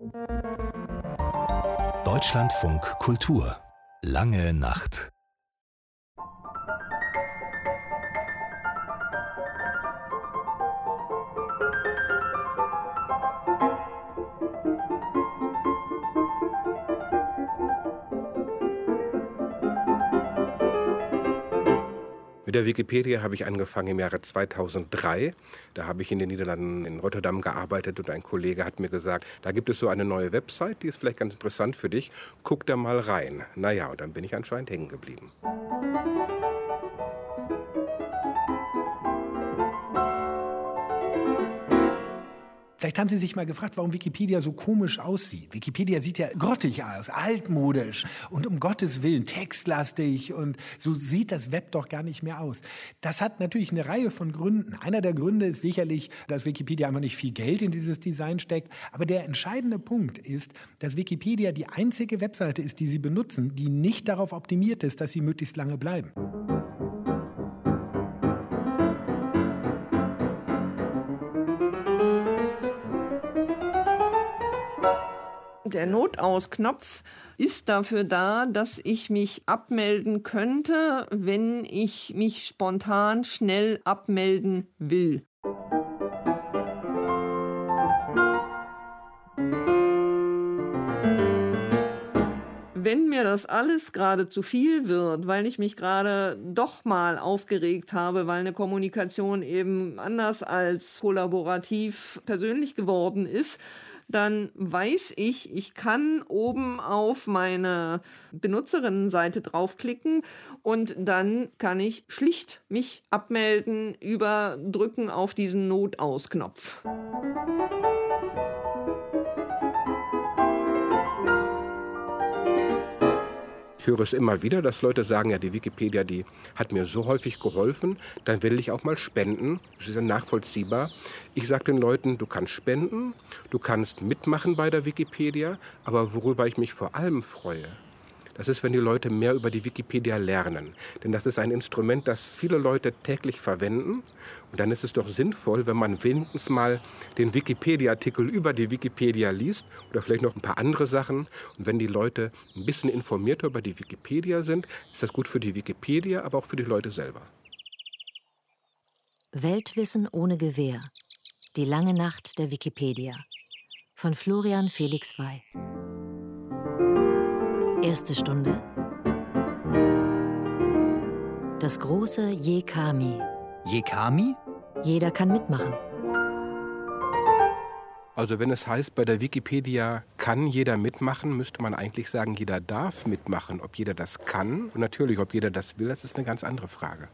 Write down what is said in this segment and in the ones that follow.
Deutschlandfunk Kultur. Lange Nacht. Mit der Wikipedia habe ich angefangen im Jahre 2003. Da habe ich in den Niederlanden in Rotterdam gearbeitet und ein Kollege hat mir gesagt, da gibt es so eine neue Website, die ist vielleicht ganz interessant für dich. Guck da mal rein. Naja, und dann bin ich anscheinend hängen geblieben. Vielleicht haben Sie sich mal gefragt, warum Wikipedia so komisch aussieht. Wikipedia sieht ja grottig aus, altmodisch und um Gottes Willen textlastig und so sieht das Web doch gar nicht mehr aus. Das hat natürlich eine Reihe von Gründen. Einer der Gründe ist sicherlich, dass Wikipedia einfach nicht viel Geld in dieses Design steckt. Aber der entscheidende Punkt ist, dass Wikipedia die einzige Webseite ist, die Sie benutzen, die nicht darauf optimiert ist, dass Sie möglichst lange bleiben. Der Notausknopf ist dafür da, dass ich mich abmelden könnte, wenn ich mich spontan schnell abmelden will. Wenn mir das alles gerade zu viel wird, weil ich mich gerade doch mal aufgeregt habe, weil eine Kommunikation eben anders als kollaborativ persönlich geworden ist, dann weiß ich, ich kann oben auf meine Benutzerinnenseite draufklicken und dann kann ich schlicht mich abmelden über Drücken auf diesen Notausknopf. Ich höre es immer wieder, dass Leute sagen, ja, die Wikipedia, die hat mir so häufig geholfen, dann will ich auch mal spenden. Das ist ja nachvollziehbar. Ich sage den Leuten, du kannst spenden, du kannst mitmachen bei der Wikipedia, aber worüber ich mich vor allem freue, das ist, wenn die Leute mehr über die Wikipedia lernen. Denn das ist ein Instrument, das viele Leute täglich verwenden. Und dann ist es doch sinnvoll, wenn man wenigstens mal den Wikipedia-Artikel über die Wikipedia liest oder vielleicht noch ein paar andere Sachen. Und wenn die Leute ein bisschen informierter über die Wikipedia sind, ist das gut für die Wikipedia, aber auch für die Leute selber. Weltwissen ohne Gewähr. Die lange Nacht der Wikipedia. Von Florian Felix Wey. Erste Stunde. Das große Jekami. Jekami? Jeder kann mitmachen. Also wenn es heißt, bei der Wikipedia kann jeder mitmachen, müsste man eigentlich sagen, jeder darf mitmachen. Ob jeder das kann und natürlich, ob jeder das will, das ist eine ganz andere Frage.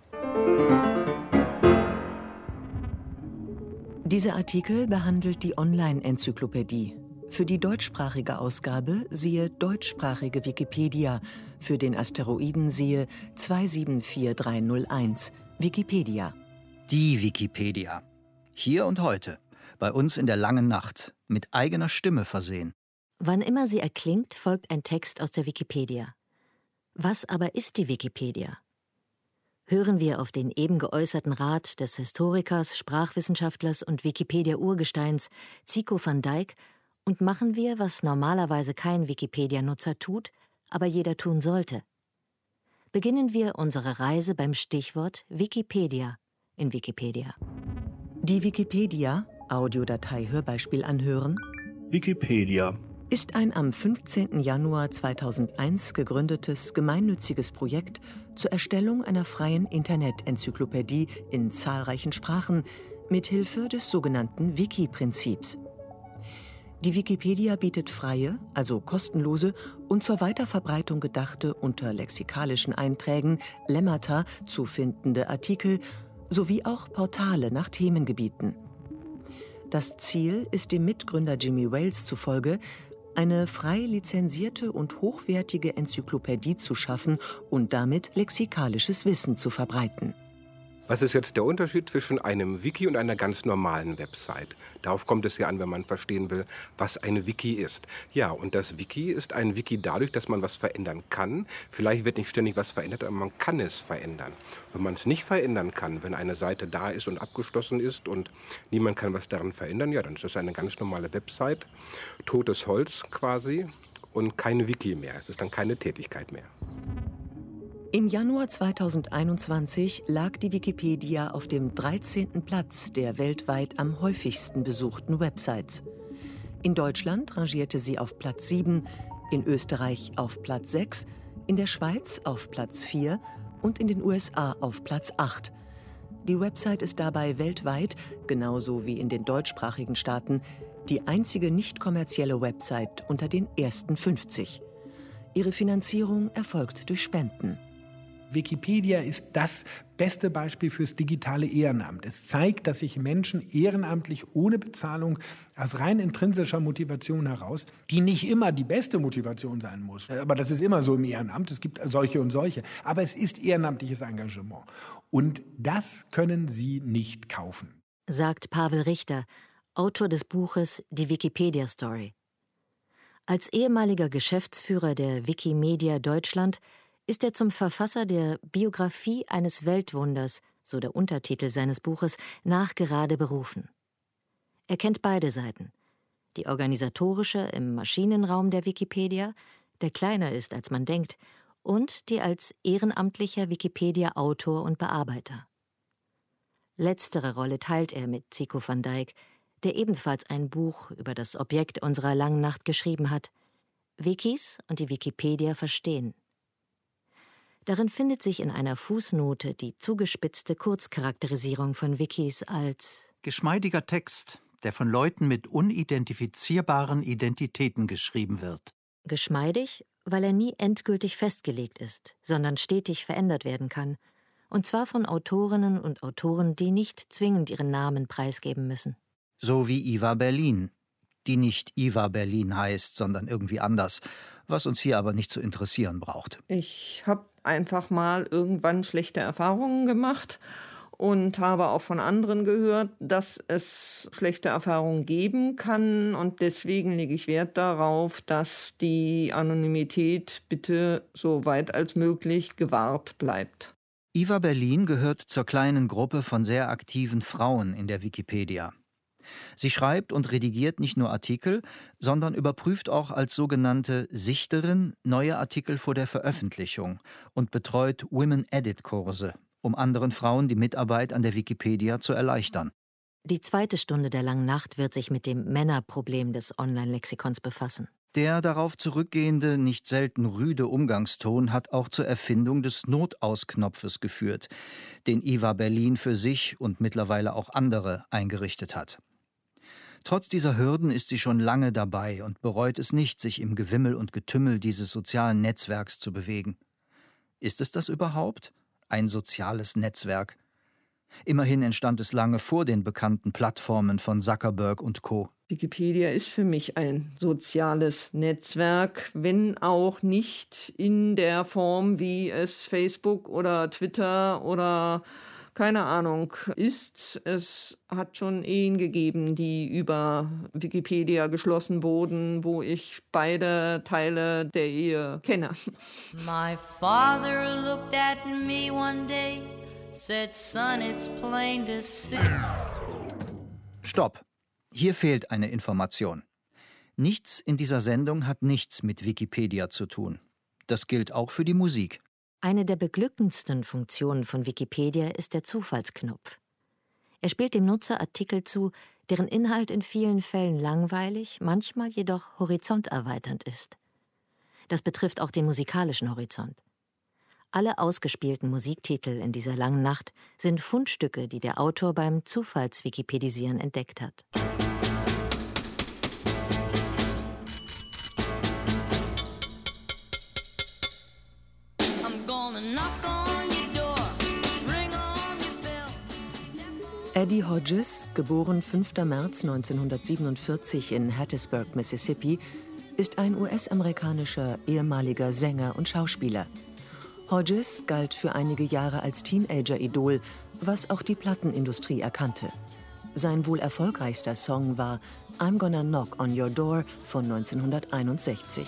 Dieser Artikel behandelt die Online-Enzyklopädie. Für die deutschsprachige Ausgabe siehe deutschsprachige Wikipedia, für den Asteroiden siehe 274301, Wikipedia. Die Wikipedia. Hier und heute, bei uns in der langen Nacht, mit eigener Stimme versehen. Wann immer sie erklingt, folgt ein Text aus der Wikipedia. Was aber ist die Wikipedia? Hören wir auf den eben geäußerten Rat des Historikers, Sprachwissenschaftlers und Wikipedia-Urgesteins Zico van Dijk und machen wir, was normalerweise kein Wikipedia-Nutzer tut, aber jeder tun sollte. Beginnen wir unsere Reise beim Stichwort Wikipedia in Wikipedia. Die Wikipedia, Audiodatei Hörbeispiel anhören, Wikipedia ist ein am 15. Januar 2001 gegründetes gemeinnütziges Projekt zur Erstellung einer freien Internet-Enzyklopädie in zahlreichen Sprachen mithilfe des sogenannten Wiki-Prinzips. Die Wikipedia bietet freie, also kostenlose und zur Weiterverbreitung gedachte unter lexikalischen Einträgen Lemmata zu findende Artikel sowie auch Portale nach Themengebieten. Das Ziel ist dem Mitgründer Jimmy Wales zufolge, eine frei lizenzierte und hochwertige Enzyklopädie zu schaffen und damit lexikalisches Wissen zu verbreiten. Was ist jetzt der Unterschied zwischen einem Wiki und einer ganz normalen Website? Darauf kommt es ja an, wenn man verstehen will, was ein Wiki ist. Ja, und das Wiki ist ein Wiki dadurch, dass man was verändern kann. Vielleicht wird nicht ständig was verändert, aber man kann es verändern. Wenn man es nicht verändern kann, wenn eine Seite da ist und abgeschlossen ist und niemand kann was daran verändern, ja, dann ist das eine ganz normale Website, totes Holz quasi und kein Wiki mehr. Es ist dann keine Tätigkeit mehr. Im Januar 2021 lag die Wikipedia auf dem 13. Platz der weltweit am häufigsten besuchten Websites. In Deutschland rangierte sie auf Platz 7, in Österreich auf Platz 6, in der Schweiz auf Platz 4 und in den USA auf Platz 8. Die Website ist dabei weltweit, genauso wie in den deutschsprachigen Staaten, die einzige nicht kommerzielle Website unter den ersten 50. Ihre Finanzierung erfolgt durch Spenden. Wikipedia ist das beste Beispiel fürs digitale Ehrenamt. Es zeigt, dass sich Menschen ehrenamtlich ohne Bezahlung aus rein intrinsischer Motivation heraus, die nicht immer die beste Motivation sein muss, aber das ist immer so im Ehrenamt, es gibt solche und solche, aber es ist ehrenamtliches Engagement. Und das können Sie nicht kaufen. Sagt Pavel Richter, Autor des Buches Die Wikipedia Story. Als ehemaliger Geschäftsführer der Wikimedia Deutschland ist er zum Verfasser der Biografie eines Weltwunders, so der Untertitel seines Buches, nachgerade berufen. Er kennt beide Seiten. Die organisatorische im Maschinenraum der Wikipedia, der kleiner ist, als man denkt, und die als ehrenamtlicher Wikipedia-Autor und Bearbeiter. Letztere Rolle teilt er mit Zico van Dijk, der ebenfalls ein Buch über das Objekt unserer langen Nacht geschrieben hat, Wikis und die Wikipedia verstehen. Darin findet sich in einer Fußnote die zugespitzte Kurzcharakterisierung von Wikis als geschmeidiger Text, der von Leuten mit unidentifizierbaren Identitäten geschrieben wird. Geschmeidig, weil er nie endgültig festgelegt ist, sondern stetig verändert werden kann, und zwar von Autorinnen und Autoren, die nicht zwingend ihren Namen preisgeben müssen. So wie Iva Berlin, die nicht Iva Berlin heißt, sondern irgendwie anders, was uns hier aber nicht zu interessieren braucht. Ich habe einfach mal irgendwann schlechte Erfahrungen gemacht und habe auch von anderen gehört, dass es schlechte Erfahrungen geben kann. Und deswegen lege ich Wert darauf, dass die Anonymität bitte so weit als möglich gewahrt bleibt. Iva Berlin gehört zur kleinen Gruppe von sehr aktiven Frauen in der Wikipedia. Sie schreibt und redigiert nicht nur Artikel, sondern überprüft auch als sogenannte Sichterin neue Artikel vor der Veröffentlichung und betreut Women-Edit-Kurse, um anderen Frauen die Mitarbeit an der Wikipedia zu erleichtern. Die zweite Stunde der langen Nacht wird sich mit dem Männerproblem des Online-Lexikons befassen. Der darauf zurückgehende, nicht selten rüde Umgangston hat auch zur Erfindung des Notausknopfes geführt, den Iva Berlin für sich und mittlerweile auch andere eingerichtet hat. Trotz dieser Hürden ist sie schon lange dabei und bereut es nicht, sich im Gewimmel und Getümmel dieses sozialen Netzwerks zu bewegen. Ist es das überhaupt? Ein soziales Netzwerk? Immerhin entstand es lange vor den bekannten Plattformen von Zuckerberg und Co. Wikipedia ist für mich ein soziales Netzwerk, wenn auch nicht in der Form, wie es Facebook oder Twitter oder keine Ahnung ist. Es hat schon Ehen gegeben, die über Wikipedia geschlossen wurden, wo ich beide Teile der Ehe kenne. My father looked at me one day, said, son, it's plain to see. Stopp! Hier fehlt eine Information. Nichts in dieser Sendung hat nichts mit Wikipedia zu tun. Das gilt auch für die Musik. Eine der beglückendsten Funktionen von Wikipedia ist der Zufallsknopf. Er spielt dem Nutzer Artikel zu, deren Inhalt in vielen Fällen langweilig, manchmal jedoch horizonterweiternd ist. Das betrifft auch den musikalischen Horizont. Alle ausgespielten Musiktitel in dieser langen Nacht sind Fundstücke, die der Autor beim Zufalls-Wikipedisieren entdeckt hat. Eddie Hodges, geboren 5. März 1947 in Hattiesburg, Mississippi, ist ein US-amerikanischer ehemaliger Sänger und Schauspieler. Hodges galt für einige Jahre als Teenager-Idol, was auch die Plattenindustrie erkannte. Sein wohl erfolgreichster Song war I'm Gonna Knock on Your Door von 1961.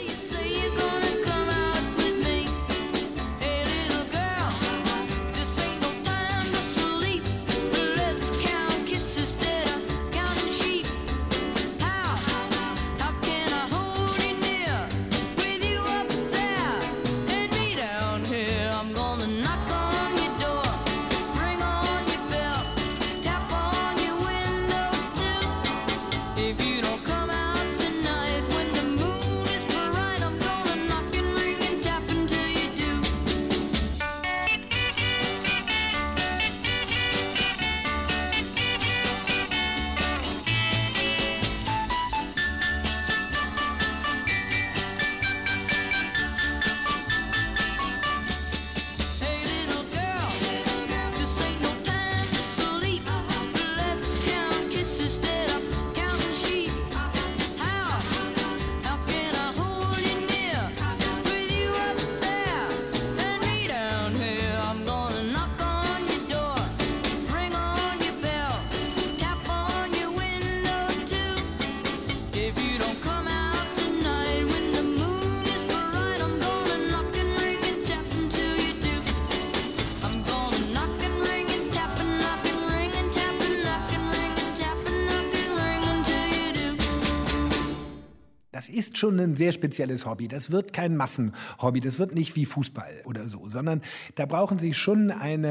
Das ist schon ein sehr spezielles Hobby. Das wird kein Massenhobby. Das wird nicht wie Fußball oder so, sondern da brauchen Sie schon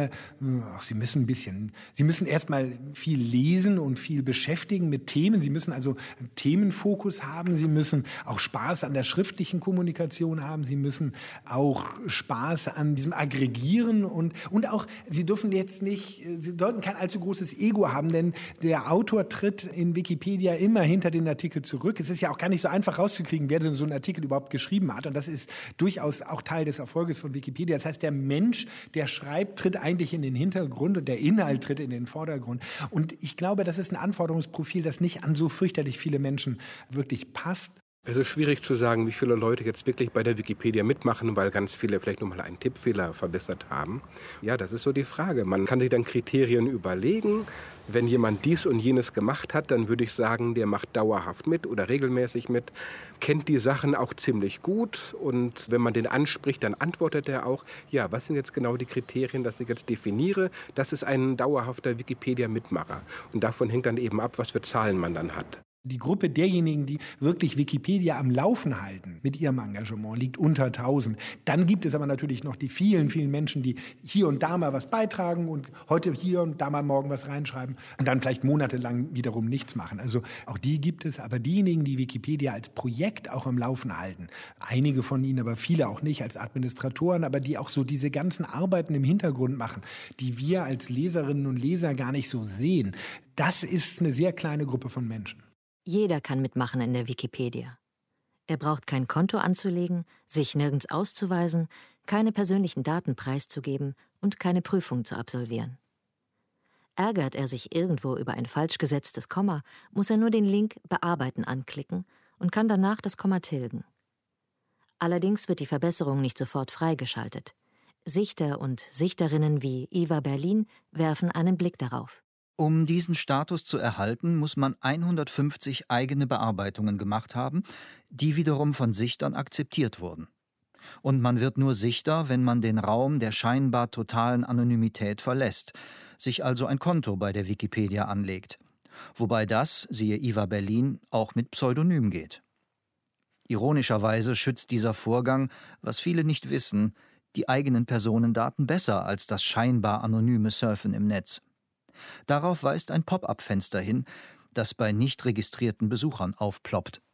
Sie müssen erstmal viel lesen und viel beschäftigen mit Themen. Sie müssen also einen Themenfokus haben. Sie müssen auch Spaß an der schriftlichen Kommunikation haben. Sie müssen auch Spaß an diesem Aggregieren und auch, Sie sollten kein allzu großes Ego haben, denn der Autor tritt in Wikipedia immer hinter den Artikel zurück. Es ist ja auch gar nicht so einfach rauszukriegen, wer denn so einen Artikel überhaupt geschrieben hat. Und das ist durchaus auch Teil des Erfolges von Wikipedia. Das heißt, der Mensch, der schreibt, tritt eigentlich in den Hintergrund und der Inhalt tritt in den Vordergrund. Und ich glaube, das ist ein Anforderungsprofil, das nicht an so fürchterlich viele Menschen wirklich passt. Es ist schwierig zu sagen, wie viele Leute jetzt wirklich bei der Wikipedia mitmachen, weil ganz viele vielleicht nochmal einen Tippfehler verbessert haben. Ja, das ist so die Frage. Man kann sich dann Kriterien überlegen. Wenn jemand dies und jenes gemacht hat, dann würde ich sagen, der macht dauerhaft mit oder regelmäßig mit, kennt die Sachen auch ziemlich gut. Und wenn man den anspricht, dann antwortet er auch, ja, was sind jetzt genau die Kriterien, dass ich jetzt definiere? Das ist ein dauerhafter Wikipedia-Mitmacher. Und davon hängt dann eben ab, was für Zahlen man dann hat. Die Gruppe derjenigen, die wirklich Wikipedia am Laufen halten mit ihrem Engagement, liegt unter 1000. Dann gibt es aber natürlich noch die vielen, vielen Menschen, die hier und da mal was beitragen und heute hier und da mal morgen was reinschreiben und dann vielleicht monatelang wiederum nichts machen. Also auch die gibt es, aber diejenigen, die Wikipedia als Projekt auch am Laufen halten, einige von ihnen, aber viele auch nicht als Administratoren, aber die auch so diese ganzen Arbeiten im Hintergrund machen, die wir als Leserinnen und Leser gar nicht so sehen, das ist eine sehr kleine Gruppe von Menschen. Jeder kann mitmachen in der Wikipedia. Er braucht kein Konto anzulegen, sich nirgends auszuweisen, keine persönlichen Daten preiszugeben und keine Prüfung zu absolvieren. Ärgert er sich irgendwo über ein falsch gesetztes Komma, muss er nur den Link Bearbeiten anklicken und kann danach das Komma tilgen. Allerdings wird die Verbesserung nicht sofort freigeschaltet. Sichter und Sichterinnen wie Eva Berlin werfen einen Blick darauf. Um diesen Status zu erhalten, muss man 150 eigene Bearbeitungen gemacht haben, die wiederum von Sichtern akzeptiert wurden. Und man wird nur Sichter, wenn man den Raum der scheinbar totalen Anonymität verlässt, sich also ein Konto bei der Wikipedia anlegt. Wobei das, siehe Eva Berlin, auch mit Pseudonym geht. Ironischerweise schützt dieser Vorgang, was viele nicht wissen, die eigenen Personendaten besser als das scheinbar anonyme Surfen im Netz. Darauf weist ein Pop-up-Fenster hin, das bei nicht registrierten Besuchern aufploppt.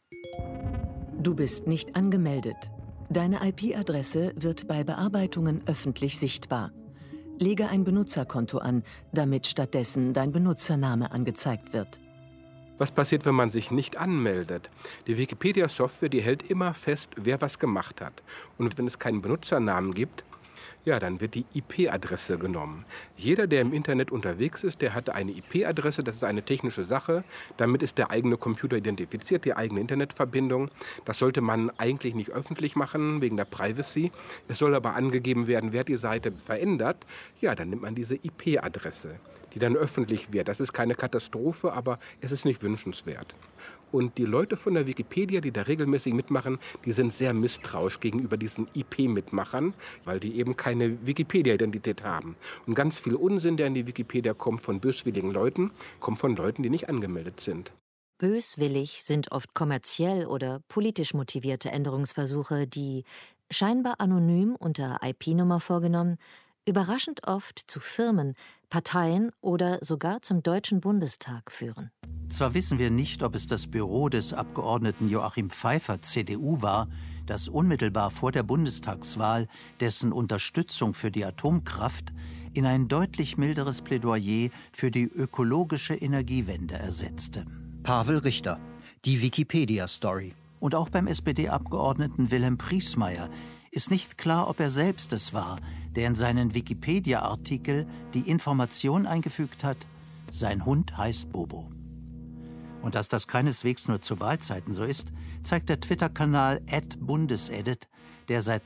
Du bist nicht angemeldet. Deine IP-Adresse wird bei Bearbeitungen öffentlich sichtbar. Lege ein Benutzerkonto an, damit stattdessen dein Benutzername angezeigt wird. Was passiert, wenn man sich nicht anmeldet? Die Wikipedia-Software, die hält immer fest, wer was gemacht hat. Und wenn es keinen Benutzernamen gibt, Ja, dann wird die IP-Adresse genommen. Jeder, der im Internet unterwegs ist, der hatte eine IP-Adresse. Das ist eine technische Sache. Damit ist der eigene Computer identifiziert, die eigene Internetverbindung. Das sollte man eigentlich nicht öffentlich machen, wegen der Privacy. Es soll aber angegeben werden, wer die Seite verändert. Ja, dann nimmt man diese IP-Adresse, die dann öffentlich wird. Das ist keine Katastrophe, aber es ist nicht wünschenswert. Und die Leute von der Wikipedia, die da regelmäßig mitmachen, die sind sehr misstrauisch gegenüber diesen IP-Mitmachern, weil die eben keine Wikipedia-Identität haben. Und ganz viel Unsinn, der in die Wikipedia kommt von böswilligen Leuten, kommt von Leuten, die nicht angemeldet sind. Böswillig sind oft kommerziell oder politisch motivierte Änderungsversuche, die, scheinbar anonym unter IP-Nummer vorgenommen, überraschend oft zu Firmen, Parteien oder sogar zum Deutschen Bundestag führen. Zwar wissen wir nicht, ob es das Büro des Abgeordneten Joachim Pfeiffer, CDU, war, das unmittelbar vor der Bundestagswahl dessen Unterstützung für die Atomkraft in ein deutlich milderes Plädoyer für die ökologische Energiewende ersetzte. Pavel Richter, die Wikipedia-Story. Und auch beim SPD-Abgeordneten Wilhelm Priesmeier ist nicht klar, ob er selbst es war, der in seinen Wikipedia-Artikel die Information eingefügt hat, sein Hund heißt Bobo. Und dass das keineswegs nur zu Wahlzeiten so ist, zeigt der Twitter-Kanal @bundesedit, der seit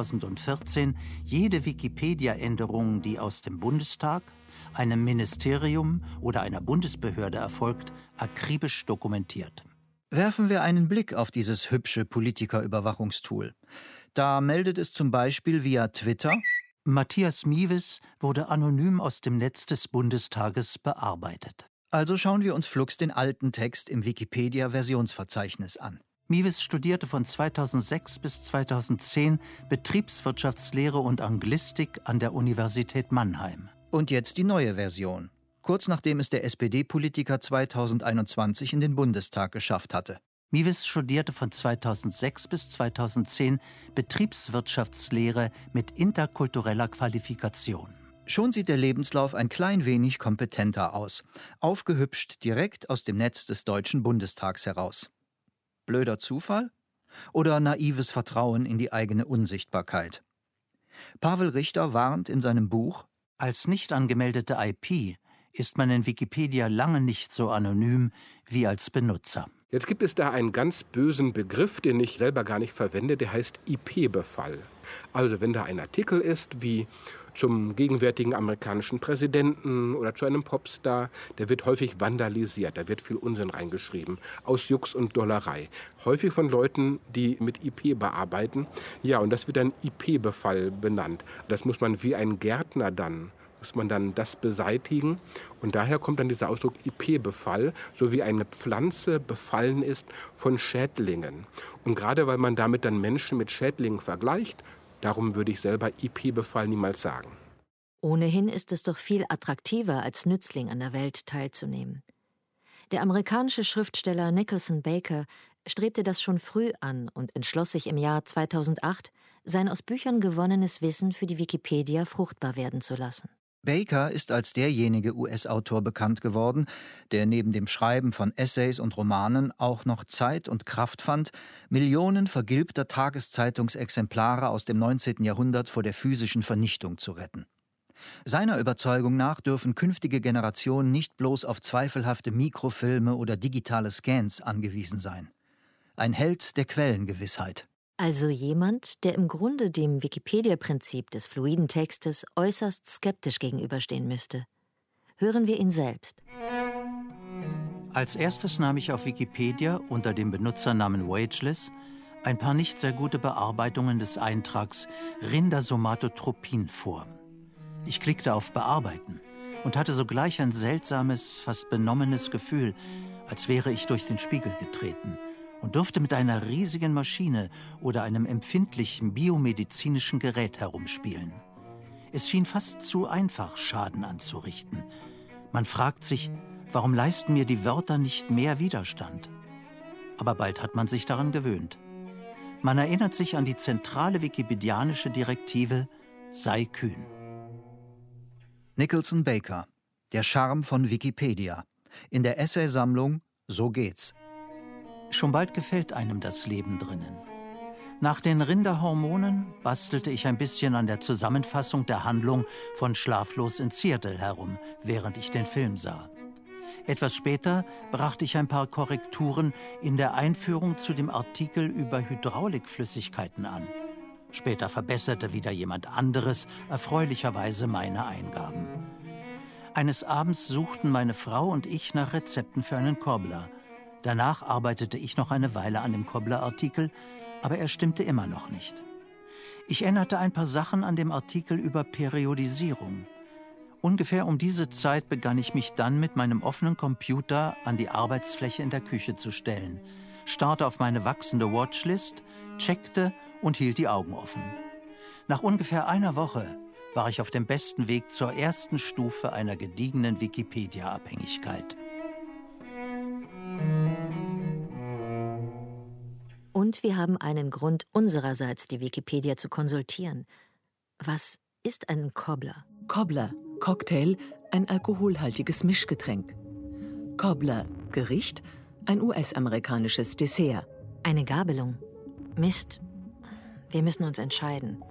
2014 jede Wikipedia-Änderung, die aus dem Bundestag, einem Ministerium oder einer Bundesbehörde erfolgt, akribisch dokumentiert. Werfen wir einen Blick auf dieses hübsche Politikerüberwachungstool. Da meldet es zum Beispiel via Twitter: Matthias Mieves wurde anonym aus dem Netz des Bundestages bearbeitet. Also schauen wir uns flugs den alten Text im Wikipedia-Versionsverzeichnis an. Mieves studierte von 2006 bis 2010 Betriebswirtschaftslehre und Anglistik an der Universität Mannheim. Und jetzt die neue Version, kurz nachdem es der SPD-Politiker 2021 in den Bundestag geschafft hatte. Mieves studierte von 2006 bis 2010 Betriebswirtschaftslehre mit interkultureller Qualifikation. Schon sieht der Lebenslauf ein klein wenig kompetenter aus. Aufgehübscht direkt aus dem Netz des Deutschen Bundestags heraus. Blöder Zufall? Oder naives Vertrauen in die eigene Unsichtbarkeit? Pavel Richter warnt in seinem Buch: Als nicht angemeldete IP ist man in Wikipedia lange nicht so anonym wie als Benutzer. Jetzt gibt es da einen ganz bösen Begriff, den ich selber gar nicht verwende, der heißt IP-Befall. Also wenn da ein Artikel ist, wie zum gegenwärtigen amerikanischen Präsidenten oder zu einem Popstar, der wird häufig vandalisiert, da wird viel Unsinn reingeschrieben, aus Jux und Dollerei. Häufig von Leuten, die mit IP bearbeiten. Ja, und das wird dann IP-Befall benannt. Das muss man wie ein Gärtner muss man dann das beseitigen. Und daher kommt dann dieser Ausdruck IP-Befall, so wie eine Pflanze befallen ist von Schädlingen. Und gerade weil man damit dann Menschen mit Schädlingen vergleicht, darum würde ich selber IP-Befall niemals sagen. Ohnehin ist es doch viel attraktiver, als Nützling an der Welt teilzunehmen. Der amerikanische Schriftsteller Nicholson Baker strebte das schon früh an und entschloss sich im Jahr 2008, sein aus Büchern gewonnenes Wissen für die Wikipedia fruchtbar werden zu lassen. Baker ist als derjenige US-Autor bekannt geworden, der neben dem Schreiben von Essays und Romanen auch noch Zeit und Kraft fand, Millionen vergilbter Tageszeitungsexemplare aus dem 19. Jahrhundert vor der physischen Vernichtung zu retten. Seiner Überzeugung nach dürfen künftige Generationen nicht bloß auf zweifelhafte Mikrofilme oder digitale Scans angewiesen sein. Ein Held der Quellengewissheit. Also jemand, der im Grunde dem Wikipedia-Prinzip des fluiden Textes äußerst skeptisch gegenüberstehen müsste. Hören wir ihn selbst. Als erstes nahm ich auf Wikipedia unter dem Benutzernamen Wageless ein paar nicht sehr gute Bearbeitungen des Eintrags Rindersomatotropin vor. Ich klickte auf Bearbeiten und hatte sogleich ein seltsames, fast benommenes Gefühl, als wäre ich durch den Spiegel getreten und durfte mit einer riesigen Maschine oder einem empfindlichen biomedizinischen Gerät herumspielen. Es schien fast zu einfach, Schaden anzurichten. Man fragt sich, warum leisten mir die Wörter nicht mehr Widerstand? Aber bald hat man sich daran gewöhnt. Man erinnert sich an die zentrale wikipedianische Direktive: sei kühn. Nicholson Baker, Der Charme von Wikipedia, in der Essaysammlung So geht's. Schon bald gefällt einem das Leben drinnen. Nach den Rinderhormonen bastelte ich ein bisschen an der Zusammenfassung der Handlung von Schlaflos in Seattle herum, während ich den Film sah. Etwas später brachte ich ein paar Korrekturen in der Einführung zu dem Artikel über Hydraulikflüssigkeiten an. Später verbesserte wieder jemand anderes erfreulicherweise meine Eingaben. Eines Abends suchten meine Frau und ich nach Rezepten für einen Cobbler. Danach arbeitete ich noch eine Weile an dem Cobbler-Artikel, aber er stimmte immer noch nicht. Ich änderte ein paar Sachen an dem Artikel über Periodisierung. Ungefähr um diese Zeit begann ich mich dann mit meinem offenen Computer an die Arbeitsfläche in der Küche zu stellen, starrte auf meine wachsende Watchlist, checkte und hielt die Augen offen. Nach ungefähr einer Woche war ich auf dem besten Weg zur ersten Stufe einer gediegenen Wikipedia-Abhängigkeit. Und wir haben einen Grund, unsererseits die Wikipedia zu konsultieren. Was ist ein Cobbler? Cobbler, Cocktail, ein alkoholhaltiges Mischgetränk. Cobbler, Gericht, ein US-amerikanisches Dessert. Eine Gabelung. Mist. Wir müssen uns entscheiden.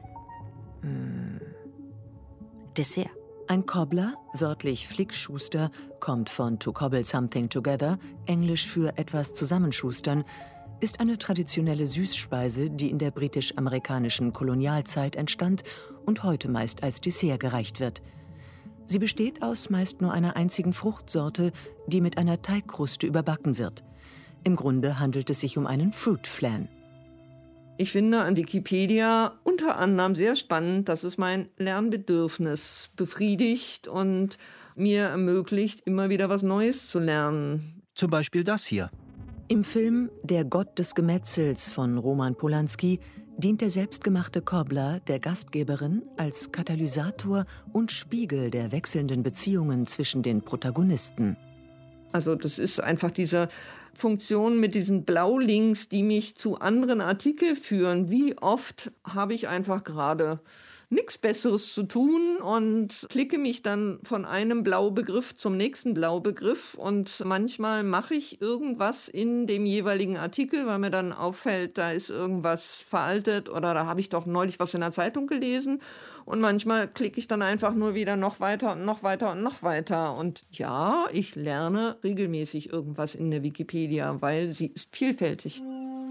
Dessert. Ein Cobbler, wörtlich Flickschuster, kommt von to cobble something together, englisch für etwas zusammenschustern, ist eine traditionelle Süßspeise, die in der britisch-amerikanischen Kolonialzeit entstand und heute meist als Dessert gereicht wird. Sie besteht aus meist nur einer einzigen Fruchtsorte, die mit einer Teigkruste überbacken wird. Im Grunde handelt es sich um einen Fruit Flan. Ich finde an Wikipedia unter anderem sehr spannend, dass es mein Lernbedürfnis befriedigt und mir ermöglicht, immer wieder was Neues zu lernen. Zum Beispiel das hier. Im Film Der Gott des Gemetzels von Roman Polanski dient der selbstgemachte Cobbler der Gastgeberin als Katalysator und Spiegel der wechselnden Beziehungen zwischen den Protagonisten. Also das ist einfach diese Funktion mit diesen Blaulinks, die mich zu anderen Artikeln führen. Wie oft habe ich einfach gerade nichts Besseres zu tun und klicke mich dann von einem Blaubegriff zum nächsten Blaubegriff. Und manchmal mache ich irgendwas in dem jeweiligen Artikel, weil mir dann auffällt, da ist irgendwas veraltet oder da habe ich doch neulich was in der Zeitung gelesen. Und manchmal klicke ich dann einfach nur wieder noch weiter und noch weiter und noch weiter. Und ja, ich lerne regelmäßig irgendwas in der Wikipedia, weil sie ist vielfältig.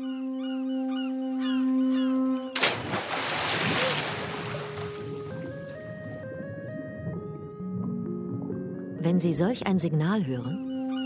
Wenn Sie solch ein Signal hören,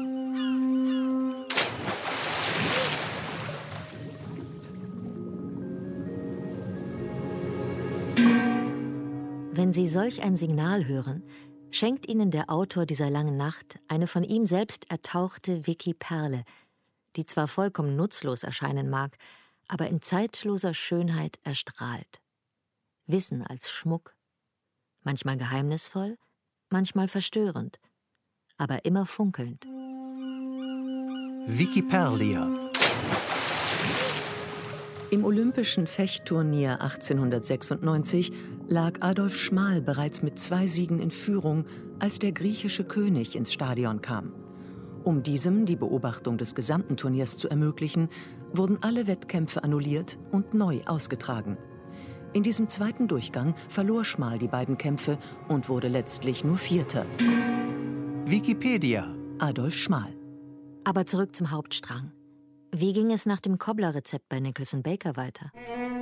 schenkt Ihnen der Autor dieser langen Nacht eine von ihm selbst ertauchte Wiki-Perle, die zwar vollkommen nutzlos erscheinen mag, aber in zeitloser Schönheit erstrahlt. Wissen als Schmuck, manchmal geheimnisvoll, manchmal verstörend, aber immer funkelnd. Wikipedia. Im Olympischen Fechtturnier 1896 lag Adolf Schmal bereits mit 2 Siegen in Führung, als der griechische König ins Stadion kam. Um diesem die Beobachtung des gesamten Turniers zu ermöglichen, wurden alle Wettkämpfe annulliert und neu ausgetragen. In diesem zweiten Durchgang verlor Schmal die beiden Kämpfe und wurde letztlich nur Vierter. Wikipedia. Adolf Schmal. Aber zurück zum Hauptstrang. Wie ging es nach dem Cobbler-Rezept bei Nicholson Baker weiter?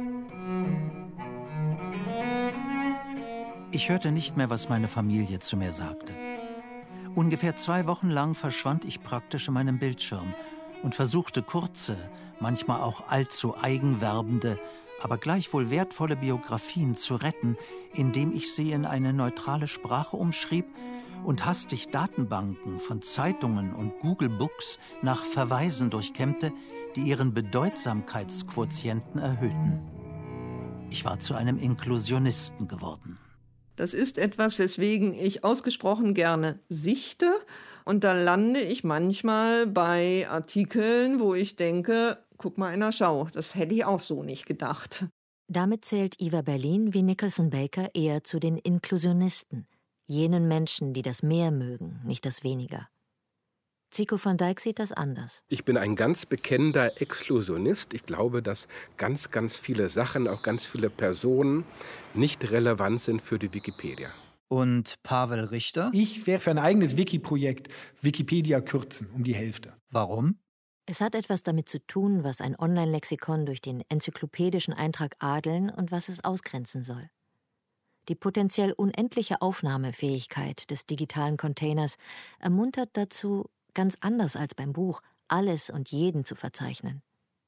Ich hörte nicht mehr, was meine Familie zu mir sagte. Ungefähr 2 Wochen lang verschwand ich praktisch in meinem Bildschirm und versuchte kurze, manchmal auch allzu eigenwerbende, aber gleichwohl wertvolle Biografien zu retten, indem ich sie in eine neutrale Sprache umschrieb und hastig Datenbanken von Zeitungen und Google Books nach Verweisen durchkämmte, die ihren Bedeutsamkeitsquotienten erhöhten. Ich war zu einem Inklusionisten geworden. Das ist etwas, weswegen ich ausgesprochen gerne sichte. Und da lande ich manchmal bei Artikeln, wo ich denke, guck mal in der Schau, das hätte ich auch so nicht gedacht. Damit zählt Eva Berlin wie Nicholson Baker eher zu den Inklusionisten, jenen Menschen, die das Mehr mögen, nicht das Weniger. Zico van Dijk sieht das anders. Ich bin ein ganz bekennender Exklusionist. Ich glaube, dass ganz, ganz viele Sachen, auch ganz viele Personen nicht relevant sind für die Wikipedia. Und Pavel Richter? Ich wäre für ein eigenes Wiki-Projekt Wikipedia kürzen, um die Hälfte. Warum? Es hat etwas damit zu tun, was ein Online-Lexikon durch den enzyklopädischen Eintrag adeln und was es ausgrenzen soll. Die potenziell unendliche Aufnahmefähigkeit des digitalen Containers ermuntert dazu, ganz anders als beim Buch, alles und jeden zu verzeichnen.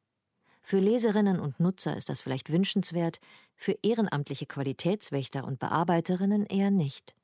Für Leserinnen und Nutzer ist das vielleicht wünschenswert, für ehrenamtliche Qualitätswächter und Bearbeiterinnen eher nicht.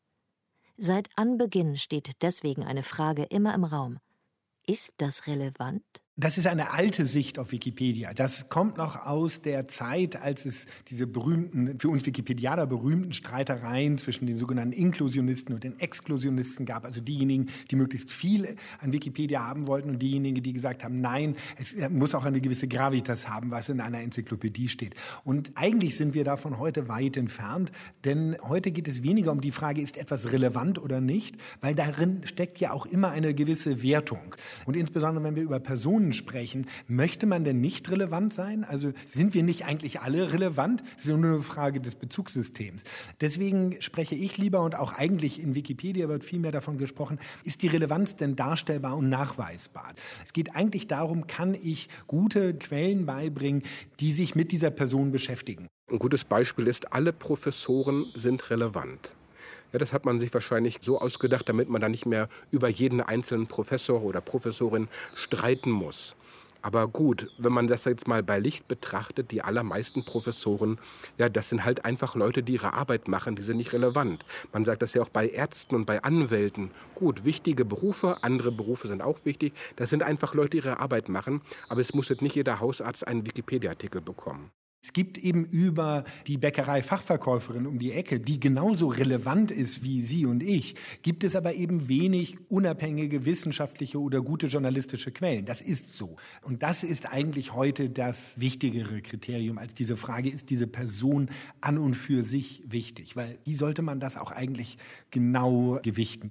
Seit Anbeginn steht deswegen eine Frage immer im Raum. Ist das relevant? Das ist eine alte Sicht auf Wikipedia. Das kommt noch aus der Zeit, als es diese berühmten, für uns Wikipedianer berühmten Streitereien zwischen den sogenannten Inklusionisten und den Exklusionisten gab. Also diejenigen, die möglichst viel an Wikipedia haben wollten und diejenigen, die gesagt haben, nein, es muss auch eine gewisse Gravitas haben, was in einer Enzyklopädie steht. Und eigentlich sind wir davon heute weit entfernt, denn heute geht es weniger um die Frage, ist etwas relevant oder nicht, weil darin steckt ja auch immer eine gewisse Wertung. Und insbesondere, wenn wir über Personen sprechen, möchte man denn nicht relevant sein? Also sind wir nicht eigentlich alle relevant? Das ist nur eine Frage des Bezugssystems. Deswegen spreche ich lieber, und auch eigentlich in Wikipedia wird viel mehr davon gesprochen, ist die Relevanz denn darstellbar und nachweisbar? Es geht eigentlich darum, kann ich gute Quellen beibringen, die sich mit dieser Person beschäftigen? Ein gutes Beispiel ist, alle Professoren sind relevant. Ja, das hat man sich wahrscheinlich so ausgedacht, damit man dann nicht mehr über jeden einzelnen Professor oder Professorin streiten muss. Aber gut, wenn man das jetzt mal bei Licht betrachtet, die allermeisten Professoren, ja, das sind halt einfach Leute, die ihre Arbeit machen, die sind nicht relevant. Man sagt das ja auch bei Ärzten und bei Anwälten. Gut, wichtige Berufe, andere Berufe sind auch wichtig. Das sind einfach Leute, die ihre Arbeit machen. Aber es muss jetzt nicht jeder Hausarzt einen Wikipedia-Artikel bekommen. Es gibt eben über die Bäckerei-Fachverkäuferin um die Ecke, die genauso relevant ist wie Sie und ich, gibt es aber eben wenig unabhängige wissenschaftliche oder gute journalistische Quellen. Das ist so. Und das ist eigentlich heute das wichtigere Kriterium als diese Frage, ist diese Person an und für sich wichtig? Weil wie sollte man das auch eigentlich genau gewichten?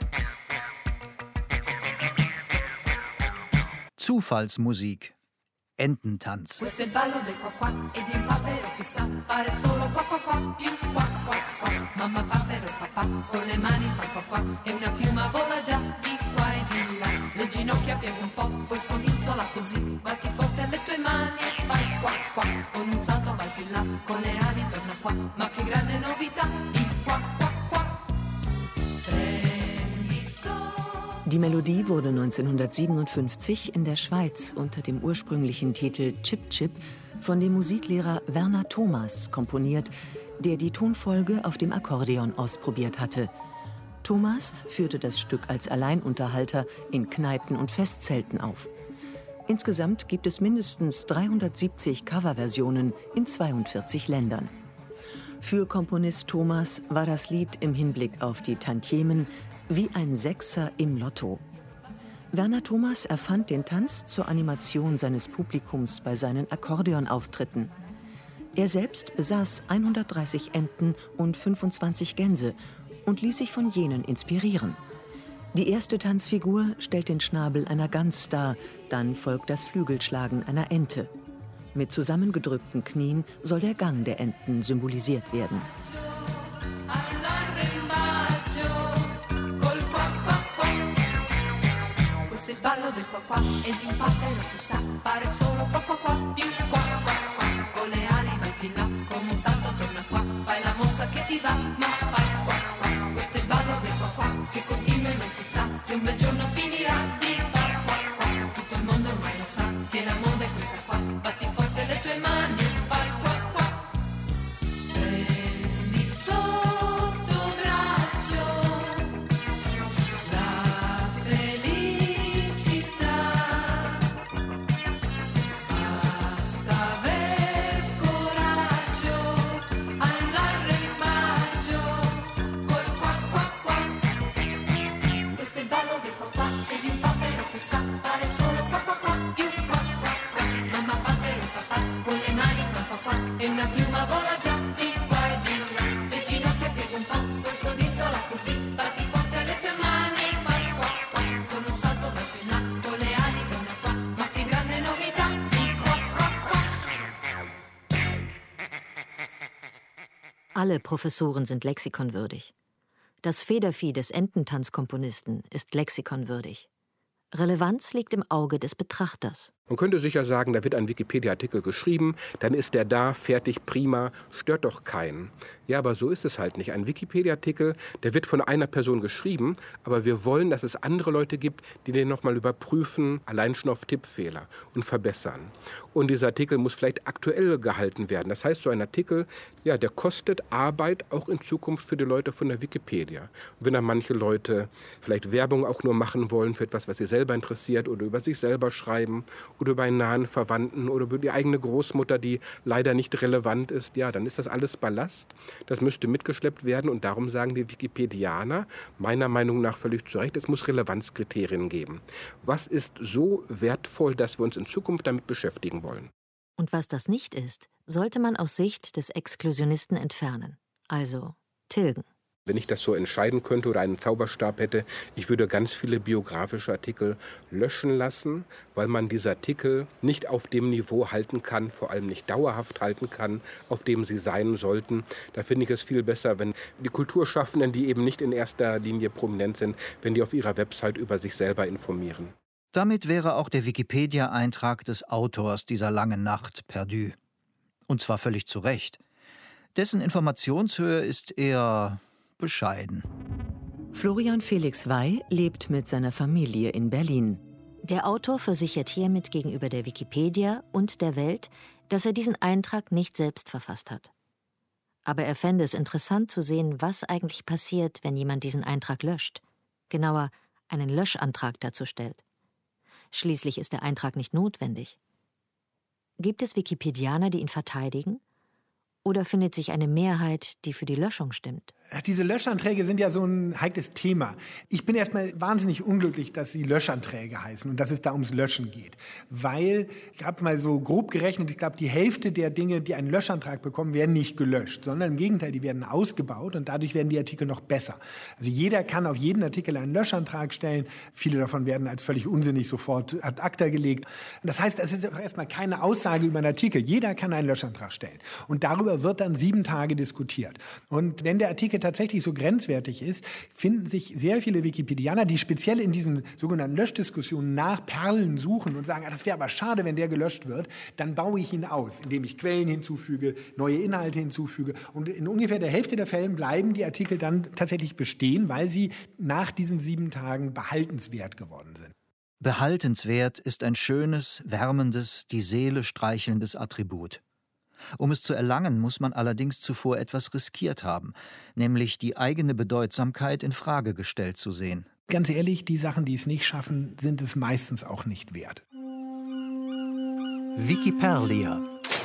Zufallsmusik. Ententanz. Questo è il ballo del qua qua e di un papero che sa fare solo qua qua qua più qua qua qua. Mamma papero papà con le mani fa qua qua e una piuma vola già di qua e di là. Le ginocchia piega un po', poi scodinzola così, batti forte alle tue mani e fai qua qua. Con un salto vai più là, con le ali torna qua, ma che grande novità, il qua qua qua. Die Melodie wurde 1957 in der Schweiz unter dem ursprünglichen Titel Chip Chip von dem Musiklehrer Werner Thomas komponiert, der die Tonfolge auf dem Akkordeon ausprobiert hatte. Thomas führte das Stück als Alleinunterhalter in Kneipen und Festzelten auf. Insgesamt gibt es mindestens 370 Coverversionen in 42 Ländern. Für Komponist Thomas war das Lied im Hinblick auf die Tantiemen wie ein Sechser im Lotto. Werner Thomas erfand den Tanz zur Animation seines Publikums bei seinen Akkordeonauftritten. Er selbst besaß 130 Enten und 25 Gänse und ließ sich von jenen inspirieren. Die erste Tanzfigur stellt den Schnabel einer Gans dar, dann folgt das Flügelschlagen einer Ente. Mit zusammengedrückten Knien soll der Gang der Enten symbolisiert werden. Ballo del qua qua e di un papero che sa fare solo qua qua qua più qua qua qua. Con le ali vai più là, con un salto torna qua, fai la mossa che ti va, ma fai qua qua. Questo è il ballo del qua qua che continua e non si sa se un bel giorno finirà di far qua qua. Tutto il mondo ormai lo sa che la moda è questa qua, batti forte le tue mani e fai qua qua. Prendi sotto braccio la felicità. E una piuma vola già di qua e di là. Le ginocchia piega un po', poi scodinzola così, batti forte alle tue mani e fai qua qua. Con un salto vai Alle Professuren sind lexikonwürdig. Das Federvieh des Ententanzkomponisten ist lexikonwürdig. Relevanz liegt im Auge des Betrachters. Man könnte sicher sagen, da wird ein Wikipedia-Artikel geschrieben, dann ist der da, fertig, prima, stört doch keinen. Ja, aber so ist es halt nicht. Ein Wikipedia-Artikel, der wird von einer Person geschrieben, aber wir wollen, dass es andere Leute gibt, die den nochmal überprüfen, allein schon auf Tippfehler und verbessern. Und dieser Artikel muss vielleicht aktuell gehalten werden. Das heißt, so ein Artikel, ja, der kostet Arbeit auch in Zukunft für die Leute von der Wikipedia. Und wenn dann manche Leute vielleicht Werbung auch nur machen wollen für etwas, was sie selber interessiert oder über sich selber schreiben oder über einen nahen Verwandten oder über die eigene Großmutter, die leider nicht relevant ist, ja, dann ist das alles Ballast. Das müsste mitgeschleppt werden und darum sagen die Wikipedianer, meiner Meinung nach völlig zu Recht, es muss Relevanzkriterien geben. Was ist so wertvoll, dass wir uns in Zukunft damit beschäftigen wollen? Und was das nicht ist, sollte man aus Sicht des Exklusionisten entfernen, also tilgen. Wenn ich das so entscheiden könnte oder einen Zauberstab hätte, ich würde ganz viele biografische Artikel löschen lassen, weil man diese Artikel nicht auf dem Niveau halten kann, vor allem nicht dauerhaft halten kann, auf dem sie sein sollten. Da finde ich es viel besser, wenn die Kulturschaffenden, die eben nicht in erster Linie prominent sind, wenn die auf ihrer Website über sich selber informieren. Damit wäre auch der Wikipedia-Eintrag des Autors dieser langen Nacht perdu. Und zwar völlig zu Recht. Dessen Informationshöhe ist eher bescheiden. Florian Felix Wey lebt mit seiner Familie in Berlin. Der Autor versichert hiermit gegenüber der Wikipedia und der Welt, dass er diesen Eintrag nicht selbst verfasst hat. Aber er fände es interessant zu sehen, was eigentlich passiert, wenn jemand diesen Eintrag löscht. Genauer, einen Löschantrag dazu stellt. Schließlich ist der Eintrag nicht notwendig. Gibt es Wikipedianer, die ihn verteidigen? Oder findet sich eine Mehrheit, die für die Löschung stimmt? Diese Löschanträge sind ja so ein heikles Thema. Ich bin erstmal wahnsinnig unglücklich, dass sie Löschanträge heißen und dass es da ums Löschen geht. Weil, ich habe mal so grob gerechnet, ich glaube, die Hälfte der Dinge, die einen Löschantrag bekommen, werden nicht gelöscht, sondern im Gegenteil, die werden ausgebaut und dadurch werden die Artikel noch besser. Also jeder kann auf jeden Artikel einen Löschantrag stellen. Viele davon werden als völlig unsinnig sofort ad acta gelegt. Und das heißt, es ist auch erstmal keine Aussage über einen Artikel. Jeder kann einen Löschantrag stellen. Und darüber wird dann 7 Tage diskutiert. Und wenn der Artikel tatsächlich so grenzwertig ist, finden sich sehr viele Wikipedianer, die speziell in diesen sogenannten Löschdiskussionen nach Perlen suchen und sagen, das wäre aber schade, wenn der gelöscht wird, dann baue ich ihn aus, indem ich Quellen hinzufüge, neue Inhalte hinzufüge. Und in ungefähr der Hälfte der Fällen bleiben die Artikel dann tatsächlich bestehen, weil sie nach diesen 7 Tagen behaltenswert geworden sind. Behaltenswert ist ein schönes, wärmendes, die Seele streichelndes Attribut. Um es zu erlangen, muss man allerdings zuvor etwas riskiert haben, nämlich die eigene Bedeutsamkeit in Frage gestellt zu sehen. Ganz ehrlich, die Sachen, die es nicht schaffen, sind es meistens auch nicht wert. Wikipedia.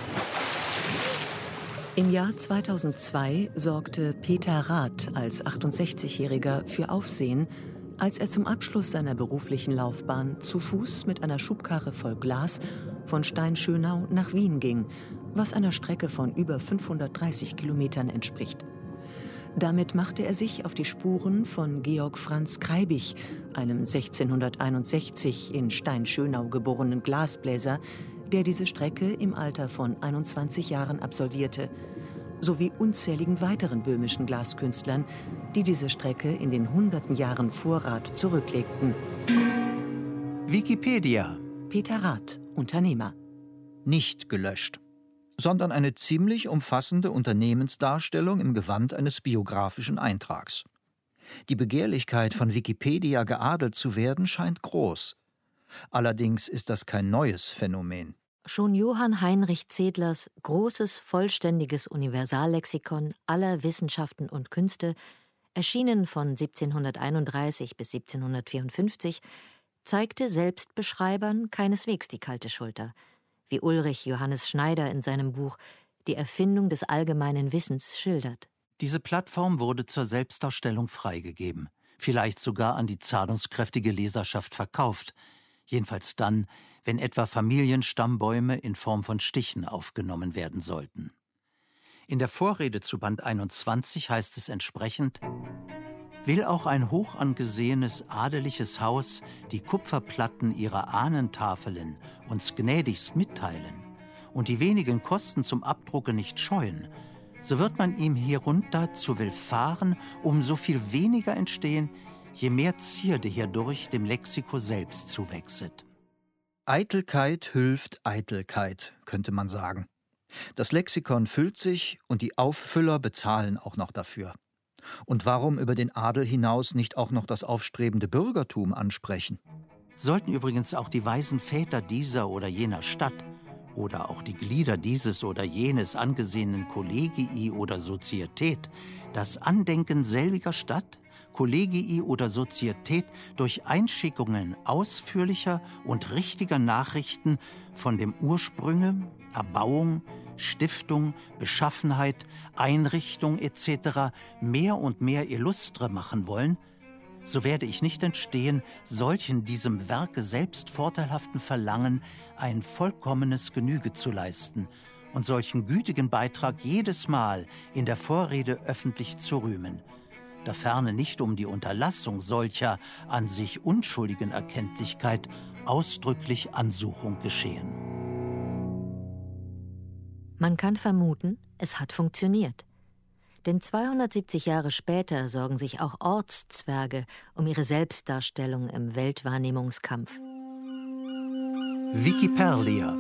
Im Jahr 2002 sorgte Peter Rath als 68-Jähriger für Aufsehen, als er zum Abschluss seiner beruflichen Laufbahn zu Fuß mit einer Schubkarre voll Glas von Steinschönau nach Wien ging, was einer Strecke von über 530 Kilometern entspricht. Damit machte er sich auf die Spuren von Georg Franz Kreibich, einem 1661 in Steinschönau geborenen Glasbläser, der diese Strecke im Alter von 21 Jahren absolvierte, sowie unzähligen weiteren böhmischen Glaskünstlern, die diese Strecke in den hunderten Jahren vor Rath zurücklegten. Wikipedia. Peter Rath, Unternehmer. Nicht gelöscht, sondern eine ziemlich umfassende Unternehmensdarstellung im Gewand eines biografischen Eintrags. Die Begehrlichkeit, von Wikipedia geadelt zu werden, scheint groß. Allerdings ist das kein neues Phänomen. Schon Johann Heinrich Zedlers großes, vollständiges Universallexikon aller Wissenschaften und Künste, erschienen von 1731 bis 1754, zeigte Selbstbeschreibern keineswegs die kalte Schulter, wie Ulrich Johannes Schneider in seinem Buch »Die Erfindung des allgemeinen Wissens« schildert. Diese Plattform wurde zur Selbstdarstellung freigegeben, vielleicht sogar an die zahlungskräftige Leserschaft verkauft, jedenfalls dann, wenn etwa Familienstammbäume in Form von Stichen aufgenommen werden sollten. In der Vorrede zu Band 21 heißt es entsprechend: Will auch ein hoch angesehenes adeliges Haus die Kupferplatten ihrer Ahnentafeln uns gnädigst mitteilen und die wenigen Kosten zum Abdrucke nicht scheuen, so wird man ihm hierunter zu willfahren umso viel weniger entstehen, je mehr Zierde hierdurch dem Lexiko selbst zuwächset. Eitelkeit hilft Eitelkeit, könnte man sagen. Das Lexikon füllt sich und die Auffüller bezahlen auch noch dafür. Und warum über den Adel hinaus nicht auch noch das aufstrebende Bürgertum ansprechen? Sollten übrigens auch die weisen Väter dieser oder jener Stadt oder auch die Glieder dieses oder jenes angesehenen Kollegii oder Sozietät das Andenken selbiger Stadt, Kollegii oder Sozietät durch Einschickungen ausführlicher und richtiger Nachrichten von dem Ursprünge, Erbauung, Stiftung, Beschaffenheit, Einrichtung etc. mehr und mehr illustre machen wollen, so werde ich nicht entstehen, solchen diesem Werke selbst vorteilhaften Verlangen ein vollkommenes Genüge zu leisten und solchen gütigen Beitrag jedes Mal in der Vorrede öffentlich zu rühmen, da ferne nicht um die Unterlassung solcher an sich unschuldigen Erkenntlichkeit ausdrücklich Ansuchung geschehen. Man kann vermuten, es hat funktioniert. Denn 270 Jahre später sorgen sich auch Ortszwerge um ihre Selbstdarstellung im Weltwahrnehmungskampf. Wikiperlia.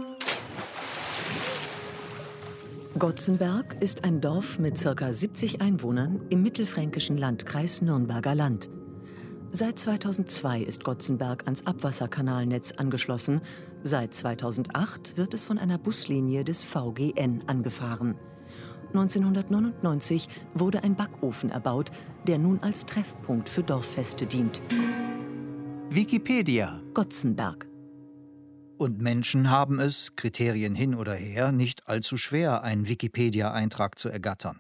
Gotzenberg ist ein Dorf mit ca. 70 Einwohnern im mittelfränkischen Landkreis Nürnberger Land. Seit 2002 ist Gotzenberg ans Abwasserkanalnetz angeschlossen. Seit 2008 wird es von einer Buslinie des VGN angefahren. 1999 wurde ein Backofen erbaut, der nun als Treffpunkt für Dorffeste dient. Wikipedia. Gotzenberg. Und Menschen haben es, Kriterien hin oder her, nicht allzu schwer, einen Wikipedia-Eintrag zu ergattern.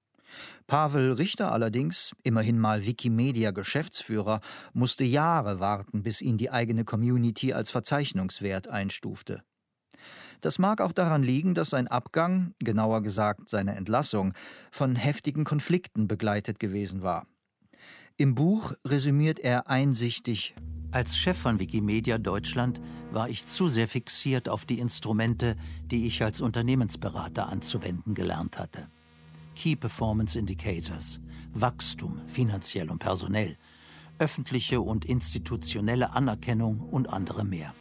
Pavel Richter allerdings, immerhin mal Wikimedia-Geschäftsführer, musste Jahre warten, bis ihn die eigene Community als verzeichnungswert einstufte. Das mag auch daran liegen, dass sein Abgang, genauer gesagt seine Entlassung, von heftigen Konflikten begleitet gewesen war. Im Buch resümiert er einsichtig: Als Chef von Wikimedia Deutschland war ich zu sehr fixiert auf die Instrumente, die ich als Unternehmensberater anzuwenden gelernt hatte. Key Performance Indicators, Wachstum, finanziell und personell, öffentliche und institutionelle Anerkennung und andere mehr.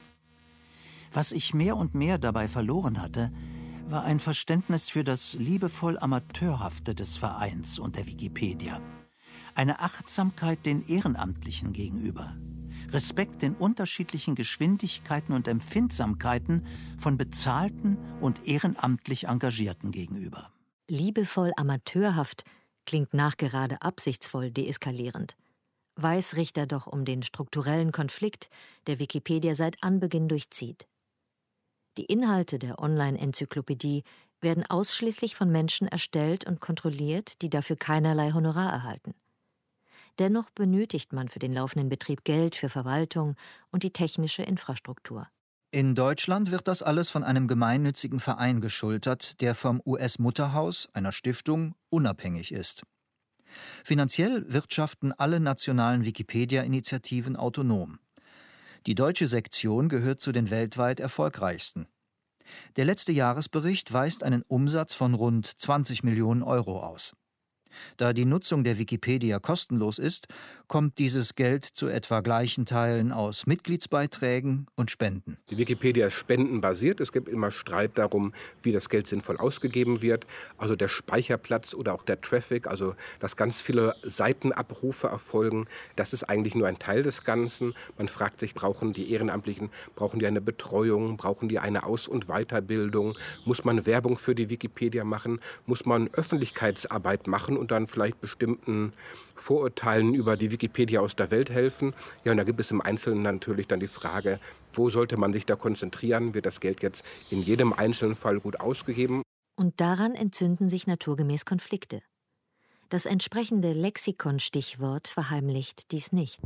Was ich mehr und mehr dabei verloren hatte, war ein Verständnis für das liebevoll Amateurhafte des Vereins und der Wikipedia. Eine Achtsamkeit den Ehrenamtlichen gegenüber. Respekt den unterschiedlichen Geschwindigkeiten und Empfindsamkeiten von bezahlten und ehrenamtlich Engagierten gegenüber. Liebevoll amateurhaft klingt nachgerade absichtsvoll deeskalierend. Weiß Richter doch um den strukturellen Konflikt, der Wikipedia seit Anbeginn durchzieht. Die Inhalte der Online-Enzyklopädie werden ausschließlich von Menschen erstellt und kontrolliert, die dafür keinerlei Honorar erhalten. Dennoch benötigt man für den laufenden Betrieb Geld für Verwaltung und die technische Infrastruktur. In Deutschland wird das alles von einem gemeinnützigen Verein geschultert, der vom US-Mutterhaus, einer Stiftung, unabhängig ist. Finanziell wirtschaften alle nationalen Wikipedia-Initiativen autonom. Die deutsche Sektion gehört zu den weltweit erfolgreichsten. Der letzte Jahresbericht weist einen Umsatz von rund 20 Millionen Euro aus. Da die Nutzung der Wikipedia kostenlos ist, kommt dieses Geld zu etwa gleichen Teilen aus Mitgliedsbeiträgen und Spenden. Die Wikipedia ist spendenbasiert. Es gibt immer Streit darum, wie das Geld sinnvoll ausgegeben wird. Also der Speicherplatz oder auch der Traffic, also dass ganz viele Seitenabrufe erfolgen, das ist eigentlich nur ein Teil des Ganzen. Man fragt sich, brauchen die Ehrenamtlichen, brauchen die eine Betreuung, brauchen die eine Aus- und Weiterbildung? Muss man Werbung für die Wikipedia machen? Muss man Öffentlichkeitsarbeit machen und dann vielleicht bestimmten Vorurteilen über die Wikipedia aus der Welt helfen? Ja, und da gibt es im Einzelnen natürlich dann die Frage, wo sollte man sich da konzentrieren? Wird das Geld jetzt in jedem einzelnen Fall gut ausgegeben? Und daran entzünden sich naturgemäß Konflikte. Das entsprechende Lexikon-Stichwort verheimlicht dies nicht.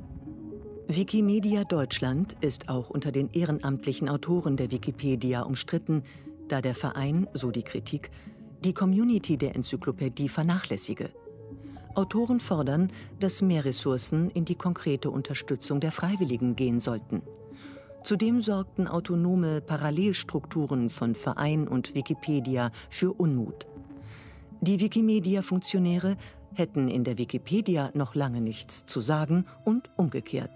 Wikimedia Deutschland ist auch unter den ehrenamtlichen Autoren der Wikipedia umstritten, da der Verein, so die Kritik, die Community der Enzyklopädie vernachlässige. Autoren fordern, dass mehr Ressourcen in die konkrete Unterstützung der Freiwilligen gehen sollten. Zudem sorgten autonome Parallelstrukturen von Verein und Wikipedia für Unmut. Die Wikimedia-Funktionäre hätten in der Wikipedia noch lange nichts zu sagen und umgekehrt.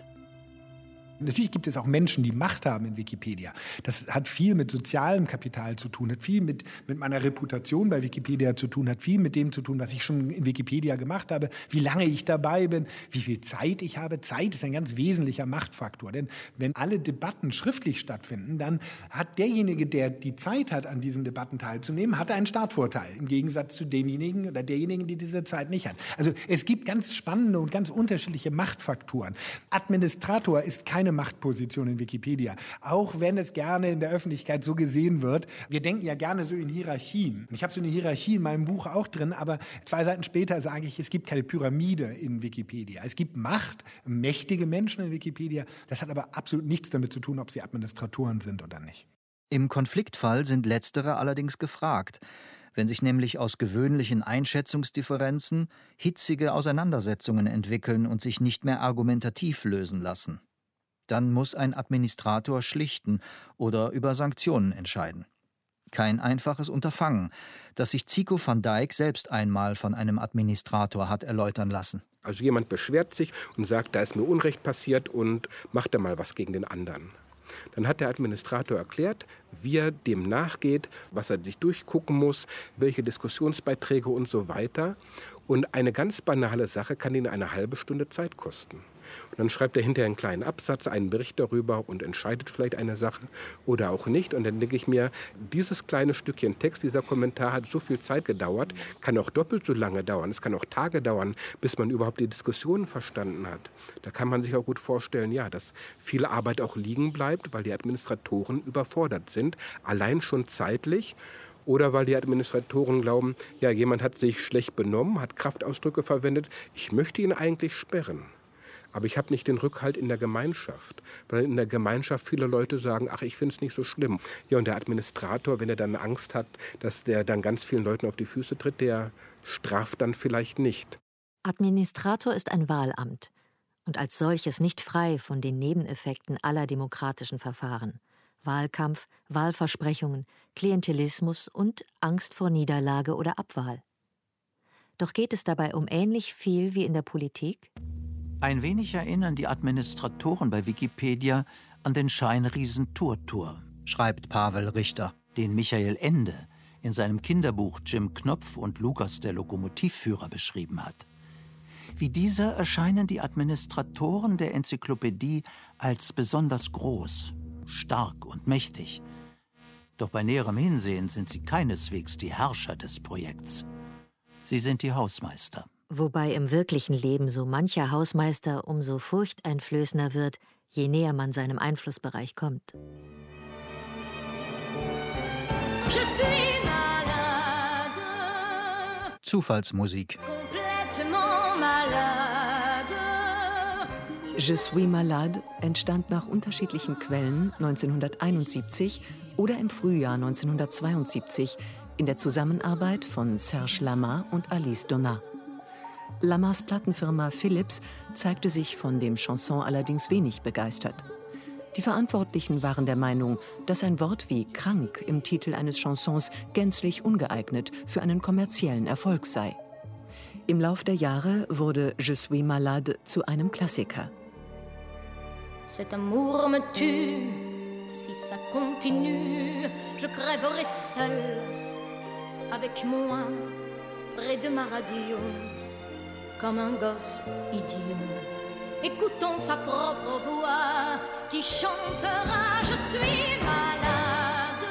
Natürlich gibt es auch Menschen, die Macht haben in Wikipedia. Das hat viel mit sozialem Kapital zu tun, hat viel mit meiner Reputation bei Wikipedia zu tun, hat viel mit dem zu tun, was ich schon in Wikipedia gemacht habe, wie lange ich dabei bin, wie viel Zeit ich habe. Zeit ist ein ganz wesentlicher Machtfaktor. Denn wenn alle Debatten schriftlich stattfinden, dann hat derjenige, der die Zeit hat, an diesen Debatten teilzunehmen, hat einen Startvorteil im Gegensatz zu demjenigen oder derjenigen, die diese Zeit nicht hat. Also es gibt ganz spannende und ganz unterschiedliche Machtfaktoren. Administrator ist keine Machtposition in Wikipedia, auch wenn es gerne in der Öffentlichkeit so gesehen wird. Wir denken ja gerne so in Hierarchien. Ich habe so eine Hierarchie in meinem Buch auch drin, aber 2 Seiten später sage ich, es gibt keine Pyramide in Wikipedia. Es gibt Macht, mächtige Menschen in Wikipedia. Das hat aber absolut nichts damit zu tun, ob sie Administratoren sind oder nicht. Im Konfliktfall sind Letztere allerdings gefragt, wenn sich nämlich aus gewöhnlichen Einschätzungsdifferenzen hitzige Auseinandersetzungen entwickeln und sich nicht mehr argumentativ lösen lassen. Dann muss ein Administrator schlichten oder über Sanktionen entscheiden. Kein einfaches Unterfangen, das sich Zico van Dijk selbst einmal von einem Administrator hat erläutern lassen. Also jemand beschwert sich und sagt, da ist mir Unrecht passiert und macht da mal was gegen den anderen. Dann hat der Administrator erklärt, wie er dem nachgeht, was er sich durchgucken muss, welche Diskussionsbeiträge und so weiter. Und eine ganz banale Sache kann ihn eine halbe Stunde Zeit kosten. Und dann schreibt er hinterher einen kleinen Absatz, einen Bericht darüber und entscheidet vielleicht eine Sache oder auch nicht. Und dann denke ich mir, dieses kleine Stückchen Text, dieser Kommentar hat so viel Zeit gedauert, kann auch doppelt so lange dauern. Es kann auch Tage dauern, bis man überhaupt die Diskussion verstanden hat. Da kann man sich auch gut vorstellen, ja, dass viel Arbeit auch liegen bleibt, weil die Administratoren überfordert sind, allein schon zeitlich. Oder weil die Administratoren glauben, ja, jemand hat sich schlecht benommen, hat Kraftausdrücke verwendet, ich möchte ihn eigentlich sperren. Aber ich habe nicht den Rückhalt in der Gemeinschaft, weil in der Gemeinschaft viele Leute sagen, ach, ich finde es nicht so schlimm. Ja, und der Administrator, wenn er dann Angst hat, dass der dann ganz vielen Leuten auf die Füße tritt, der straft dann vielleicht nicht. Administrator ist ein Wahlamt und als solches nicht frei von den Nebeneffekten aller demokratischen Verfahren. Wahlkampf, Wahlversprechungen, Klientelismus und Angst vor Niederlage oder Abwahl. Doch geht es dabei um ähnlich viel wie in der Politik? Ein wenig erinnern die Administratoren bei Wikipedia an den Scheinriesen Turtur, schreibt Pavel Richter, den Michael Ende in seinem Kinderbuch Jim Knopf und Lukas der Lokomotivführer beschrieben hat. Wie dieser erscheinen die Administratoren der Enzyklopädie als besonders groß, stark und mächtig. Doch bei näherem Hinsehen sind sie keineswegs die Herrscher des Projekts. Sie sind die Hausmeister. Wobei im wirklichen Leben so mancher Hausmeister umso furchteinflößender wird, je näher man seinem Einflussbereich kommt. Zufallsmusik. Je suis malade entstand nach unterschiedlichen Quellen 1971 oder im Frühjahr 1972 in der Zusammenarbeit von Serge Lama und Alice Donat. Lamas Plattenfirma Philips zeigte sich von dem Chanson allerdings wenig begeistert. Die Verantwortlichen waren der Meinung, dass ein Wort wie krank im Titel eines Chansons gänzlich ungeeignet für einen kommerziellen Erfolg sei. Im Lauf der Jahre wurde Je suis malade zu einem Klassiker. Cet amour me tue, si ça continue, je crèverai seul, avec moi, près de ma radio, comme un gosse idiot, écoutant sa propre voix, qui chantera, je suis malade,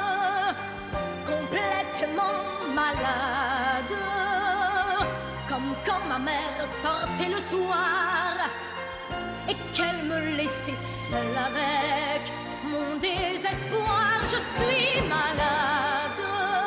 complètement malade, comme quand ma mère sortait le soir, et qu'elle me laissait seule avec mon désespoir. Je suis malade,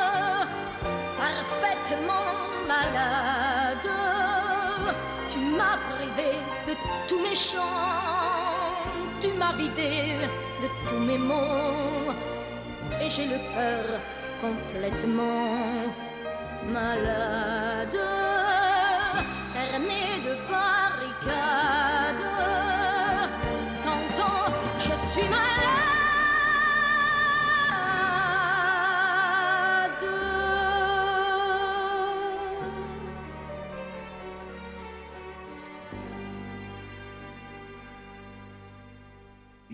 parfaitement malade. Tu m'as privé de tous mes chants, tu m'as vidé de tous mes mots, et j'ai le cœur complètement malade, cerné de barricades.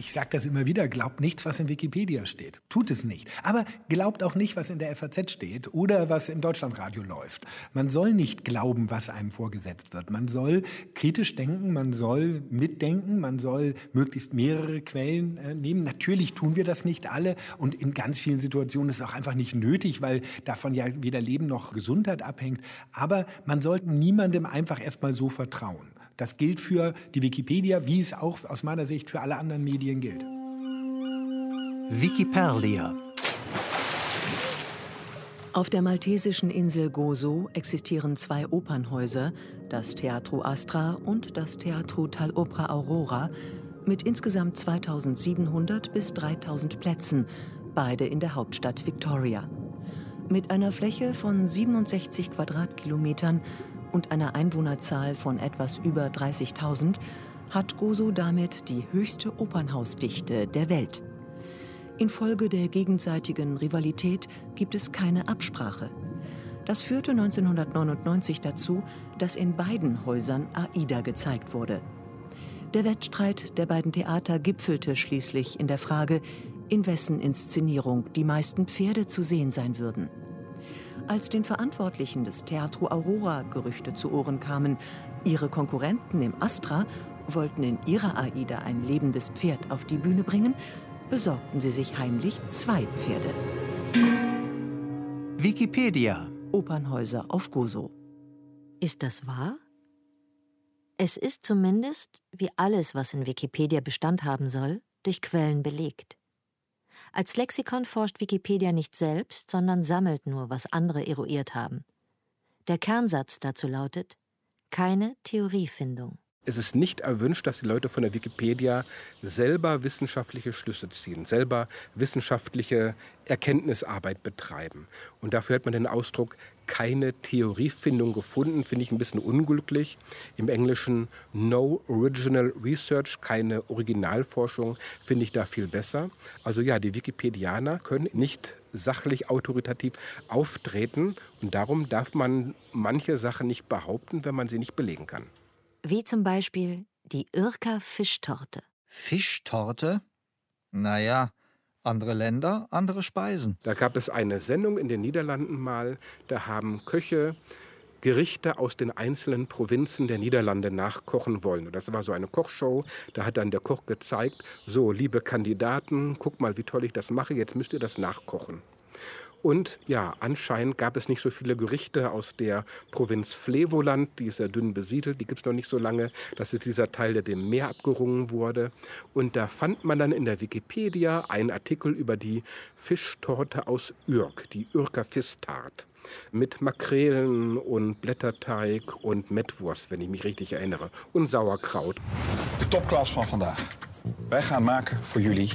Ich sage das immer wieder, glaubt nichts, was in Wikipedia steht. Tut es nicht. Aber glaubt auch nicht, was in der FAZ steht oder was im Deutschlandradio läuft. Man soll nicht glauben, was einem vorgesetzt wird. Man soll kritisch denken, man soll mitdenken, man soll möglichst mehrere Quellen nehmen. Natürlich tun wir das nicht alle und in ganz vielen Situationen ist es auch einfach nicht nötig, weil davon ja weder Leben noch Gesundheit abhängt. Aber man sollte niemandem einfach erstmal so vertrauen. Das gilt für die Wikipedia, wie es auch aus meiner Sicht für alle anderen Medien gilt. Wikipedia. Auf der maltesischen Insel Gozo existieren 2 Opernhäuser, das Teatro Astra und das Teatro Tal Opera Aurora, mit insgesamt 2700 bis 3000 Plätzen, beide in der Hauptstadt Victoria. Mit einer Fläche von 67 Quadratkilometern und einer Einwohnerzahl von etwas über 30.000 hat Gozo damit die höchste Opernhausdichte der Welt. Infolge der gegenseitigen Rivalität gibt es keine Absprache. Das führte 1999 dazu, dass in beiden Häusern Aida gezeigt wurde. Der Wettstreit der beiden Theater gipfelte schließlich in der Frage, in wessen Inszenierung die meisten Pferde zu sehen sein würden. Als den Verantwortlichen des Teatro Aurora Gerüchte zu Ohren kamen, ihre Konkurrenten im Astra wollten in ihrer Aida ein lebendes Pferd auf die Bühne bringen, besorgten sie sich heimlich 2 Pferde. Wikipedia. Opernhäuser auf Gozo. Ist das wahr? Es ist zumindest, wie alles, was in Wikipedia Bestand haben soll, durch Quellen belegt. Als Lexikon forscht Wikipedia nicht selbst, sondern sammelt nur, was andere eruiert haben. Der Kernsatz dazu lautet: keine Theoriefindung. Es ist nicht erwünscht, dass die Leute von der Wikipedia selber wissenschaftliche Schlüsse ziehen, selber wissenschaftliche Erkenntnisarbeit betreiben. Und dafür hat man den Ausdruck keine Theoriefindung gefunden, finde ich ein bisschen unglücklich. Im Englischen no original research, keine Originalforschung, finde ich da viel besser. Also ja, die Wikipedianer können nicht sachlich autoritativ auftreten und darum darf man manche Sachen nicht behaupten, wenn man sie nicht belegen kann. Wie zum Beispiel die Urker-Fischtorte. Fischtorte? Naja, andere Länder, andere Speisen. Da gab es eine Sendung in den Niederlanden mal, da haben Köche Gerichte aus den einzelnen Provinzen der Niederlande nachkochen wollen. Und das war so eine Kochshow, da hat dann der Koch gezeigt, so, liebe Kandidaten, guck mal, wie toll ich das mache, jetzt müsst ihr das nachkochen. Und ja, anscheinend gab es nicht so viele Gerichte aus der Provinz Flevoland, die ist ja dünn besiedelt, die gibt es noch nicht so lange. Das ist dieser Teil, der dem Meer abgerungen wurde. Und da fand man dann in der Wikipedia einen Artikel über die Fischtorte aus Urk, die Urker Vistart. Mit Makrelen und Blätterteig und Metwurst, wenn ich mich richtig erinnere. Und Sauerkraut. De topklas van vandaag. Wij gaan maken voor jullie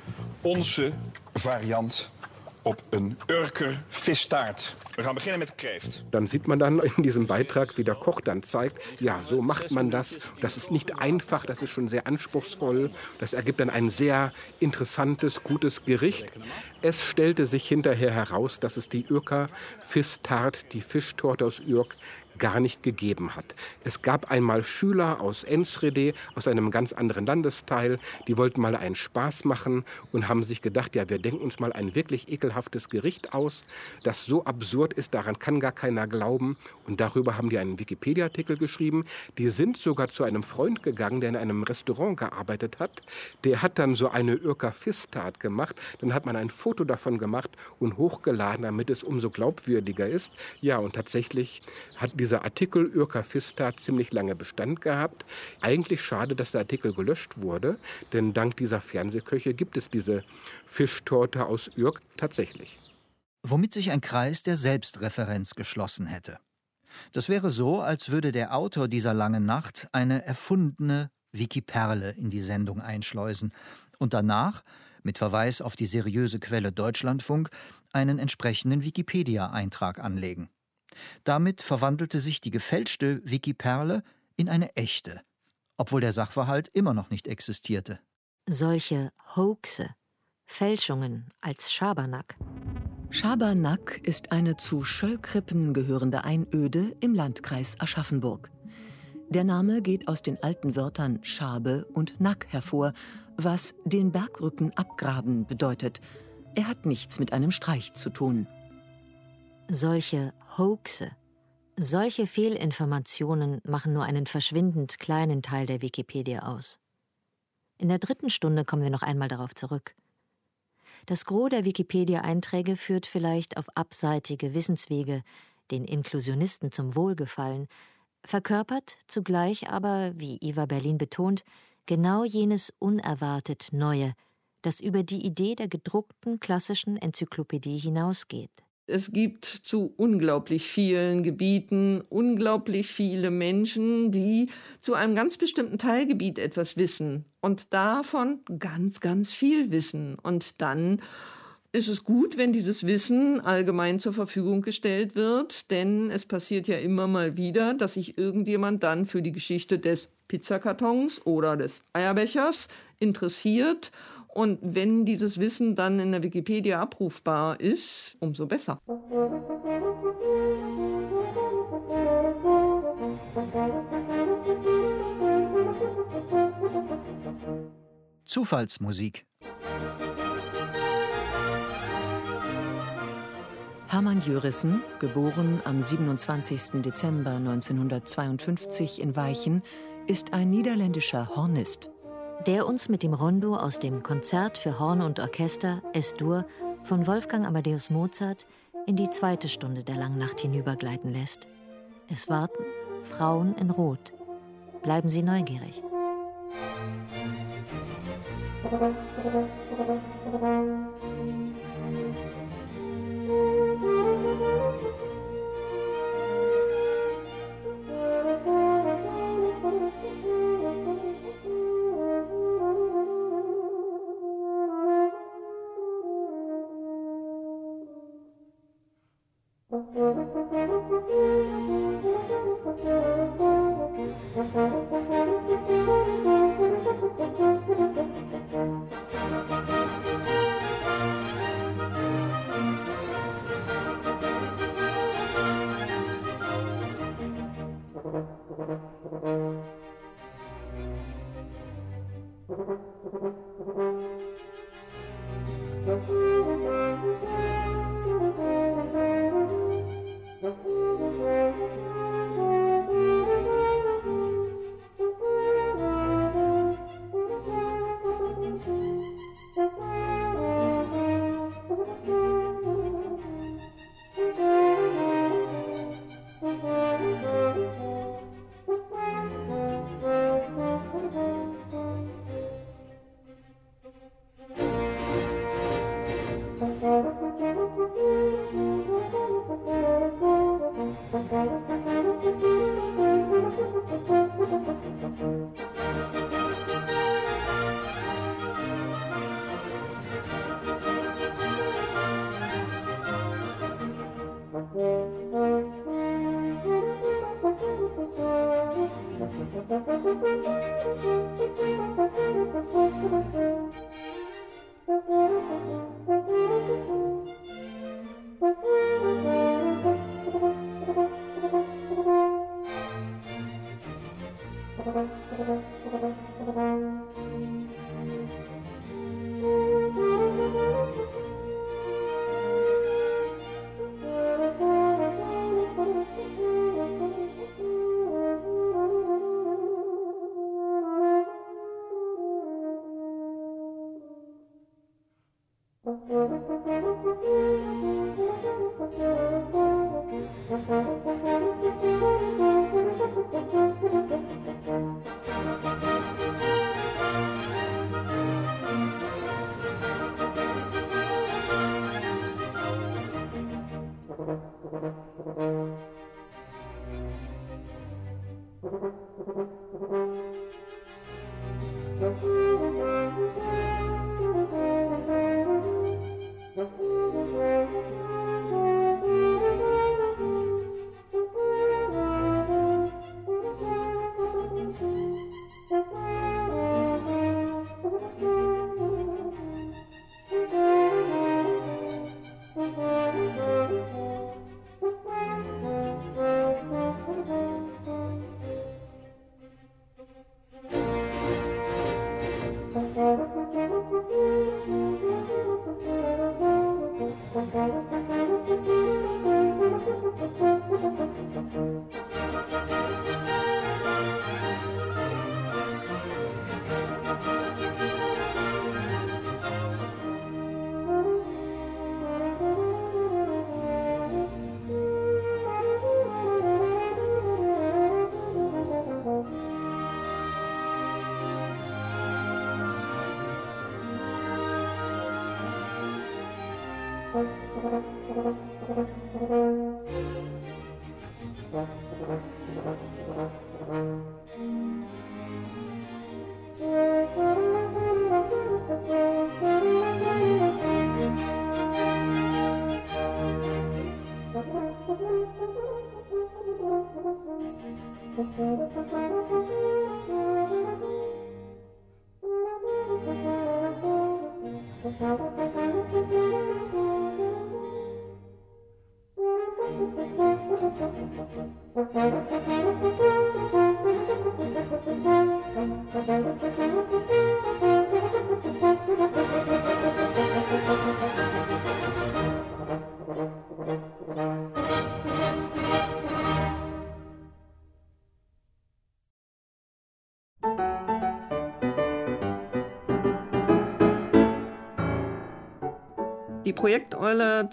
onze variant op een Urker vistaart. We gaan beginnen met de kreeft. Dann sieht man dann in diesem Beitrag, wie der Koch dann zeigt, ja, so macht man das. Das ist nicht einfach, das ist schon sehr anspruchsvoll. Das ergibt dann ein sehr interessantes, gutes Gericht. Es stellte sich hinterher heraus, dass es die Urker Vistart, die Fischtorte aus Urk, gar nicht gegeben hat. Es gab einmal Schüler aus Enschede, aus einem ganz anderen Landesteil, die wollten mal einen Spaß machen und haben sich gedacht, ja, wir denken uns mal ein wirklich ekelhaftes Gericht aus, das so absurd ist, daran kann gar keiner glauben. Und darüber haben die einen Wikipedia-Artikel geschrieben. Die sind sogar zu einem Freund gegangen, der in einem Restaurant gearbeitet hat. Der hat dann so eine Urker Vistart gemacht. Dann hat man ein Foto davon gemacht und hochgeladen, damit es umso glaubwürdiger ist. Ja, und tatsächlich hat dieser Artikel Urker Vistart ziemlich lange Bestand gehabt. Eigentlich schade, dass der Artikel gelöscht wurde, denn dank dieser Fernsehköche gibt es diese Fischtorte aus Urk tatsächlich. Womit sich ein Kreis der Selbstreferenz geschlossen hätte. Das wäre so, als würde der Autor dieser langen Nacht eine erfundene Wikiperle in die Sendung einschleusen und danach, mit Verweis auf die seriöse Quelle Deutschlandfunk, einen entsprechenden Wikipedia-Eintrag anlegen. Damit verwandelte sich die gefälschte Wikiperle in eine echte, obwohl der Sachverhalt immer noch nicht existierte. Solche Hoaxe, Fälschungen als Schabernack. Schabernack ist eine zu Schöllkrippen gehörende Einöde im Landkreis Aschaffenburg. Der Name geht aus den alten Wörtern Schabe und Nack hervor, was den Bergrücken abgraben bedeutet. Er hat nichts mit einem Streich zu tun. Solche Hoaxe, solche Fehlinformationen machen nur einen verschwindend kleinen Teil der Wikipedia aus. In der 3. Stunde kommen wir noch einmal darauf zurück. Das Gros der Wikipedia-Einträge führt vielleicht auf abseitige Wissenswege, den Inklusionisten zum Wohlgefallen, verkörpert zugleich aber, wie Ivar Berlin betont, genau jenes unerwartet Neue, das über die Idee der gedruckten klassischen Enzyklopädie hinausgeht. Es gibt zu unglaublich vielen Gebieten unglaublich viele Menschen, die zu einem ganz bestimmten Teilgebiet etwas wissen und davon ganz, ganz viel wissen. Und dann ist es gut, wenn dieses Wissen allgemein zur Verfügung gestellt wird, denn es passiert ja immer mal wieder, dass sich irgendjemand dann für die Geschichte des Pizzakartons oder des Eierbechers interessiert. Und wenn dieses Wissen dann in der Wikipedia abrufbar ist, umso besser. Zufallsmusik. Hermann Jörissen, geboren am 27. Dezember 1952 in Weichen, ist ein niederländischer Hornist. Der uns mit dem Rondo aus dem Konzert für Horn und Orchester Es-Dur von Wolfgang Amadeus Mozart in die 2. Stunde der Langnacht hinübergleiten lässt. Es warten Frauen in Rot. Bleiben Sie neugierig. Die Projekteule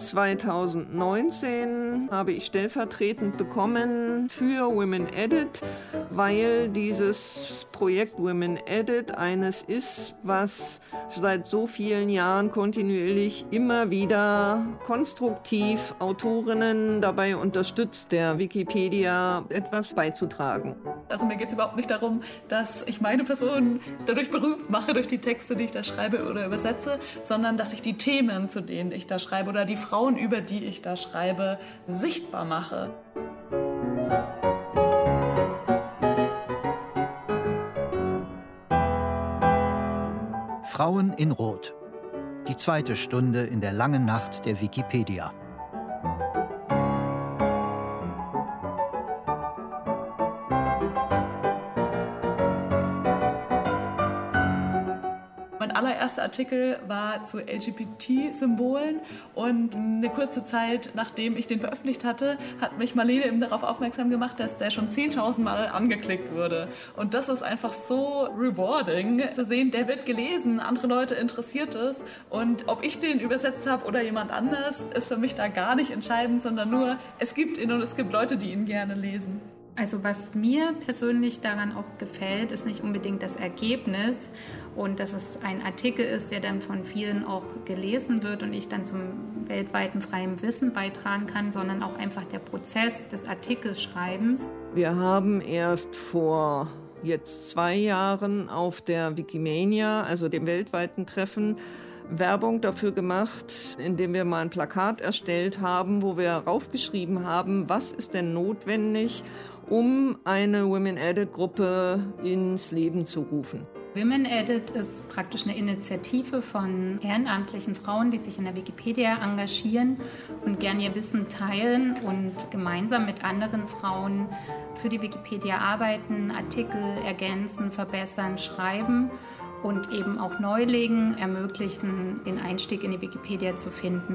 2019 habe ich stellvertretend bekommen für Women Edit, weil dieses Projekt Women Edit eines ist, was seit so vielen Jahren kontinuierlich immer wieder konstruktiv Autorinnen dabei unterstützt, der Wikipedia etwas beizutragen. Also mir geht es überhaupt nicht darum, dass ich meine Person dadurch berühmt mache, durch die Texte, die ich da schreibe oder übersetze, sondern dass ich die Themen, zu denen ich da schreibe, oder die Frauen, über die ich da schreibe, sichtbar mache. Frauen in Rot. Die zweite Stunde in der langen Nacht der Wikipedia. Mein allererster Artikel war zu LGBT-Symbolen und eine kurze Zeit, nachdem ich den veröffentlicht hatte, hat mich Marlene eben darauf aufmerksam gemacht, dass der schon 10.000 Mal angeklickt wurde. Und das ist einfach so rewarding, zu sehen, der wird gelesen, andere Leute interessiert es. Und ob ich den übersetzt habe oder jemand anders, ist für mich da gar nicht entscheidend, sondern nur, es gibt ihn und es gibt Leute, die ihn gerne lesen. Also was mir persönlich daran auch gefällt, ist nicht unbedingt das Ergebnis und dass es ein Artikel ist, der dann von vielen auch gelesen wird und ich dann zum weltweiten freien Wissen beitragen kann, sondern auch einfach der Prozess des Artikelschreibens. Wir haben erst vor jetzt 2 Jahren auf der Wikimania, also dem weltweiten Treffen, Werbung dafür gemacht, indem wir mal ein Plakat erstellt haben, wo wir raufgeschrieben haben, was ist denn notwendig, um eine Women Edit-Gruppe ins Leben zu rufen. Women Edit ist praktisch eine Initiative von ehrenamtlichen Frauen, die sich in der Wikipedia engagieren und gern ihr Wissen teilen und gemeinsam mit anderen Frauen für die Wikipedia arbeiten, Artikel ergänzen, verbessern, schreiben und eben auch Neulingen ermöglichen, den Einstieg in die Wikipedia zu finden.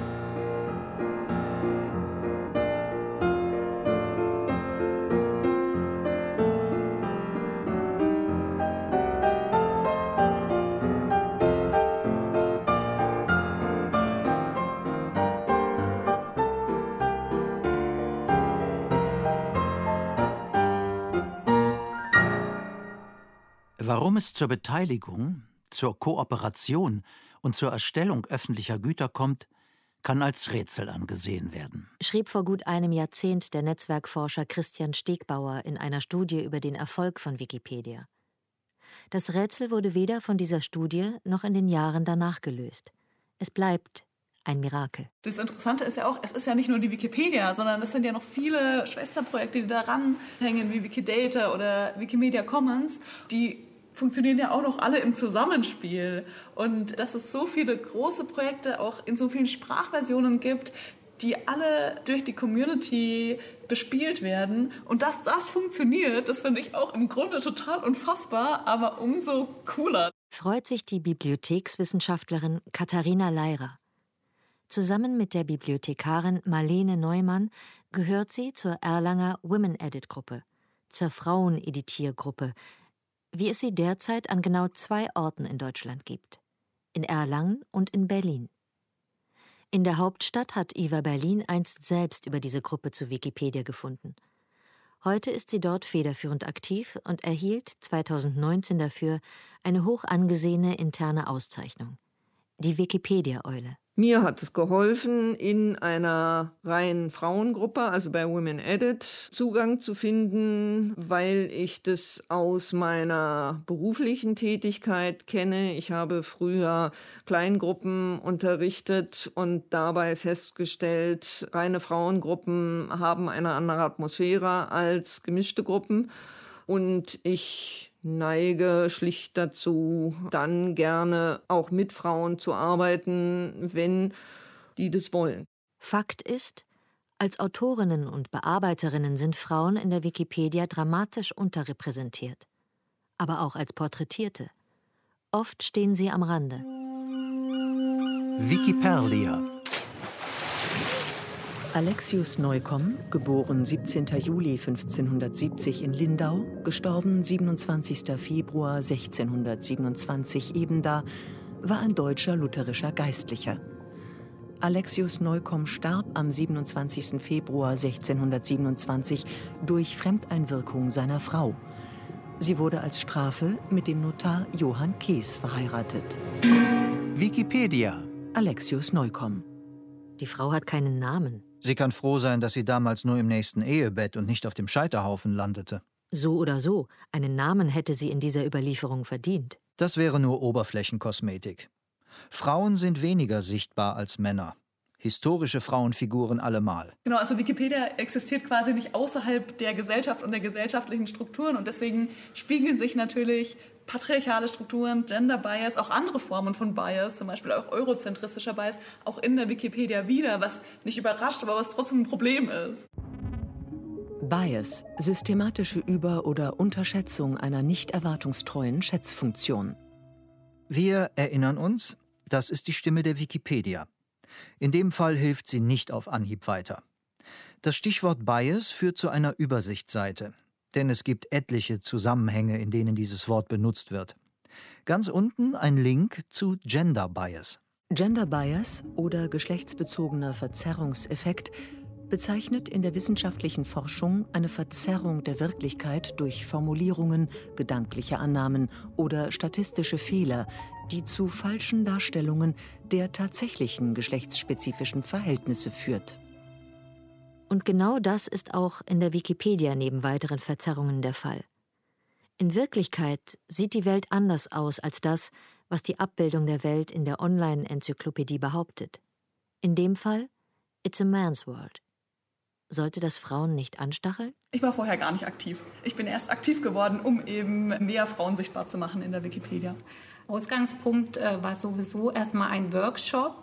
Warum es zur Beteiligung, zur Kooperation und zur Erstellung öffentlicher Güter kommt, kann als Rätsel angesehen werden. Schrieb vor gut einem Jahrzehnt der Netzwerkforscher Christian Stegbauer in einer Studie über den Erfolg von Wikipedia. Das Rätsel wurde weder von dieser Studie noch in den Jahren danach gelöst. Es bleibt ein Mirakel. Das Interessante ist ja auch, es ist ja nicht nur die Wikipedia, sondern es sind ja noch viele Schwesterprojekte, die daran hängen, wie Wikidata oder Wikimedia Commons, die funktionieren ja auch noch alle im Zusammenspiel. Und dass es so viele große Projekte auch in so vielen Sprachversionen gibt, die alle durch die Community bespielt werden. Und dass das funktioniert, das finde ich auch im Grunde total unfassbar, aber umso cooler. Freut sich die Bibliothekswissenschaftlerin Katharina Leirer. Zusammen mit der Bibliothekarin Marlene Neumann gehört sie zur Erlanger Women Edit Gruppe, zur Fraueneditiergruppe, wie es sie derzeit an genau 2 Orten in Deutschland gibt, in Erlangen und in Berlin. In der Hauptstadt hat Iva Berlin einst selbst über diese Gruppe zu Wikipedia gefunden. Heute ist sie dort federführend aktiv und erhielt 2019 dafür eine hoch angesehene interne Auszeichnung, die Wikipedia-Eule. Mir hat es geholfen, in einer reinen Frauengruppe, also bei Women Edit, Zugang zu finden, weil ich das aus meiner beruflichen Tätigkeit kenne. Ich habe früher Kleingruppen unterrichtet und dabei festgestellt, reine Frauengruppen haben eine andere Atmosphäre als gemischte Gruppen. Und ich neige schlicht dazu, dann gerne auch mit Frauen zu arbeiten, wenn die das wollen. Fakt ist, als Autorinnen und Bearbeiterinnen sind Frauen in der Wikipedia dramatisch unterrepräsentiert. Aber auch als Porträtierte. Oft stehen sie am Rande. Wikipedia. Alexius Neukomm, geboren 17. Juli 1570 in Lindau, gestorben 27. Februar 1627 ebenda, war ein deutscher lutherischer Geistlicher. Alexius Neukomm starb am 27. Februar 1627 durch Fremdeinwirkung seiner Frau. Sie wurde als Strafe mit dem Notar Johann Kees verheiratet. Wikipedia. Alexius Neukomm. Die Frau hat keinen Namen. Sie kann froh sein, dass sie damals nur im nächsten Ehebett und nicht auf dem Scheiterhaufen landete. So oder so, einen Namen hätte sie in dieser Überlieferung verdient. Das wäre nur Oberflächenkosmetik. Frauen sind weniger sichtbar als Männer. Historische Frauenfiguren allemal. Genau, also Wikipedia existiert quasi nicht außerhalb der Gesellschaft und der gesellschaftlichen Strukturen und deswegen spiegeln sich natürlich patriarchale Strukturen, Gender Bias, auch andere Formen von Bias, zum Beispiel auch eurozentristischer Bias, auch in der Wikipedia wieder, was nicht überrascht, aber was trotzdem ein Problem ist. Bias, systematische Über- oder Unterschätzung einer nicht erwartungstreuen Schätzfunktion. Wir erinnern uns, das ist die Stimme der Wikipedia. In dem Fall hilft sie nicht auf Anhieb weiter. Das Stichwort Bias führt zu einer Übersichtsseite, denn es gibt etliche Zusammenhänge, in denen dieses Wort benutzt wird. Ganz unten ein Link zu Gender Bias. Gender Bias oder geschlechtsbezogener Verzerrungseffekt bezeichnet in der wissenschaftlichen Forschung eine Verzerrung der Wirklichkeit durch Formulierungen, gedankliche Annahmen oder statistische Fehler, die zu falschen Darstellungen der tatsächlichen geschlechtsspezifischen Verhältnisse führt. Und genau das ist auch in der Wikipedia neben weiteren Verzerrungen der Fall. In Wirklichkeit sieht die Welt anders aus als das, was die Abbildung der Welt in der Online-Enzyklopädie behauptet. In dem Fall, it's a man's world. Sollte das Frauen nicht anstacheln? Ich war vorher gar nicht aktiv. Ich bin erst aktiv geworden, um eben mehr Frauen sichtbar zu machen in der Wikipedia. Ausgangspunkt war sowieso erstmal ein Workshop,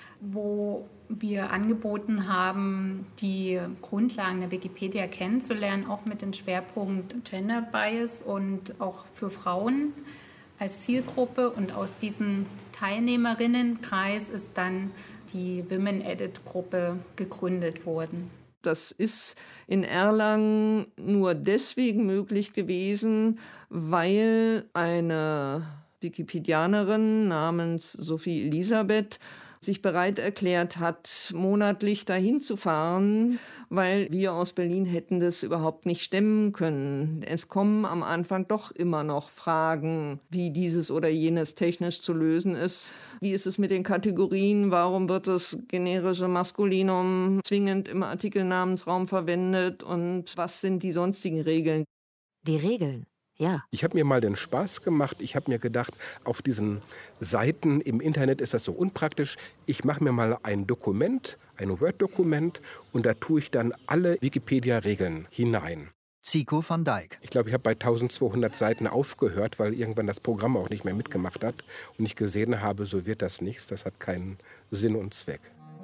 wo wir angeboten haben, die Grundlagen der Wikipedia kennenzulernen, auch mit dem Schwerpunkt Gender Bias und auch für Frauen als Zielgruppe. Und aus diesem Teilnehmerinnenkreis ist dann die Women Edit Gruppe gegründet worden. Das ist in Erlangen nur deswegen möglich gewesen, weil eine Wikipedianerin namens Sophie Elisabeth sich bereit erklärt hat, monatlich dahin zu fahren, weil wir aus Berlin hätten das überhaupt nicht stemmen können. Es kommen am Anfang doch immer noch Fragen, wie dieses oder jenes technisch zu lösen ist. Wie ist es mit den Kategorien? Warum wird das generische Maskulinum zwingend im Artikelnamensraum verwendet? Und was sind die sonstigen Regeln? Die Regeln? Ja. Ich habe mir mal den Spaß gemacht. Ich habe mir gedacht, auf diesen Seiten im Internet ist das so unpraktisch. Ich mache mir mal ein Dokument, ein Word-Dokument, und da tue ich dann alle Wikipedia-Regeln hinein. Zico van Dijk. Ich glaube, ich habe bei 1200 Seiten aufgehört, weil irgendwann das Programm auch nicht mehr mitgemacht hat und ich gesehen habe, so wird das nichts. Das hat keinen Sinn und Zweck.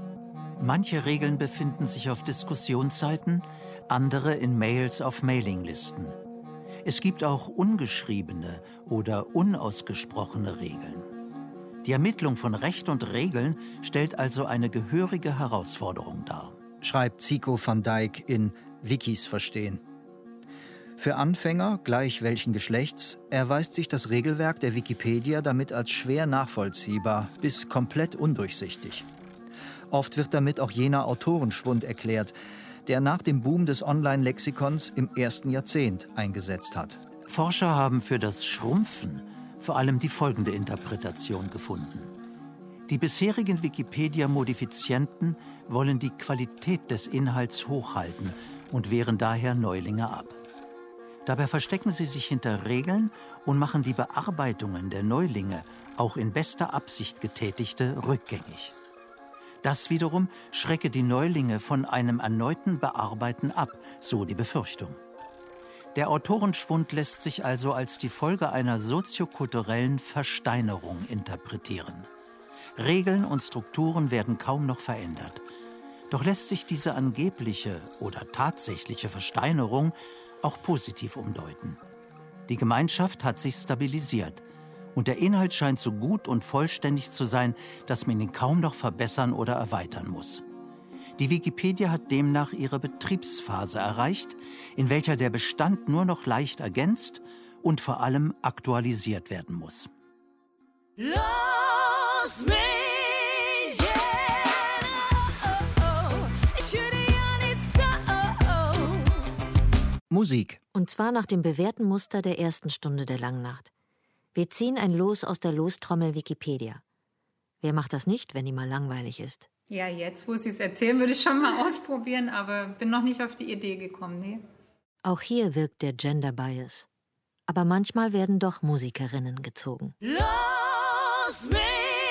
Manche Regeln befinden sich auf Diskussionsseiten, andere in Mails auf Mailinglisten. Es gibt auch ungeschriebene oder unausgesprochene Regeln. Die Ermittlung von Recht und Regeln stellt also eine gehörige Herausforderung dar. Schreibt Zico van Dijk in Wikis verstehen. Für Anfänger, gleich welchen Geschlechts, erweist sich das Regelwerk der Wikipedia damit als schwer nachvollziehbar bis komplett undurchsichtig. Oft wird damit auch jener Autorenschwund erklärt, der nach dem Boom des Online-Lexikons im ersten Jahrzehnt eingesetzt hat. Forscher haben für das Schrumpfen vor allem die folgende Interpretation gefunden. Die bisherigen Wikipedia-Modifizienten wollen die Qualität des Inhalts hochhalten und wehren daher Neulinge ab. Dabei verstecken sie sich hinter Regeln und machen die Bearbeitungen der Neulinge, auch in bester Absicht getätigte, rückgängig. Das wiederum schrecke die Neulinge von einem erneuten Bearbeiten ab, so die Befürchtung. Der Autorenschwund lässt sich also als die Folge einer soziokulturellen Versteinerung interpretieren. Regeln und Strukturen werden kaum noch verändert. Doch lässt sich diese angebliche oder tatsächliche Versteinerung auch positiv umdeuten. Die Gemeinschaft hat sich stabilisiert und der Inhalt scheint so gut und vollständig zu sein, dass man ihn kaum noch verbessern oder erweitern muss. Die Wikipedia hat demnach ihre Betriebsphase erreicht, in welcher der Bestand nur noch leicht ergänzt und vor allem aktualisiert werden muss. Los mich, Musik. Und zwar nach dem bewährten Muster der ersten Stunde der Langnacht. Wir ziehen ein Los aus der Lostrommel Wikipedia. Wer macht das nicht, wenn ihm mal langweilig ist? Ja, jetzt, wo Sie es erzählen, würde ich schon mal ausprobieren, aber bin noch nicht auf die Idee gekommen, nee. Auch hier wirkt der Gender Bias. Aber manchmal werden doch Musikerinnen gezogen. Los mich,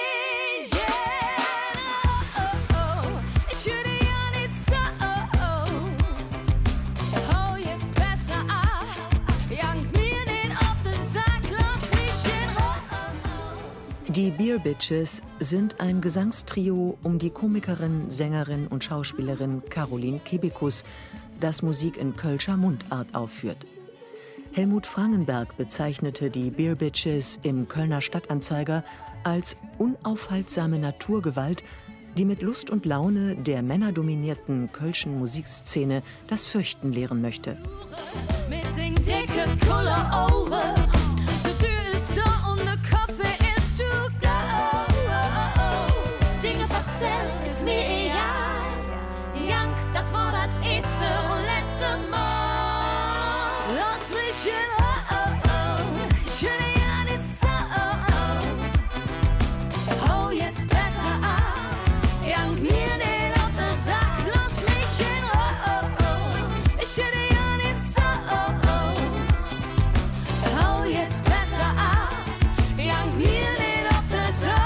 ich höre ja nicht so. Oh, jetzt besser ab, jank mir nicht auf den Sack, lass mich in Ruhe. Die Beer Bitches sind ein Gesangstrio um die Komikerin, Sängerin und Schauspielerin Caroline Kebekus, das Musik in Kölscher Mundart aufführt. Helmut Frangenberg bezeichnete die Beer Bitches im Kölner Stadtanzeiger als unaufhaltsame Naturgewalt, die mit Lust und Laune der männerdominierten kölschen Musikszene das Fürchten lehren möchte. Mit den dicken Kullerohren, die Tür ist da und der Kaffee ist to go. Dinge verzählen ist mir egal, Jank, das war das erste und letzte Mal. Lass mich in Ruhe, ich höre ja nicht so. Oh, jetzt besser ab, jank mir nicht auf den Sack, lass mich in Ruhe, ich höre ja nicht so. Oh, jetzt besser ab, jank mir nicht auf den Sack.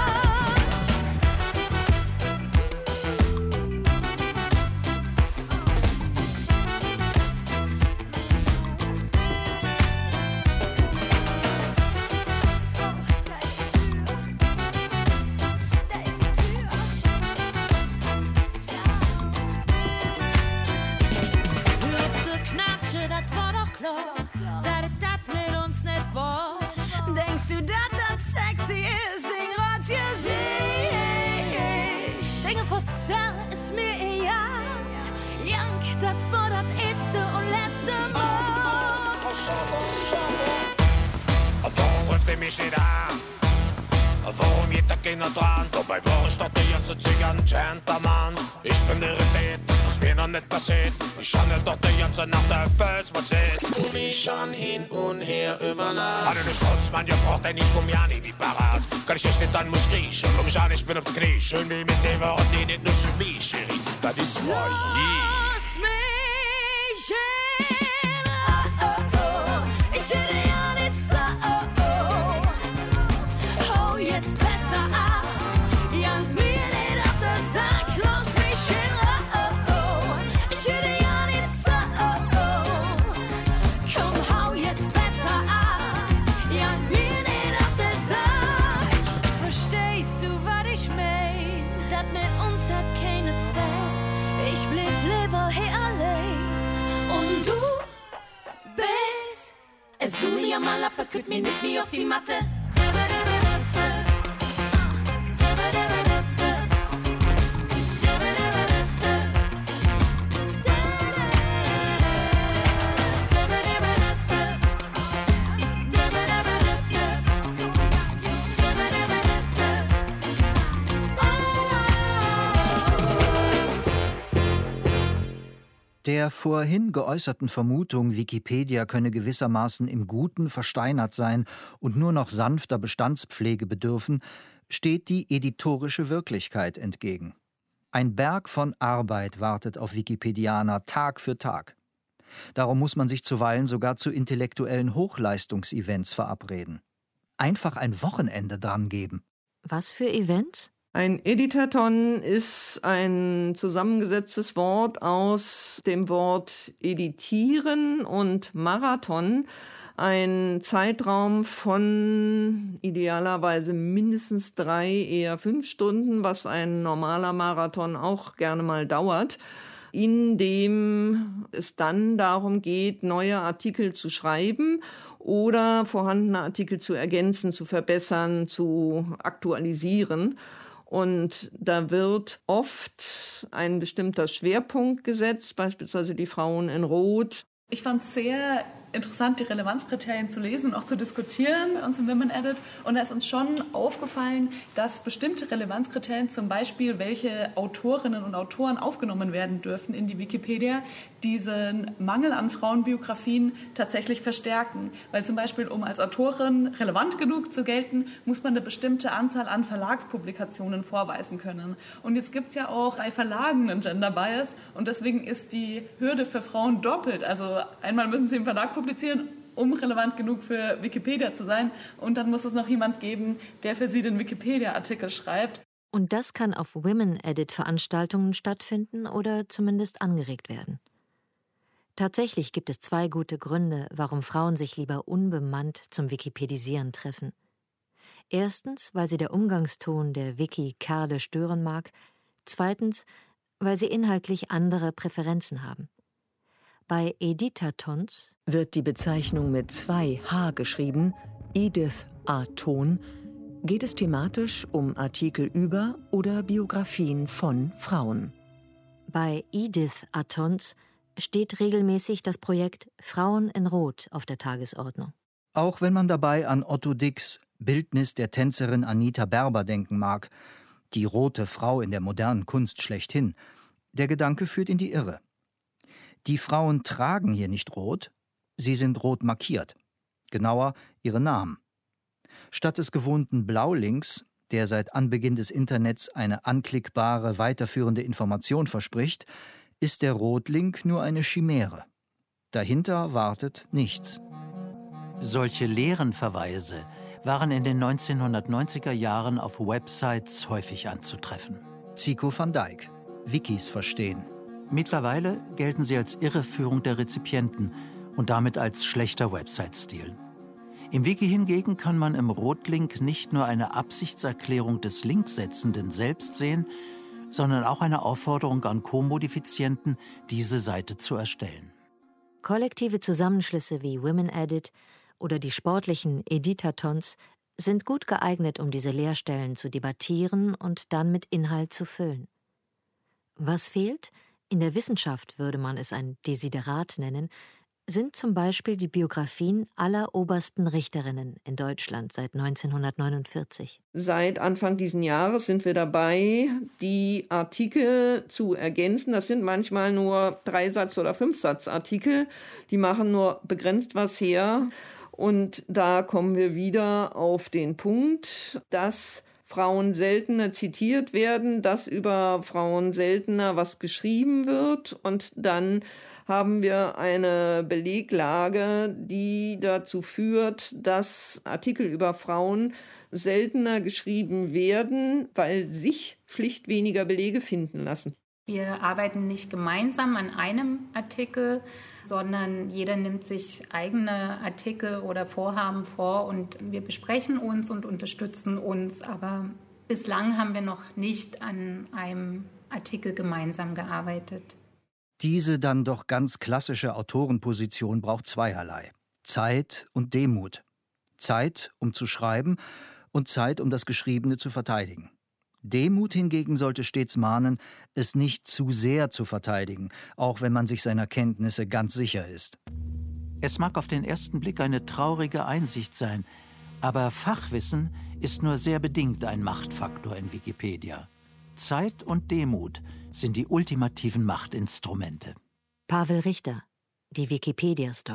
Lutze Knatsche, das war doch klar, dass das mit uns nicht war. Denkst du, dass das sexy ist? Sing Rotz, ja, sich. Dinge verzählen ist mir egal. Jank, das war das erste und letzte Mal. Warum ruft ihr mich nicht an? Warum geht da keiner dran? Dabei war ich doch die ganze Zeit ein Gentleman. Ich bin irritiert, was mir noch nicht passiert. Ich handel doch die ganze Nacht auf Fels, was ist. Und ich an hin und her über Nacht. Hatte den Schutzmann gefragt, denn ich komm ja nicht wie parat. Kann ich echt nicht an, muss kriechen. Komm ich an, ich bin auf der Knie. Schön wie mit dem und die nicht nur Chemie, Cherie. Das ist mein Lass mich in Ruhe, ich höre ja nicht so. Oh, jetzt besser ab, jank mir nicht auf den Sack, lass mich in Ruhe, ich höre ja nicht so. Komm, hau jetzt besser ab, jank mir nicht auf den Sack. Verstehst du, was ich mein? Das mit uns hat keine Zweck. Ich blieb lieber hier allein. Und du bist es, du mir mal ab, könnt mir nicht mehr auf die Matte. Der vorhin geäußerten Vermutung, Wikipedia könne gewissermaßen im Guten versteinert sein und nur noch sanfter Bestandspflege bedürfen, steht die editorische Wirklichkeit entgegen. Ein Berg von Arbeit wartet auf Wikipedianer Tag für Tag. Darum muss man sich zuweilen sogar zu intellektuellen Hochleistungsevents verabreden. Einfach ein Wochenende dran geben. Was für Events? Ein Editathon ist ein zusammengesetztes Wort aus dem Wort editieren und Marathon. Ein Zeitraum von idealerweise mindestens 3, eher 5 Stunden, was ein normaler Marathon auch gerne mal dauert, in dem es dann darum geht, neue Artikel zu schreiben oder vorhandene Artikel zu ergänzen, zu verbessern, zu aktualisieren. Und da wird oft ein bestimmter Schwerpunkt gesetzt, beispielsweise die Frauen in Rot. Ich fand es sehr interessant, die Relevanzkriterien zu lesen und auch zu diskutieren bei uns im Women Edit. Und da ist uns schon aufgefallen, dass bestimmte Relevanzkriterien, zum Beispiel welche Autorinnen und Autoren aufgenommen werden dürfen in die Wikipedia, diesen Mangel an Frauenbiografien tatsächlich verstärken. Weil zum Beispiel, um als Autorin relevant genug zu gelten, muss man eine bestimmte Anzahl an Verlagspublikationen vorweisen können. Und jetzt gibt es ja auch bei Verlagen einen Gender Bias und deswegen ist die Hürde für Frauen doppelt. Also einmal müssen sie im Verlag publizieren, um relevant genug für Wikipedia zu sein. Und dann muss es noch jemand geben, der für sie den Wikipedia-Artikel schreibt. Und das kann auf Women-Edit-Veranstaltungen stattfinden oder zumindest angeregt werden. Tatsächlich gibt es 2 gute Gründe, warum Frauen sich lieber unbemannt zum Wikipedisieren treffen. Erstens, weil sie der Umgangston der Wiki-Kerle stören mag. Zweitens, weil sie inhaltlich andere Präferenzen haben. Bei Editathons wird die Bezeichnung mit 2 H geschrieben, Edith-Athon, geht es thematisch um Artikel über oder Biografien von Frauen. Bei Edith-Athons steht regelmäßig das Projekt Frauen in Rot auf der Tagesordnung. Auch wenn man dabei an Otto Dicks Bildnis der Tänzerin Anita Berber denken mag, die rote Frau in der modernen Kunst schlechthin, der Gedanke führt in die Irre. Die Frauen tragen hier nicht rot, sie sind rot markiert. Genauer ihre Namen. Statt des gewohnten Blaulinks, der seit Anbeginn des Internets eine anklickbare, weiterführende Information verspricht, ist der Rotlink nur eine Chimäre. Dahinter wartet nichts. Solche leeren Verweise waren in den 1990er Jahren auf Websites häufig anzutreffen. Zico van Dijk, Wikis verstehen. Mittlerweile gelten sie als Irreführung der Rezipienten und damit als schlechter Website-Stil. Im Wiki hingegen kann man im Rotlink nicht nur eine Absichtserklärung des Linksetzenden selbst sehen, sondern auch eine Aufforderung an Co-Modifizienten, diese Seite zu erstellen. Kollektive Zusammenschlüsse wie Women Edit oder die sportlichen Editathons sind gut geeignet, um diese Leerstellen zu debattieren und dann mit Inhalt zu füllen. Was fehlt? In der Wissenschaft würde man es ein Desiderat nennen, sind zum Beispiel die Biografien aller obersten Richterinnen in Deutschland seit 1949. Seit Anfang dieses Jahres sind wir dabei, die Artikel zu ergänzen. Das sind manchmal nur 3-Satz- oder 5-Satz-Artikel. Die machen nur begrenzt was her. Und da kommen wir wieder auf den Punkt, dass Frauen seltener zitiert werden, dass über Frauen seltener was geschrieben wird. Und dann haben wir eine Beleglage, die dazu führt, dass Artikel über Frauen seltener geschrieben werden, weil sich schlicht weniger Belege finden lassen. Wir arbeiten nicht gemeinsam an einem Artikel, sondern jeder nimmt sich eigene Artikel oder Vorhaben vor und wir besprechen uns und unterstützen uns. Aber bislang haben wir noch nicht an einem Artikel gemeinsam gearbeitet. Diese dann doch ganz klassische Autorenposition braucht zweierlei: Zeit und Demut. Zeit, um zu schreiben, und Zeit, um das Geschriebene zu verteidigen. Demut hingegen sollte stets mahnen, es nicht zu sehr zu verteidigen, auch wenn man sich seiner Kenntnisse ganz sicher ist. Es mag auf den ersten Blick eine traurige Einsicht sein, aber Fachwissen ist nur sehr bedingt ein Machtfaktor in Wikipedia. Zeit und Demut sind die ultimativen Machtinstrumente. Pavel Richter, die Wikipedia-Story.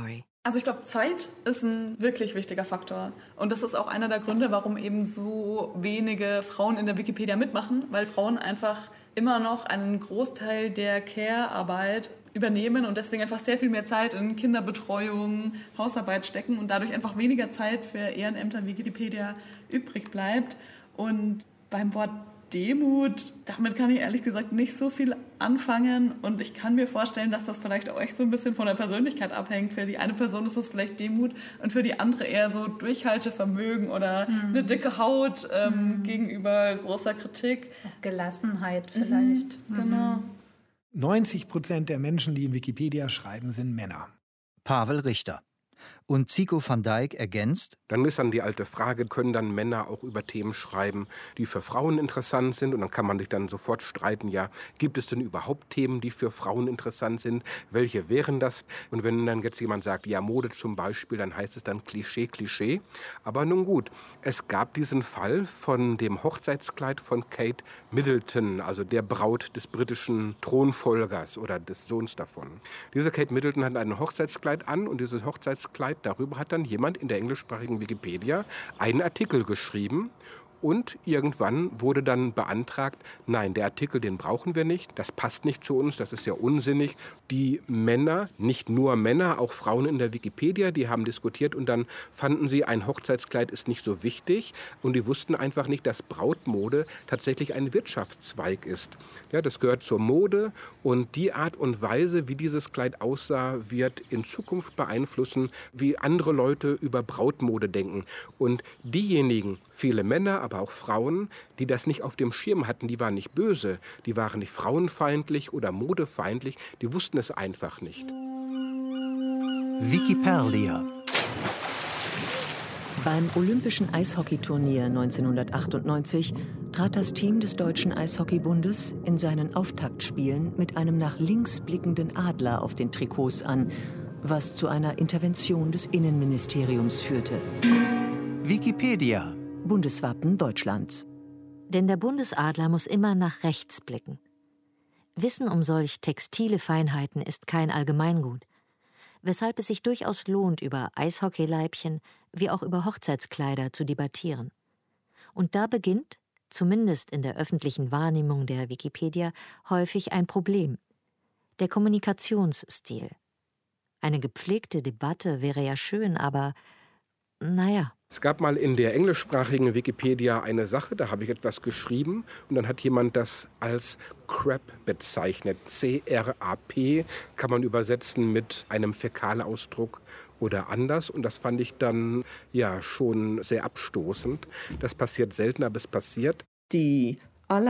Also ich glaube, Zeit ist ein wirklich wichtiger Faktor. Und das ist auch einer der Gründe, warum eben so wenige Frauen in der Wikipedia mitmachen, weil Frauen einfach immer noch einen Großteil der Care-Arbeit übernehmen und deswegen einfach sehr viel mehr Zeit in Kinderbetreuung, Hausarbeit stecken und dadurch einfach weniger Zeit für Ehrenämter in Wikipedia übrig bleibt. Und beim Wort Demut, damit kann ich ehrlich gesagt nicht so viel anfangen und ich kann mir vorstellen, dass das vielleicht auch echt so ein bisschen von der Persönlichkeit abhängt. Für die eine Person ist das vielleicht Demut und für die andere eher so Durchhaltevermögen oder eine dicke Haut gegenüber großer Kritik. Auch Gelassenheit vielleicht. Genau. 90% der Menschen, die in Wikipedia schreiben, sind Männer. Pavel Richter. Und Zico van Dijk ergänzt: Dann ist dann die alte Frage, können dann Männer auch über Themen schreiben, die für Frauen interessant sind? Und dann kann man sich dann sofort streiten, ja, gibt es denn überhaupt Themen, die für Frauen interessant sind? Welche wären das? Und wenn dann jetzt jemand sagt, ja, Mode zum Beispiel, dann heißt es dann Klischee. Aber nun gut, es gab diesen Fall von dem Hochzeitskleid von Kate Middleton, also der Braut des britischen Thronfolgers oder des Sohns davon. Diese Kate Middleton hat ein Hochzeitskleid an und dieses Hochzeitskleid, darüber hat dann jemand in der englischsprachigen Wikipedia einen Artikel geschrieben. Und irgendwann wurde dann beantragt, nein, der Artikel, den brauchen wir nicht, das passt nicht zu uns, das ist ja unsinnig. Die Männer, nicht nur Männer, auch Frauen in der Wikipedia, die haben diskutiert und dann fanden sie, ein Hochzeitskleid ist nicht so wichtig und die wussten einfach nicht, dass Brautmode tatsächlich ein Wirtschaftszweig ist. Ja, das gehört zur Mode und die Art und Weise, wie dieses Kleid aussah, wird in Zukunft beeinflussen, wie andere Leute über Brautmode denken. Und diejenigen, viele Männer, aber auch Frauen, die das nicht auf dem Schirm hatten, die waren nicht böse, die waren nicht frauenfeindlich oder modefeindlich, die wussten es einfach nicht. Wikipedia. Beim Olympischen Eishockeyturnier 1998 trat das Team des Deutschen Eishockeybundes in seinen Auftaktspielen mit einem nach links blickenden Adler auf den Trikots an, was zu einer Intervention des Innenministeriums führte. Wikipedia. Bundeswappen Deutschlands. Denn der Bundesadler muss immer nach rechts blicken. Wissen um solch textile Feinheiten ist kein Allgemeingut, weshalb es sich durchaus lohnt, über Eishockeyleibchen wie auch über Hochzeitskleider zu debattieren. Und da beginnt, zumindest in der öffentlichen Wahrnehmung der Wikipedia, häufig ein Problem: der Kommunikationsstil. Eine gepflegte Debatte wäre ja schön, aber naja. Es gab mal in der englischsprachigen Wikipedia eine Sache, da habe ich etwas geschrieben und dann hat jemand das als Crap bezeichnet. C-R-A-P kann man übersetzen mit einem Fäkalausdruck oder anders und das fand ich dann ja schon sehr abstoßend. Das passiert selten, aber es passiert. Die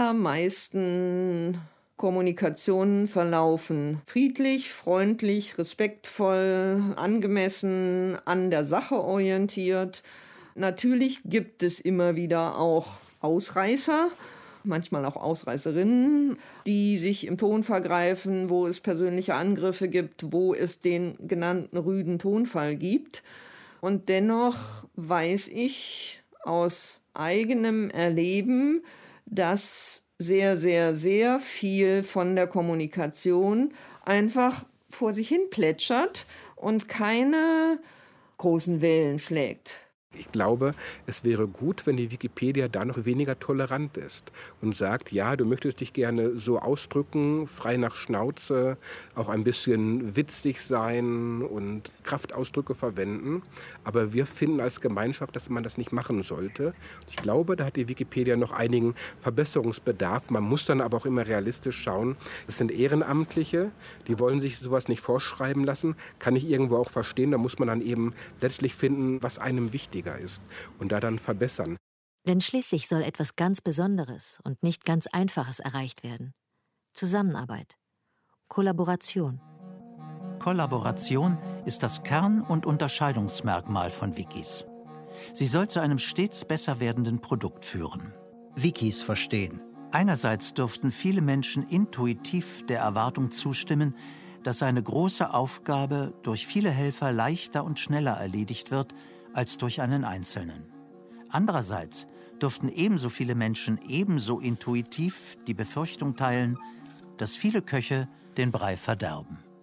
allermeisten Kommunikationen verlaufen friedlich, freundlich, respektvoll, angemessen, an der Sache orientiert. Natürlich gibt es immer wieder auch Ausreißer, manchmal auch Ausreißerinnen, die sich im Ton vergreifen, wo es persönliche Angriffe gibt, wo es den genannten rüden Tonfall gibt. Und dennoch weiß ich aus eigenem Erleben, dass sehr, sehr, sehr viel von der Kommunikation einfach vor sich hin plätschert und keine großen Wellen schlägt. Ich glaube, es wäre gut, wenn die Wikipedia da noch weniger tolerant ist und sagt, ja, du möchtest dich gerne so ausdrücken, frei nach Schnauze, auch ein bisschen witzig sein und Kraftausdrücke verwenden. Aber wir finden als Gemeinschaft, dass man das nicht machen sollte. Ich glaube, da hat die Wikipedia noch einigen Verbesserungsbedarf. Man muss dann aber auch immer realistisch schauen. Es sind Ehrenamtliche, die wollen sich sowas nicht vorschreiben lassen. Kann ich irgendwo auch verstehen. Da muss man dann eben letztlich finden, was einem wichtiger ist und da dann verbessern. Denn schließlich soll etwas ganz Besonderes und nicht ganz Einfaches erreicht werden. Zusammenarbeit. Kollaboration. Kollaboration ist das Kern- und Unterscheidungsmerkmal von Wikis. Sie soll zu einem stets besser werdenden Produkt führen. Wikis verstehen. Einerseits dürften viele Menschen intuitiv der Erwartung zustimmen, dass eine große Aufgabe durch viele Helfer leichter und schneller erledigt wird, als durch einen Einzelnen. Andererseits dürften ebenso viele Menschen ebenso intuitiv die Befürchtung teilen, dass viele Köche den Brei verderben.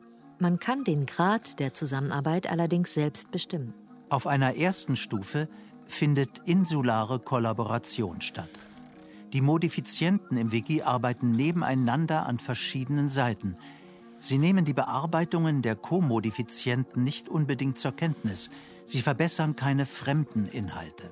Man kann den Grad der Zusammenarbeit allerdings selbst bestimmen. Auf einer ersten Stufe findet insulare Kollaboration statt. Die Modifizienten im Wiki arbeiten nebeneinander an verschiedenen Seiten. Sie nehmen die Bearbeitungen der Co-Modifizienten nicht unbedingt zur Kenntnis. Sie verbessern keine fremden Inhalte.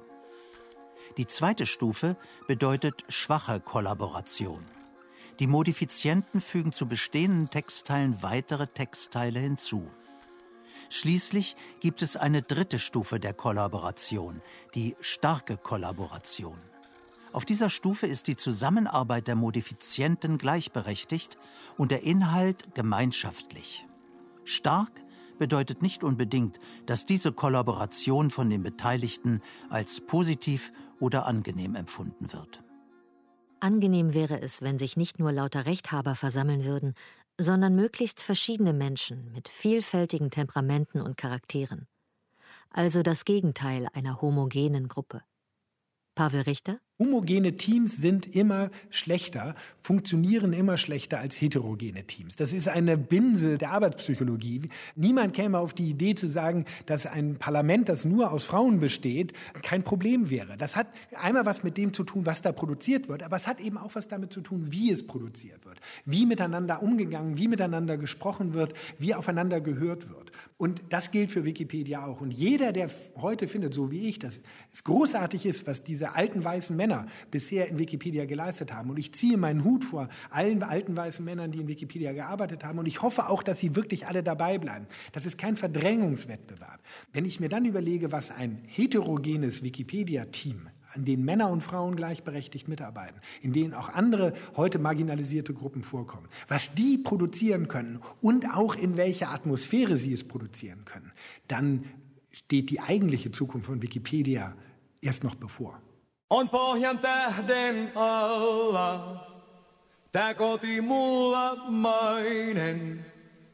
Die zweite Stufe bedeutet schwache Kollaboration. Die Modifizienten fügen zu bestehenden Textteilen weitere Textteile hinzu. Schließlich gibt es eine dritte Stufe der Kollaboration, die starke Kollaboration. Auf dieser Stufe ist die Zusammenarbeit der Modifizienten gleichberechtigt und der Inhalt gemeinschaftlich. Stark bedeutet nicht unbedingt, dass diese Kollaboration von den Beteiligten als positiv oder angenehm empfunden wird. Angenehm wäre es, wenn sich nicht nur lauter Rechthaber versammeln würden, sondern möglichst verschiedene Menschen mit vielfältigen Temperamenten und Charakteren. Also das Gegenteil einer homogenen Gruppe. Pavel Richter? Homogene Teams sind immer schlechter, funktionieren immer schlechter als heterogene Teams. Das ist eine Binse der Arbeitspsychologie. Niemand käme auf die Idee zu sagen, dass ein Parlament, das nur aus Frauen besteht, kein Problem wäre. Das hat einmal was mit dem zu tun, was da produziert wird, aber es hat eben auch was damit zu tun, wie es produziert wird, wie miteinander umgegangen, wie miteinander gesprochen wird, wie aufeinander gehört wird. Und das gilt für Wikipedia auch. Und jeder, der heute findet, so wie ich, dass es großartig ist, was diese alten weißen Männer bisher in Wikipedia geleistet haben. Und ich ziehe meinen Hut vor allen alten weißen Männern, die in Wikipedia gearbeitet haben. Und ich hoffe auch, dass sie wirklich alle dabei bleiben. Das ist kein Verdrängungswettbewerb. Wenn ich mir dann überlege, was ein heterogenes Wikipedia-Team, an denen Männer und Frauen gleichberechtigt mitarbeiten, in denen auch andere heute marginalisierte Gruppen vorkommen, was die produzieren können und auch in welcher Atmosphäre sie es produzieren können, dann steht die eigentliche Zukunft von Wikipedia erst noch bevor. On pohjan tähden alla, tää koti mulla mainen.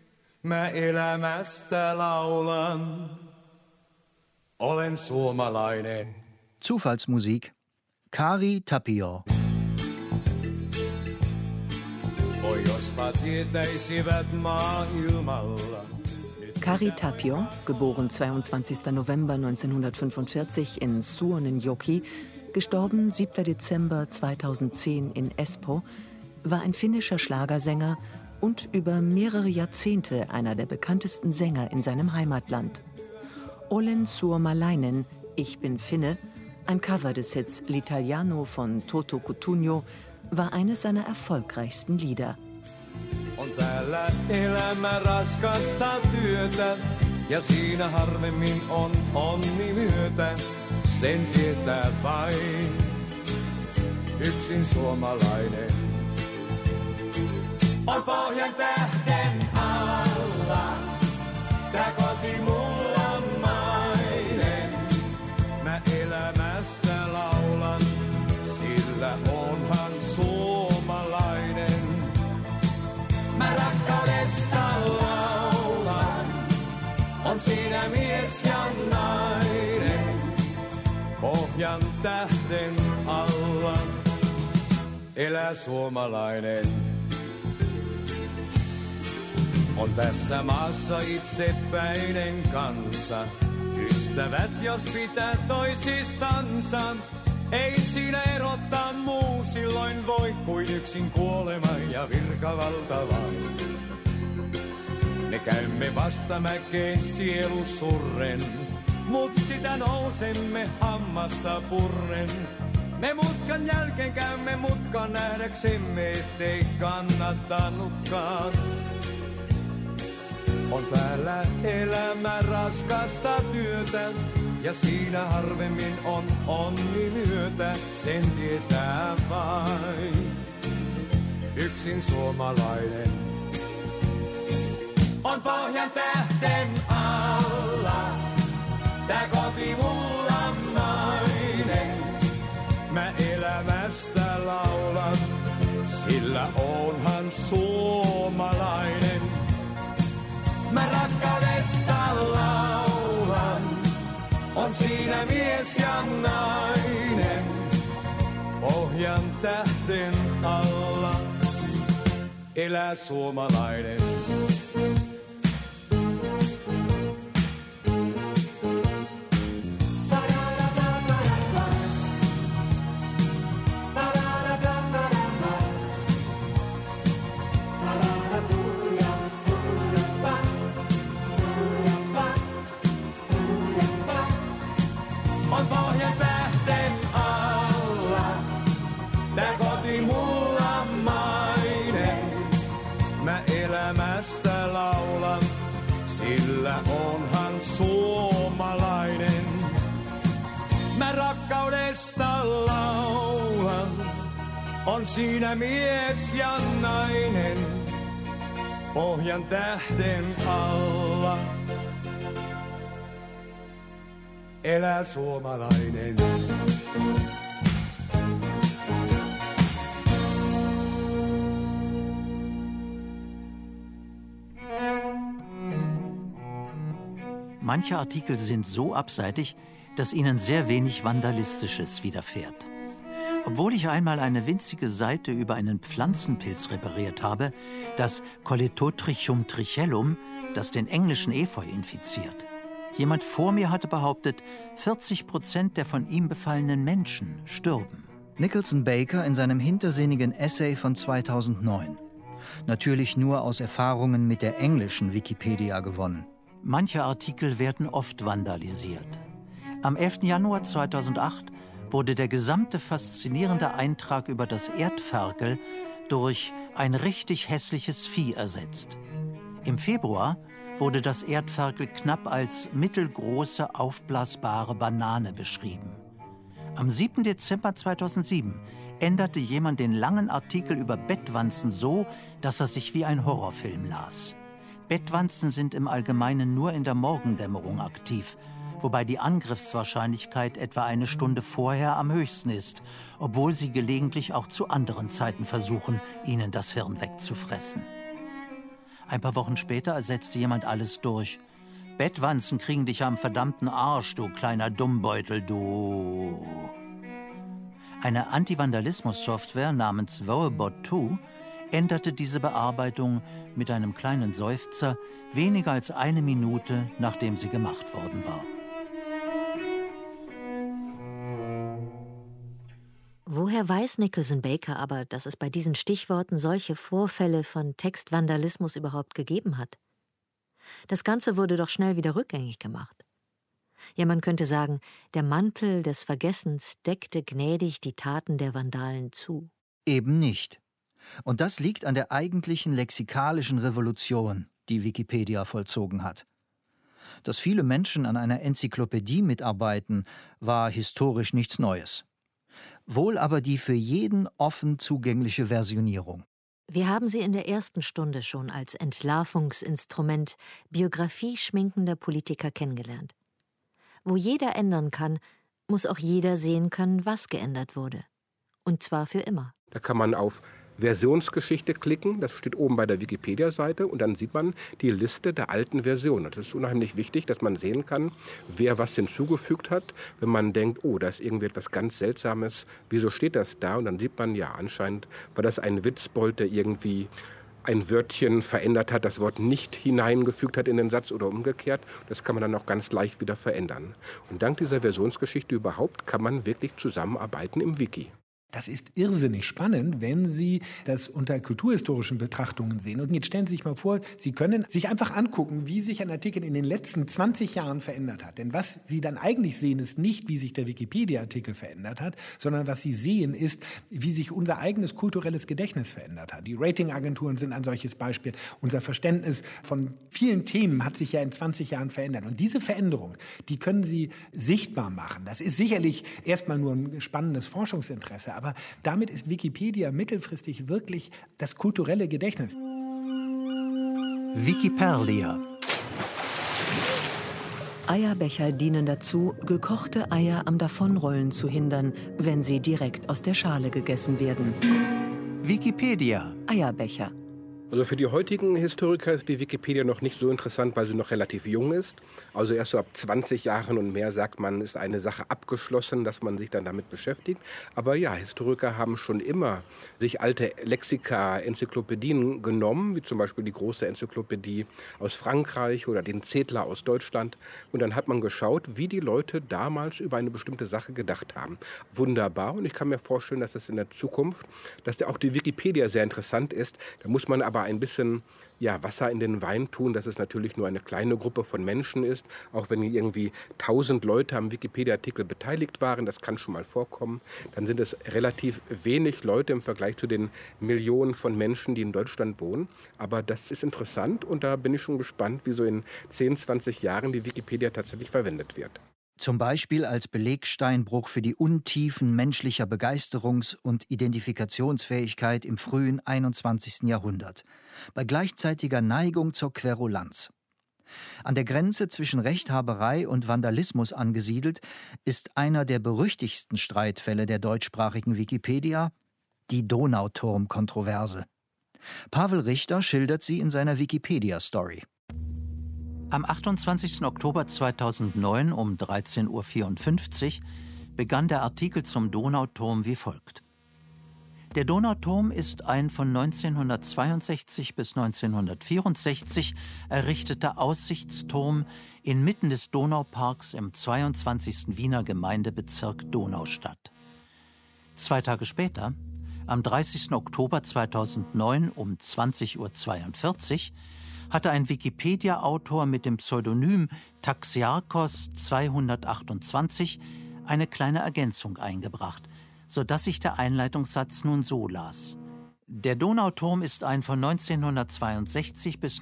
Mä elämästä laulan, olen suomalainen. Zufallsmusik. Kari Tapio. Oi jospa tietäisivät maailmalla. Kari Tapio, geboren 22. November 1945 in Suonenjoki, gestorben 7. Dezember 2010 in Espoo, war ein finnischer Schlagersänger und über mehrere Jahrzehnte einer der bekanntesten Sänger in seinem Heimatland. Olen suomalainen, ich bin Finne, ein Cover des Hits L'Italiano von Toto Cutugno, war eines seiner erfolgreichsten Lieder. On täällä elämä raskasta työtä, ja siinä harvemmin on onni myötä. Sen tietää vain yksin suomalainen. On pohjan tähden alla, tää koti mulla mainen. Mä elämästä laulan, sillä onhan suomalainen. Mä rakkaudesta laulan, on siinä mies ja nainen. Pohjan tähden alla, elää suomalainen. On tässä maassa itsepäinen kansa, ystävät jos pitää toisistansa. Ei siinä erottaa muu, silloin voi kuin yksin kuolema ja virkavalta vain. Me käymme vastamäkeen sielu surren, mut sitä nousemme hammasta purren. Me mutkan jälkeen käymme mutkan nähdäksemme, ettei kannattanutkaan. On täällä elämä raskasta työtä, ja siinä harvemmin on onni myötä, sen tietää vain yksin suomalainen. On pohjan tähden alla, tää koti mulla nainen. Mä elämästä laulan, sillä onhan suomalainen. Mä rakkaudesta laulan, on siinä mies ja nainen. Pohjan tähden alla, elää suomalainen. sillä onhan suomalainen. Mä rakkaudesta laulan, on siinä mies ja nainen, pohjan tähden alla. Elää suomalainen. Manche Artikel sind so abseitig, dass ihnen sehr wenig Vandalistisches widerfährt. Obwohl ich einmal eine winzige Seite über einen Pflanzenpilz repariert habe, das Colletotrichum trichellum, das den englischen Efeu infiziert. Jemand vor mir hatte behauptet, 40% der von ihm befallenen Menschen stürben. Nicholson Baker in seinem hintersinnigen Essay von 2009. Natürlich nur aus Erfahrungen mit der englischen Wikipedia gewonnen. Manche Artikel werden oft vandalisiert. Am 11. Januar 2008 wurde der gesamte faszinierende Eintrag über das Erdferkel durch ein richtig hässliches Vieh ersetzt. Im Februar wurde das Erdferkel knapp als mittelgroße, aufblasbare Banane beschrieben. Am 7. Dezember 2007 änderte jemand den langen Artikel über Bettwanzen so, dass er sich wie ein Horrorfilm las. Bettwanzen sind im Allgemeinen nur in der Morgendämmerung aktiv, wobei die Angriffswahrscheinlichkeit etwa eine Stunde vorher am höchsten ist, obwohl sie gelegentlich auch zu anderen Zeiten versuchen, ihnen das Hirn wegzufressen. Ein paar Wochen später ersetzte jemand alles durch. Bettwanzen kriegen dich am verdammten Arsch, du kleiner Dummbeutel, du. Eine Antivandalismus-Software namens Vowebot 2 änderte diese Bearbeitung mit einem kleinen Seufzer weniger als eine Minute, nachdem sie gemacht worden war. Woher weiß Nicholson Baker aber, dass es bei diesen Stichworten solche Vorfälle von Textvandalismus überhaupt gegeben hat? Das Ganze wurde doch schnell wieder rückgängig gemacht. Ja, man könnte sagen, der Mantel des Vergessens deckte gnädig die Taten der Vandalen zu. Eben nicht. Und das liegt an der eigentlichen lexikalischen Revolution, die Wikipedia vollzogen hat. Dass viele Menschen an einer Enzyklopädie mitarbeiten, war historisch nichts Neues. Wohl aber die für jeden offen zugängliche Versionierung. Wir haben sie in der ersten Stunde schon als Entlarvungsinstrument Biografie schminkender Politiker kennengelernt. Wo jeder ändern kann, muss auch jeder sehen können, was geändert wurde. Und zwar für immer. Da kann man auf Versionsgeschichte klicken, das steht oben bei der Wikipedia-Seite und dann sieht man die Liste der alten Versionen. Das ist unheimlich wichtig, dass man sehen kann, wer was hinzugefügt hat. Wenn man denkt, oh, da ist irgendwie etwas ganz Seltsames, wieso steht das da? Und dann sieht man, ja, anscheinend war das ein Witzbold, der irgendwie ein Wörtchen verändert hat, das Wort nicht hineingefügt hat in den Satz oder umgekehrt. Das kann man dann auch ganz leicht wieder verändern. Und dank dieser Versionsgeschichte überhaupt kann man wirklich zusammenarbeiten im Wiki. Das ist irrsinnig spannend, wenn Sie das unter kulturhistorischen Betrachtungen sehen. Und jetzt stellen Sie sich mal vor, Sie können sich einfach angucken, wie sich ein Artikel in den letzten 20 Jahren verändert hat. Denn was Sie dann eigentlich sehen, ist nicht, wie sich der Wikipedia-Artikel verändert hat, sondern was Sie sehen, ist, wie sich unser eigenes kulturelles Gedächtnis verändert hat. Die Ratingagenturen sind ein solches Beispiel. Unser Verständnis von vielen Themen hat sich ja in 20 Jahren verändert. Und diese Veränderung, die können Sie sichtbar machen. Das ist sicherlich erstmal nur ein spannendes Forschungsinteresse. Aber damit ist Wikipedia mittelfristig wirklich das kulturelle Gedächtnis. Wikiperlia. Eierbecher dienen dazu, gekochte Eier am Davonrollen zu hindern, wenn sie direkt aus der Schale gegessen werden. Wikipedia. Eierbecher. Also für die heutigen Historiker ist die Wikipedia noch nicht so interessant, weil sie noch relativ jung ist. Also erst so ab 20 Jahren und mehr sagt man, ist eine Sache abgeschlossen, dass man sich dann damit beschäftigt. Aber ja, Historiker haben schon immer sich alte Lexika, Enzyklopädien genommen, wie zum Beispiel die große Enzyklopädie aus Frankreich oder den Zedler aus Deutschland. Und dann hat man geschaut, wie die Leute damals über eine bestimmte Sache gedacht haben. Wunderbar. Und ich kann mir vorstellen, dass es in der Zukunft, dass auch die Wikipedia sehr interessant ist. Da muss man aber aber ein bisschen Wasser in den Wein tun, dass es natürlich nur eine kleine Gruppe von Menschen ist. Auch wenn irgendwie 1000 Leute am Wikipedia-Artikel beteiligt waren, das kann schon mal vorkommen, dann sind es relativ wenig Leute im Vergleich zu den Millionen von Menschen, die in Deutschland wohnen. Aber das ist interessant und da bin ich schon gespannt, wie so in 10, 20 Jahren die Wikipedia tatsächlich verwendet wird. Zum Beispiel als Belegsteinbruch für die Untiefen menschlicher Begeisterungs- und Identifikationsfähigkeit im frühen 21. Jahrhundert, bei gleichzeitiger Neigung zur Querulanz. An der Grenze zwischen Rechthaberei und Vandalismus angesiedelt, ist einer der berüchtigsten Streitfälle der deutschsprachigen Wikipedia, die Donauturm-Kontroverse. Pavel Richter schildert sie in seiner Wikipedia-Story. Am 28. Oktober 2009 um 13:54 Uhr begann der Artikel zum Donauturm wie folgt. Der Donauturm ist ein von 1962 bis 1964 errichteter Aussichtsturm inmitten des Donauparks im 22. Wiener Gemeindebezirk Donaustadt. 2 Tage später, am 30. Oktober 2009 um 20:42 Uhr, hatte ein Wikipedia-Autor mit dem Pseudonym Taxiarchos 228 eine kleine Ergänzung eingebracht, sodass sich der Einleitungssatz nun so las. Der Donauturm ist ein von 1962 bis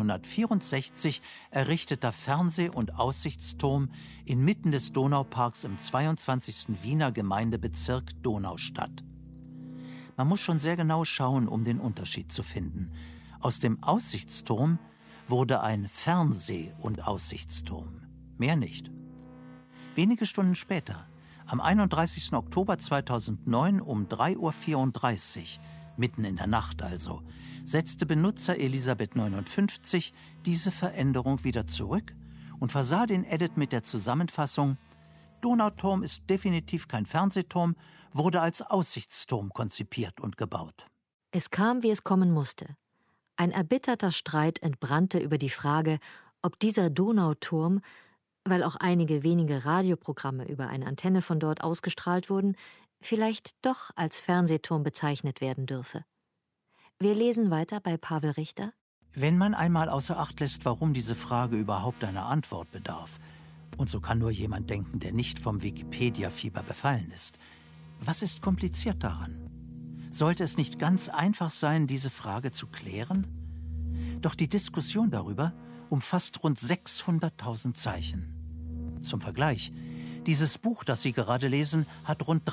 1964 errichteter Fernseh- und Aussichtsturm inmitten des Donauparks im 22. Wiener Gemeindebezirk Donaustadt. Man muss schon sehr genau schauen, um den Unterschied zu finden. Aus dem Aussichtsturm wurde ein Fernseh- und Aussichtsturm. Mehr nicht. Wenige Stunden später, am 31. Oktober 2009 um 3:34 Uhr, mitten in der Nacht also, setzte Benutzer Elisabeth 59 diese Veränderung wieder zurück und versah den Edit mit der Zusammenfassung: Donauturm ist definitiv kein Fernsehturm, wurde als Aussichtsturm konzipiert und gebaut. Es kam, wie es kommen musste. Ein erbitterter Streit entbrannte über die Frage, ob dieser Donauturm, weil auch einige wenige Radioprogramme über eine Antenne von dort ausgestrahlt wurden, vielleicht doch als Fernsehturm bezeichnet werden dürfe. Wir lesen weiter bei Pavel Richter. Wenn man einmal außer Acht lässt, warum diese Frage überhaupt einer Antwort bedarf, und so kann nur jemand denken, der nicht vom Wikipedia-Fieber befallen ist, was ist kompliziert daran? Sollte es nicht ganz einfach sein, diese Frage zu klären? Doch die Diskussion darüber umfasst rund 600.000 Zeichen. Zum Vergleich, dieses Buch, das Sie gerade lesen, hat rund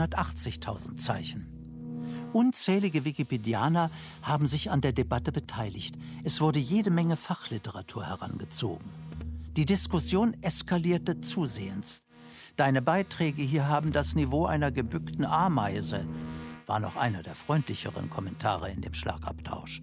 380.000 Zeichen. Unzählige Wikipedianer haben sich an der Debatte beteiligt. Es wurde jede Menge Fachliteratur herangezogen. Die Diskussion eskalierte zusehends. Deine Beiträge hier haben das Niveau einer gebückten Ameise, war noch einer der freundlicheren Kommentare in dem Schlagabtausch.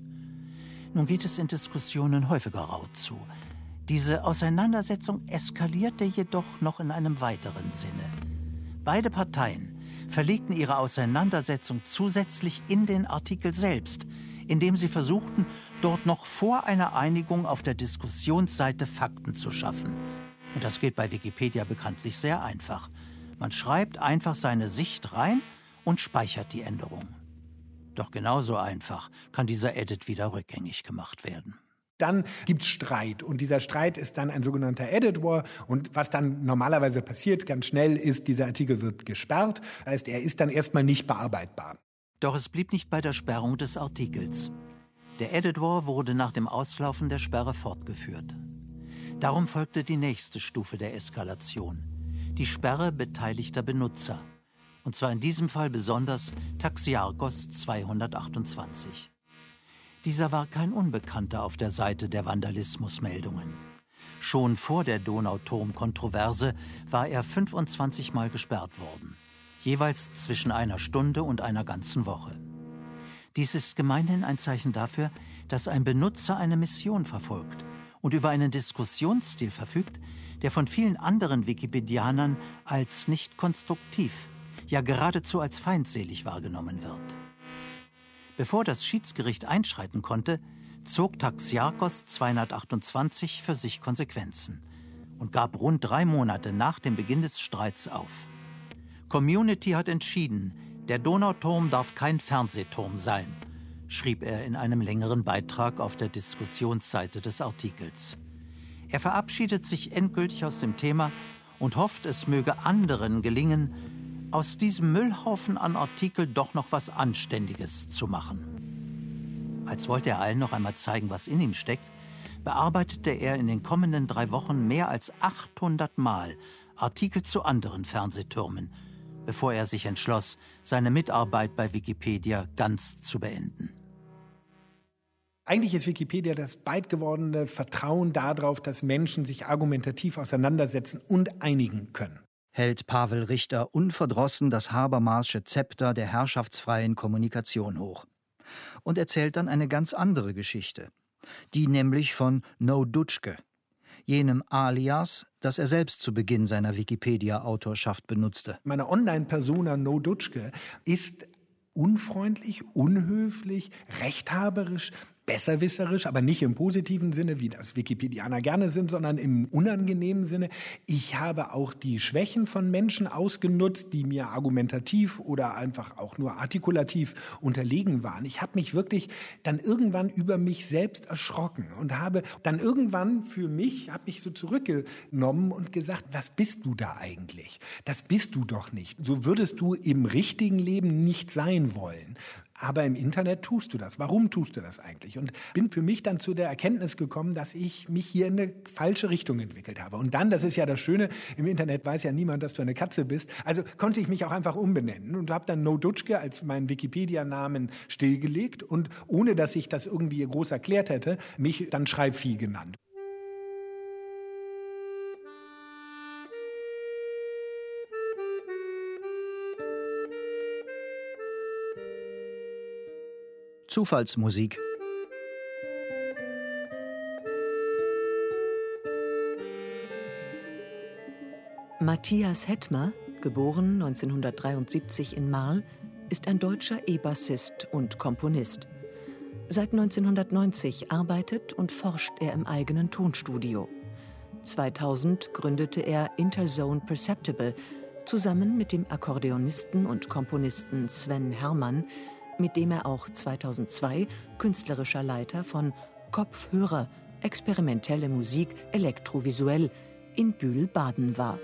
Nun geht es in Diskussionen häufiger rau zu. Diese Auseinandersetzung eskalierte jedoch noch in einem weiteren Sinne. Beide Parteien verlegten ihre Auseinandersetzung zusätzlich in den Artikel selbst, indem sie versuchten, dort noch vor einer Einigung auf der Diskussionsseite Fakten zu schaffen. Und das geht bei Wikipedia bekanntlich sehr einfach. Man schreibt einfach seine Sicht rein und speichert die Änderung. Doch genauso einfach kann dieser Edit wieder rückgängig gemacht werden. Dann gibt es Streit und dieser Streit ist dann ein sogenannter Edit War und was dann normalerweise passiert, ganz schnell ist, dieser Artikel wird gesperrt, heißt, er ist dann erstmal nicht bearbeitbar. Doch es blieb nicht bei der Sperrung des Artikels. Der Edit War wurde nach dem Auslaufen der Sperre fortgeführt. Darum folgte die nächste Stufe der Eskalation, die Sperre beteiligter Benutzer. Und zwar in diesem Fall besonders Taxiarchos 228. Dieser war kein Unbekannter auf der Seite der Vandalismusmeldungen. Schon vor der Donauturm-Kontroverse war er 25 Mal gesperrt worden, jeweils zwischen einer Stunde und einer ganzen Woche. Dies ist gemeinhin ein Zeichen dafür, dass ein Benutzer eine Mission verfolgt und über einen Diskussionsstil verfügt, der von vielen anderen Wikipedianern als nicht konstruktiv, ja geradezu als feindselig wahrgenommen wird. Bevor das Schiedsgericht einschreiten konnte, zog Taxiarchos 228 für sich Konsequenzen und gab rund 3 Monate nach dem Beginn des Streits auf. Community hat entschieden, der Donauturm darf kein Fernsehturm sein, schrieb er in einem längeren Beitrag auf der Diskussionsseite des Artikels. Er verabschiedet sich endgültig aus dem Thema und hofft, es möge anderen gelingen, aus diesem Müllhaufen an Artikel doch noch was Anständiges zu machen. Als wollte er allen noch einmal zeigen, was in ihm steckt, bearbeitete er in den kommenden 3 Wochen mehr als 800 Mal Artikel zu anderen Fernsehtürmen, bevor er sich entschloss, seine Mitarbeit bei Wikipedia ganz zu beenden. Eigentlich ist Wikipedia das bald gewordene Vertrauen darauf, dass Menschen sich argumentativ auseinandersetzen und einigen können. Hält Pavel Richter unverdrossen das Habermasche Zepter der herrschaftsfreien Kommunikation hoch. Und erzählt dann eine ganz andere Geschichte. Die nämlich von No Dutschke, jenem Alias, das er selbst zu Beginn seiner Wikipedia-Autorschaft benutzte. Meine Online-Persona No Dutschke ist unfreundlich, unhöflich, rechthaberisch, besserwisserisch, aber nicht im positiven Sinne, wie das Wikipedianer gerne sind, sondern im unangenehmen Sinne. Ich habe auch die Schwächen von Menschen ausgenutzt, die mir argumentativ oder einfach auch nur artikulativ unterlegen waren. Ich habe mich wirklich dann irgendwann über mich selbst erschrocken und habe dann irgendwann für mich, habe mich so zurückgenommen und gesagt, was bist du da eigentlich? Das bist du doch nicht. So würdest du im richtigen Leben nicht sein wollen. Aber im Internet tust du das. Warum tust du das eigentlich? Und bin für mich dann zu der Erkenntnis gekommen, dass ich mich hier in eine falsche Richtung entwickelt habe. Und dann, das ist ja das Schöne, im Internet weiß ja niemand, dass du eine Katze bist. Also konnte ich mich auch einfach umbenennen und habe dann No Dutschke als meinen Wikipedia-Namen stillgelegt und ohne, dass ich das irgendwie groß erklärt hätte, mich dann Schreibvieh genannt. Zufallsmusik. Matthias Hettmer, geboren 1973 in Marl, ist ein deutscher E-Bassist und Komponist. Seit 1990 arbeitet und forscht er im eigenen Tonstudio. 2000 gründete er Interzone Perceptible zusammen mit dem Akkordeonisten und Komponisten Sven Hermann, mit dem er auch 2002 künstlerischer Leiter von Kopfhörer, experimentelle Musik elektrovisuell in Bühl-Baden war.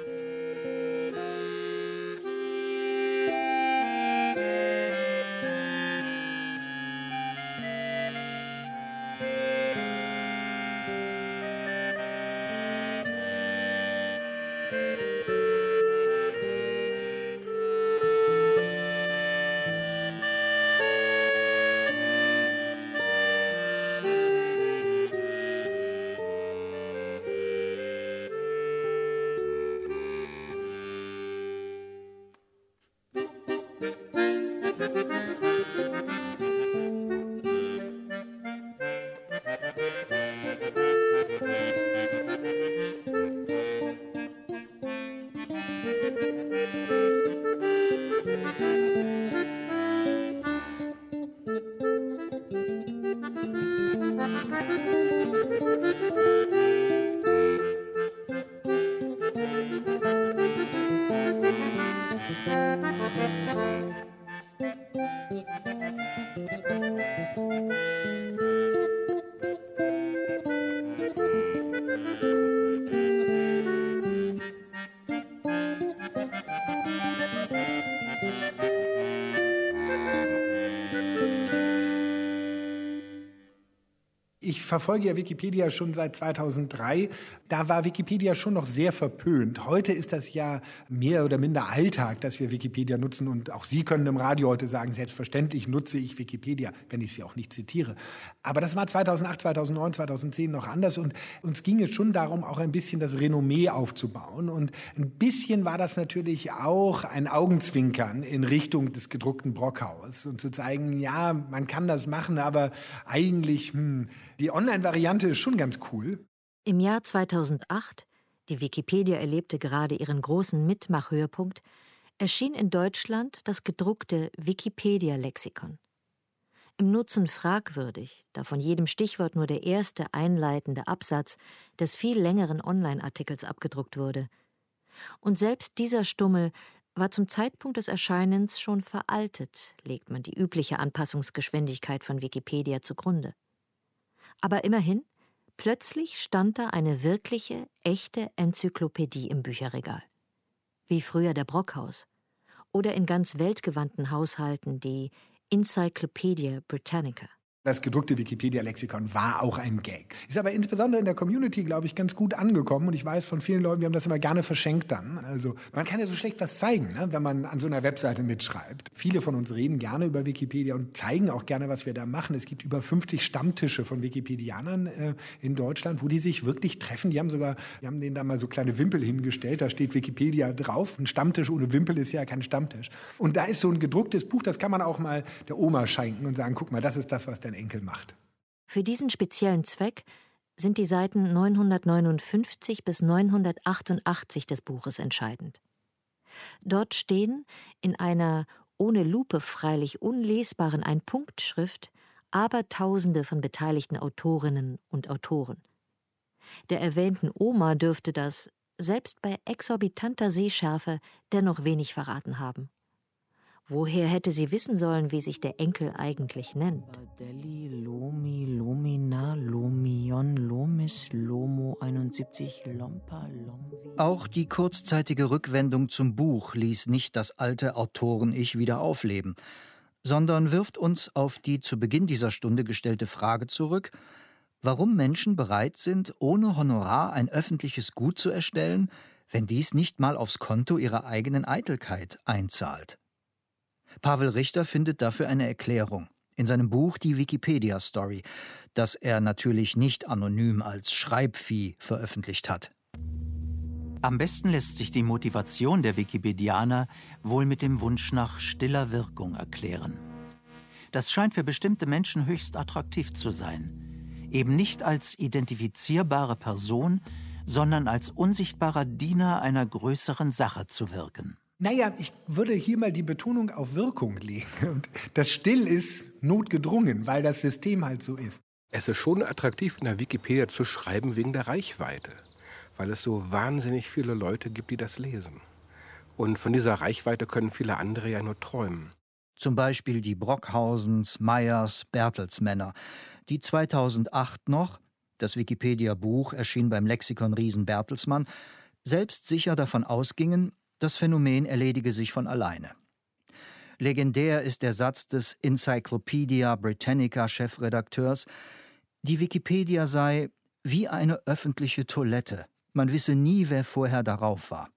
Ich verfolge ja Wikipedia schon seit 2003. Da war Wikipedia schon noch sehr verpönt. Heute ist das ja mehr oder minder Alltag, dass wir Wikipedia nutzen. Und auch Sie können im Radio heute sagen, selbstverständlich nutze ich Wikipedia, wenn ich sie auch nicht zitiere. Aber das war 2008, 2009, 2010 noch anders. Und uns ging es schon darum, auch ein bisschen das Renommee aufzubauen. Und ein bisschen war das natürlich auch ein Augenzwinkern in Richtung des gedruckten Brockhaus. Und zu zeigen, ja, man kann das machen, aber eigentlich, die Online-Variante ist schon ganz cool. Im Jahr 2008, die Wikipedia erlebte gerade ihren großen Mitmachhöhepunkt, erschien in Deutschland das gedruckte Wikipedia-Lexikon. Im Nutzen fragwürdig, da von jedem Stichwort nur der erste einleitende Absatz des viel längeren Online-Artikels abgedruckt wurde. Und selbst dieser Stummel war zum Zeitpunkt des Erscheinens schon veraltet, legt man die übliche Anpassungsgeschwindigkeit von Wikipedia zugrunde. Aber immerhin, plötzlich stand da eine wirkliche, echte Enzyklopädie im Bücherregal. Wie früher der Brockhaus. Oder in ganz weltgewandten Haushalten die Encyclopedia Britannica. Das gedruckte Wikipedia-Lexikon war auch ein Gag. Ist aber insbesondere in der Community, glaube ich, ganz gut angekommen. Und ich weiß von vielen Leuten, wir haben das immer gerne verschenkt dann. Also man kann ja so schlecht was zeigen, ne, wenn man an so einer Webseite mitschreibt. Viele von uns reden gerne über Wikipedia und zeigen auch gerne, was wir da machen. Es gibt über 50 Stammtische von Wikipedianern in Deutschland, wo die sich wirklich treffen. Wir haben denen da mal so kleine Wimpel hingestellt. Da steht Wikipedia drauf. Ein Stammtisch ohne Wimpel ist ja kein Stammtisch. Und da ist so ein gedrucktes Buch, das kann man auch mal der Oma schenken und sagen, guck mal, das ist das, was dein Enkel macht. Für diesen speziellen Zweck sind die Seiten 959 bis 988 des Buches entscheidend. Dort stehen in einer ohne Lupe freilich unlesbaren Ein-Punkt-Schrift Abertausende von beteiligten Autorinnen und Autoren. Der erwähnten Oma dürfte das, selbst bei exorbitanter Sehschärfe, dennoch wenig verraten haben. Woher hätte sie wissen sollen, wie sich der Enkel eigentlich nennt? Lomi, Lomina, Lomion, Lomis, Lomo 71, Lompa, Lomvi. Auch die kurzzeitige Rückwendung zum Buch ließ nicht das alte Autoren-Ich wieder aufleben, sondern wirft uns auf die zu Beginn dieser Stunde gestellte Frage zurück, warum Menschen bereit sind, ohne Honorar ein öffentliches Gut zu erstellen, wenn dies nicht mal aufs Konto ihrer eigenen Eitelkeit einzahlt. Pavel Richter findet dafür eine Erklärung in seinem Buch Die Wikipedia-Story, das er natürlich nicht anonym als Schreibvieh veröffentlicht hat. Am besten lässt sich die Motivation der Wikipedianer wohl mit dem Wunsch nach stiller Wirkung erklären. Das scheint für bestimmte Menschen höchst attraktiv zu sein. Eben nicht als identifizierbare Person, sondern als unsichtbarer Diener einer größeren Sache zu wirken. Naja, ich würde hier mal die Betonung auf Wirkung legen. Und das Still ist notgedrungen, weil das System halt so ist. Es ist schon attraktiv, in der Wikipedia zu schreiben wegen der Reichweite. Weil es so wahnsinnig viele Leute gibt, die das lesen. Und von dieser Reichweite können viele andere ja nur träumen. Zum Beispiel die Brockhausens, Meyers, Bertelsmänner, die 2008 noch, das Wikipedia-Buch erschien beim Lexikon Riesen Bertelsmann, selbstsicher davon ausgingen, das Phänomen erledige sich von alleine. Legendär ist der Satz des Encyclopedia Britannica-Chefredakteurs, die Wikipedia sei wie eine öffentliche Toilette. Man wisse nie, wer vorher darauf war.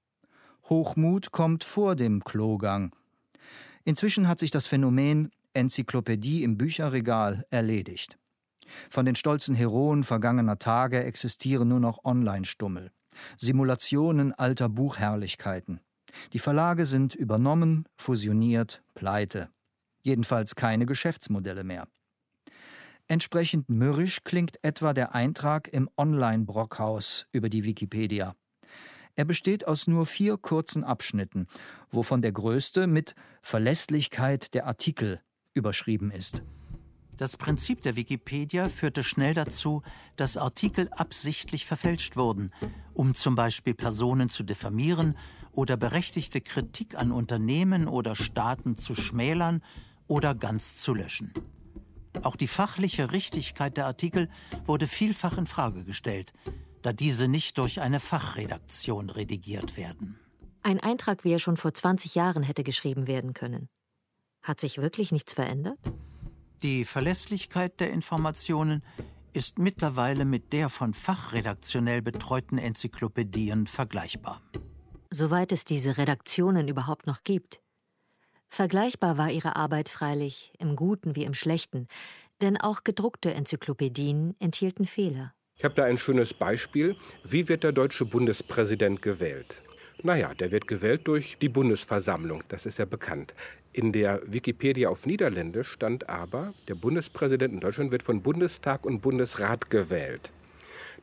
Hochmut kommt vor dem Klogang. Inzwischen hat sich das Phänomen Enzyklopädie im Bücherregal erledigt. Von den stolzen Heroen vergangener Tage existieren nur noch Online-Stummel. Simulationen alter Buchherrlichkeiten. Die Verlage sind übernommen, fusioniert, pleite. Jedenfalls keine Geschäftsmodelle mehr. Entsprechend mürrisch klingt etwa der Eintrag im Online-Brockhaus über die Wikipedia. Er besteht aus nur 4 kurzen Abschnitten, wovon der größte mit Verlässlichkeit der Artikel überschrieben ist. Das Prinzip der Wikipedia führte schnell dazu, dass Artikel absichtlich verfälscht wurden, um zum Beispiel Personen zu diffamieren oder berechtigte Kritik an Unternehmen oder Staaten zu schmälern oder ganz zu löschen. Auch die fachliche Richtigkeit der Artikel wurde vielfach in Frage gestellt, da diese nicht durch eine Fachredaktion redigiert werden. Ein Eintrag, wie er schon vor 20 Jahren hätte geschrieben werden können. Hat sich wirklich nichts verändert? Die Verlässlichkeit der Informationen ist mittlerweile mit der von fachredaktionell betreuten Enzyklopädien vergleichbar. Soweit es diese Redaktionen überhaupt noch gibt. Vergleichbar war ihre Arbeit freilich, im Guten wie im Schlechten, denn auch gedruckte Enzyklopädien enthielten Fehler. Ich habe da ein schönes Beispiel. Wie wird der deutsche Bundespräsident gewählt? Naja, der wird gewählt durch die Bundesversammlung, das ist ja bekannt. In der Wikipedia auf Niederländisch stand aber, der Bundespräsident in Deutschland wird von Bundestag und Bundesrat gewählt.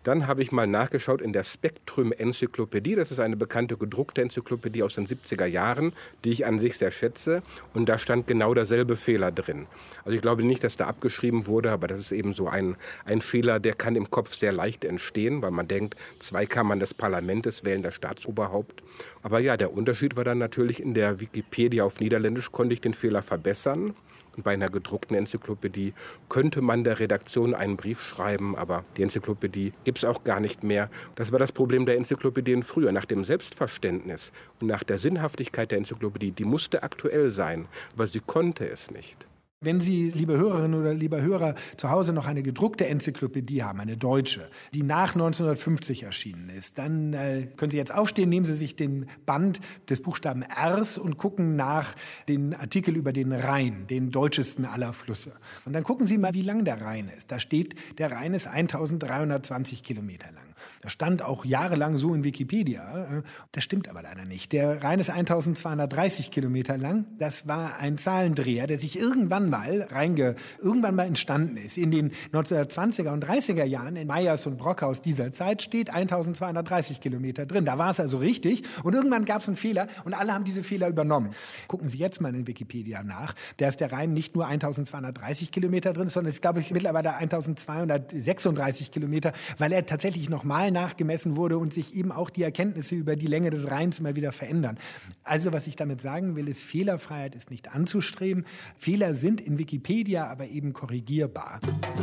Dann habe ich mal nachgeschaut in der Spektrum-Enzyklopädie. Das ist eine bekannte gedruckte Enzyklopädie aus den 70er Jahren, die ich an sich sehr schätze. Und da stand genau derselbe Fehler drin. Also ich glaube nicht, dass da abgeschrieben wurde, aber das ist eben so ein Fehler, der kann im Kopf sehr leicht entstehen, weil man denkt, 2 Kammern des Parlaments wählen das Staatsoberhaupt. Aber ja, der Unterschied war dann natürlich, in der Wikipedia auf Niederländisch konnte ich den Fehler verbessern. Und bei einer gedruckten Enzyklopädie könnte man der Redaktion einen Brief schreiben, aber die Enzyklopädie gibt es auch gar nicht mehr. Das war das Problem der Enzyklopädien früher. Nach dem Selbstverständnis und nach der Sinnhaftigkeit der Enzyklopädie, die musste aktuell sein, aber sie konnte es nicht. Wenn Sie, liebe Hörerinnen oder lieber Hörer, zu Hause noch eine gedruckte Enzyklopädie haben, eine deutsche, die nach 1950 erschienen ist, dann können Sie jetzt aufstehen, nehmen Sie sich den Band des Buchstaben Rs und gucken nach den Artikel über den Rhein, den deutschesten aller Flüsse. Und dann gucken Sie mal, wie lang der Rhein ist. Da steht, der Rhein ist 1320 Kilometer lang. Das stand auch jahrelang so in Wikipedia. Das stimmt aber leider nicht. Der Rhein ist 1230 Kilometer lang. Das war ein Zahlendreher, der sich irgendwann mal entstanden ist. In den 1920er und 30er Jahren in Meyers und Brockhaus dieser Zeit steht 1230 Kilometer drin. Da war es also richtig. Und irgendwann gab es einen Fehler und alle haben diese Fehler übernommen. Gucken Sie jetzt mal in Wikipedia nach. Da ist der Rhein nicht nur 1230 Kilometer drin, sondern ist, glaube ich, mittlerweile 1236 Kilometer, weil er tatsächlich nochmal nachgemessen wurde und sich eben auch die Erkenntnisse über die Länge des Rheins immer wieder verändern. Also was ich damit sagen will, ist, Fehlerfreiheit ist nicht anzustreben. Fehler sind in Wikipedia aber eben korrigierbar.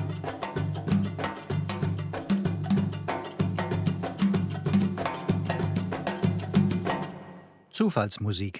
Zufallsmusik.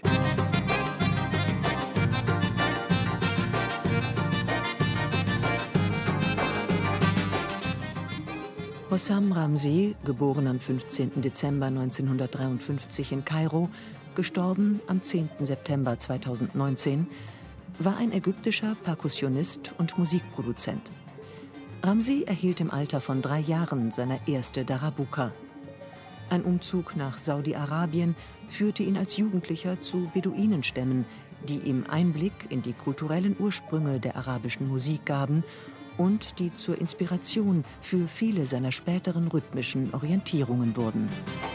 Hossam Ramzi, geboren am 15. Dezember 1953 in Kairo, gestorben am 10. September 2019, war ein ägyptischer Perkussionist und Musikproduzent. Ramzi erhielt im Alter von 3 Jahren seine erste Darabuka. Ein Umzug nach Saudi-Arabien führte ihn als Jugendlicher zu Beduinenstämmen, die ihm Einblick in die kulturellen Ursprünge der arabischen Musik gaben und die zur Inspiration für viele seiner späteren rhythmischen Orientierungen wurden.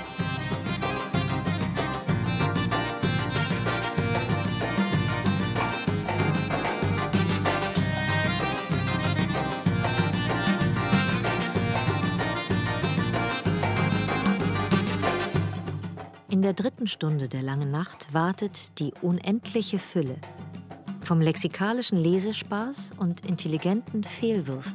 In der 3. Stunde der langen Nacht wartet die unendliche Fülle. Vom lexikalischen Lesespaß und intelligenten Fehlwürfen.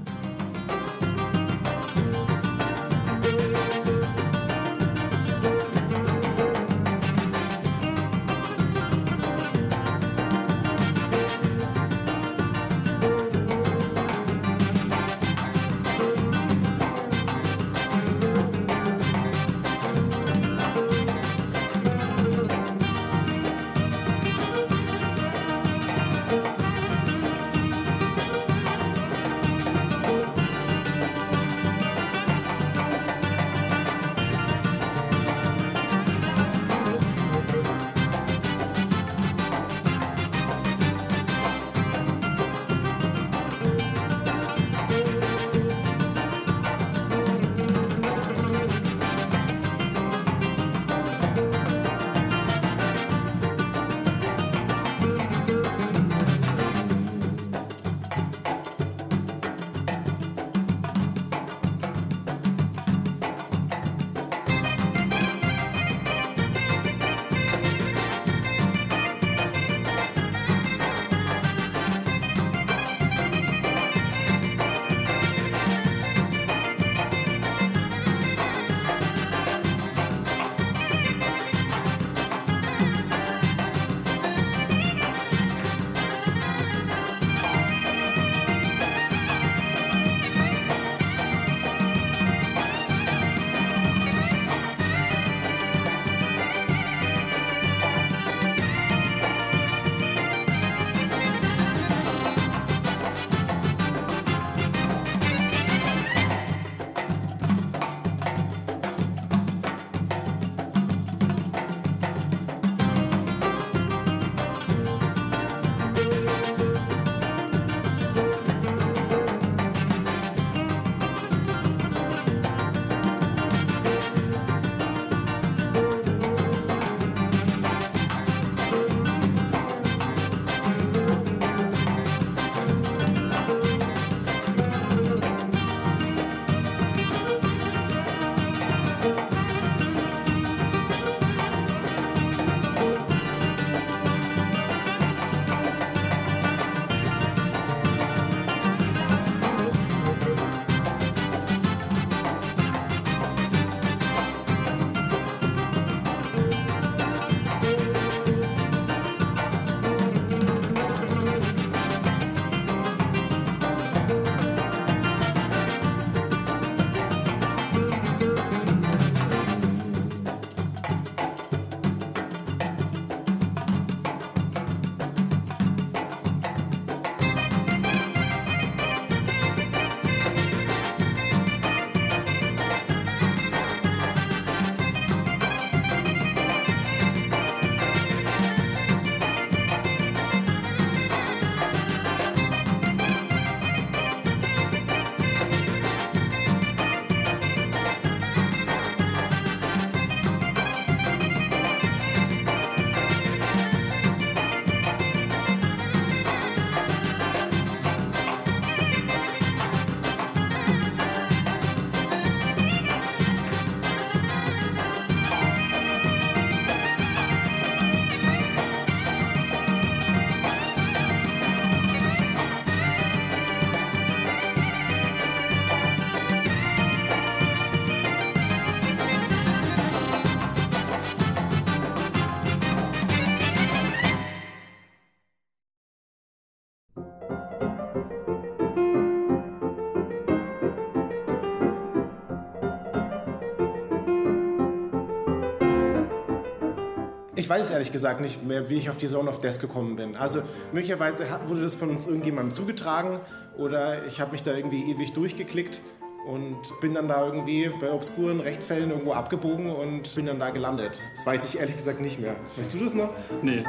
Ich weiß es ehrlich gesagt nicht mehr, wie ich auf die Zone of Death gekommen bin. Also möglicherweise wurde das von uns irgendjemandem zugetragen oder ich habe mich da irgendwie ewig durchgeklickt und bin dann da irgendwie bei obskuren Rechtsfällen irgendwo abgebogen und bin dann da gelandet. Das weiß ich ehrlich gesagt nicht mehr. Weißt du das noch? Nee.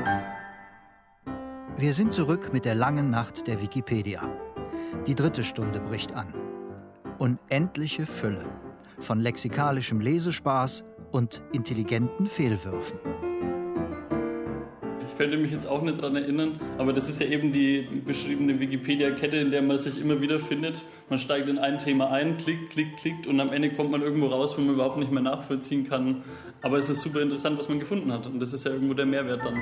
Wir sind zurück mit der langen Nacht der Wikipedia. Die 3. Stunde bricht an. Unendliche Fülle von lexikalischem Lesespaß und intelligenten Fehlwürfen. Ich könnte mich jetzt auch nicht daran erinnern, aber das ist ja eben die beschriebene Wikipedia-Kette, in der man sich immer wieder findet. Man steigt in ein Thema ein, klickt und am Ende kommt man irgendwo raus, wo man überhaupt nicht mehr nachvollziehen kann. Aber es ist super interessant, was man gefunden hat und das ist ja irgendwo der Mehrwert dann.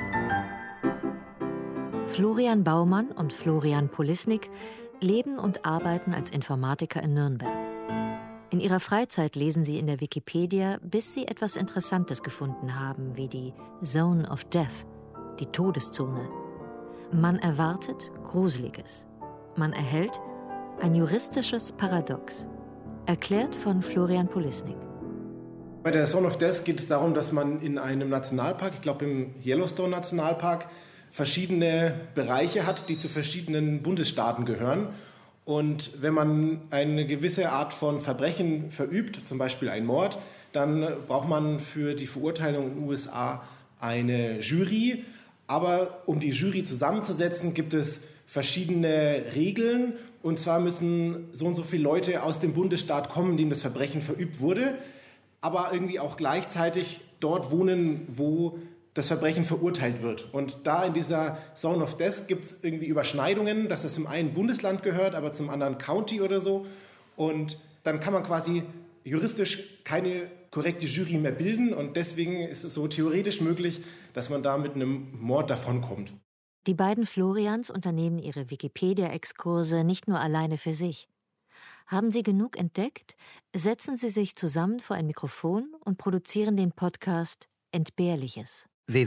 Florian Baumann und Florian Polisnik leben und arbeiten als Informatiker in Nürnberg. In ihrer Freizeit lesen sie in der Wikipedia, bis sie etwas Interessantes gefunden haben, wie die Zone of Death, die Todeszone. Man erwartet Gruseliges. Man erhält ein juristisches Paradox. Erklärt von Florian Polisnik. Bei der Zone of Death geht es darum, dass man in einem Nationalpark, ich glaube im Yellowstone Nationalpark, verschiedene Bereiche hat, die zu verschiedenen Bundesstaaten gehören. Und wenn man eine gewisse Art von Verbrechen verübt, zum Beispiel ein Mord, dann braucht man für die Verurteilung in den USA eine Jury. Aber um die Jury zusammenzusetzen, gibt es verschiedene Regeln. Und zwar müssen so und so viele Leute aus dem Bundesstaat kommen, in dem das Verbrechen verübt wurde, aber irgendwie auch gleichzeitig dort wohnen, wo das Verbrechen verurteilt wird. Und da in dieser Zone of Death gibt es irgendwie Überschneidungen, dass es zum einen Bundesland gehört, aber zum anderen County oder so. Und dann kann man quasi juristisch keine korrekte Jury mehr bilden. Und deswegen ist es so theoretisch möglich, dass man da mit einem Mord davonkommt. Die beiden Florians unternehmen ihre Wikipedia-Exkurse nicht nur alleine für sich. Haben sie genug entdeckt, setzen sie sich zusammen vor ein Mikrofon und produzieren den Podcast Entbehrliches.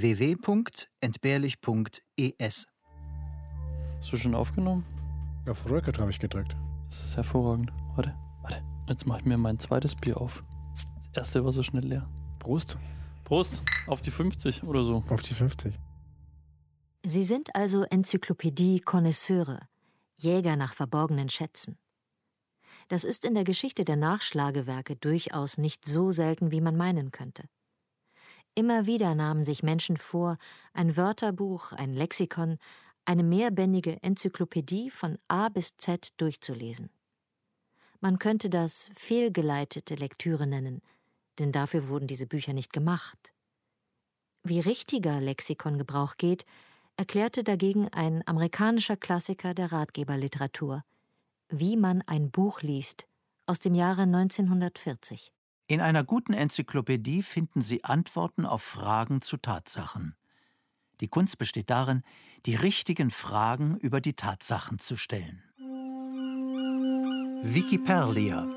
www.entbehrlich.es. Hast du schon aufgenommen? Auf Record habe ich gedrückt. Das ist hervorragend. Warte. Jetzt mache ich mir mein zweites Bier auf. Das erste war so schnell leer. Prost. Prost. Auf die 50 oder so. Auf die 50. Sie sind also Enzyklopädie-Konnoisseure, Jäger nach verborgenen Schätzen. Das ist in der Geschichte der Nachschlagewerke durchaus nicht so selten, wie man meinen könnte. Immer wieder nahmen sich Menschen vor, ein Wörterbuch, ein Lexikon, eine mehrbändige Enzyklopädie von A bis Z durchzulesen. Man könnte das fehlgeleitete Lektüre nennen, denn dafür wurden diese Bücher nicht gemacht. Wie richtiger Lexikongebrauch geht, erklärte dagegen ein amerikanischer Klassiker der Ratgeberliteratur, Wie man ein Buch liest, aus dem Jahre 1940. In einer guten Enzyklopädie finden Sie Antworten auf Fragen zu Tatsachen. Die Kunst besteht darin, die richtigen Fragen über die Tatsachen zu stellen. Wikipedia.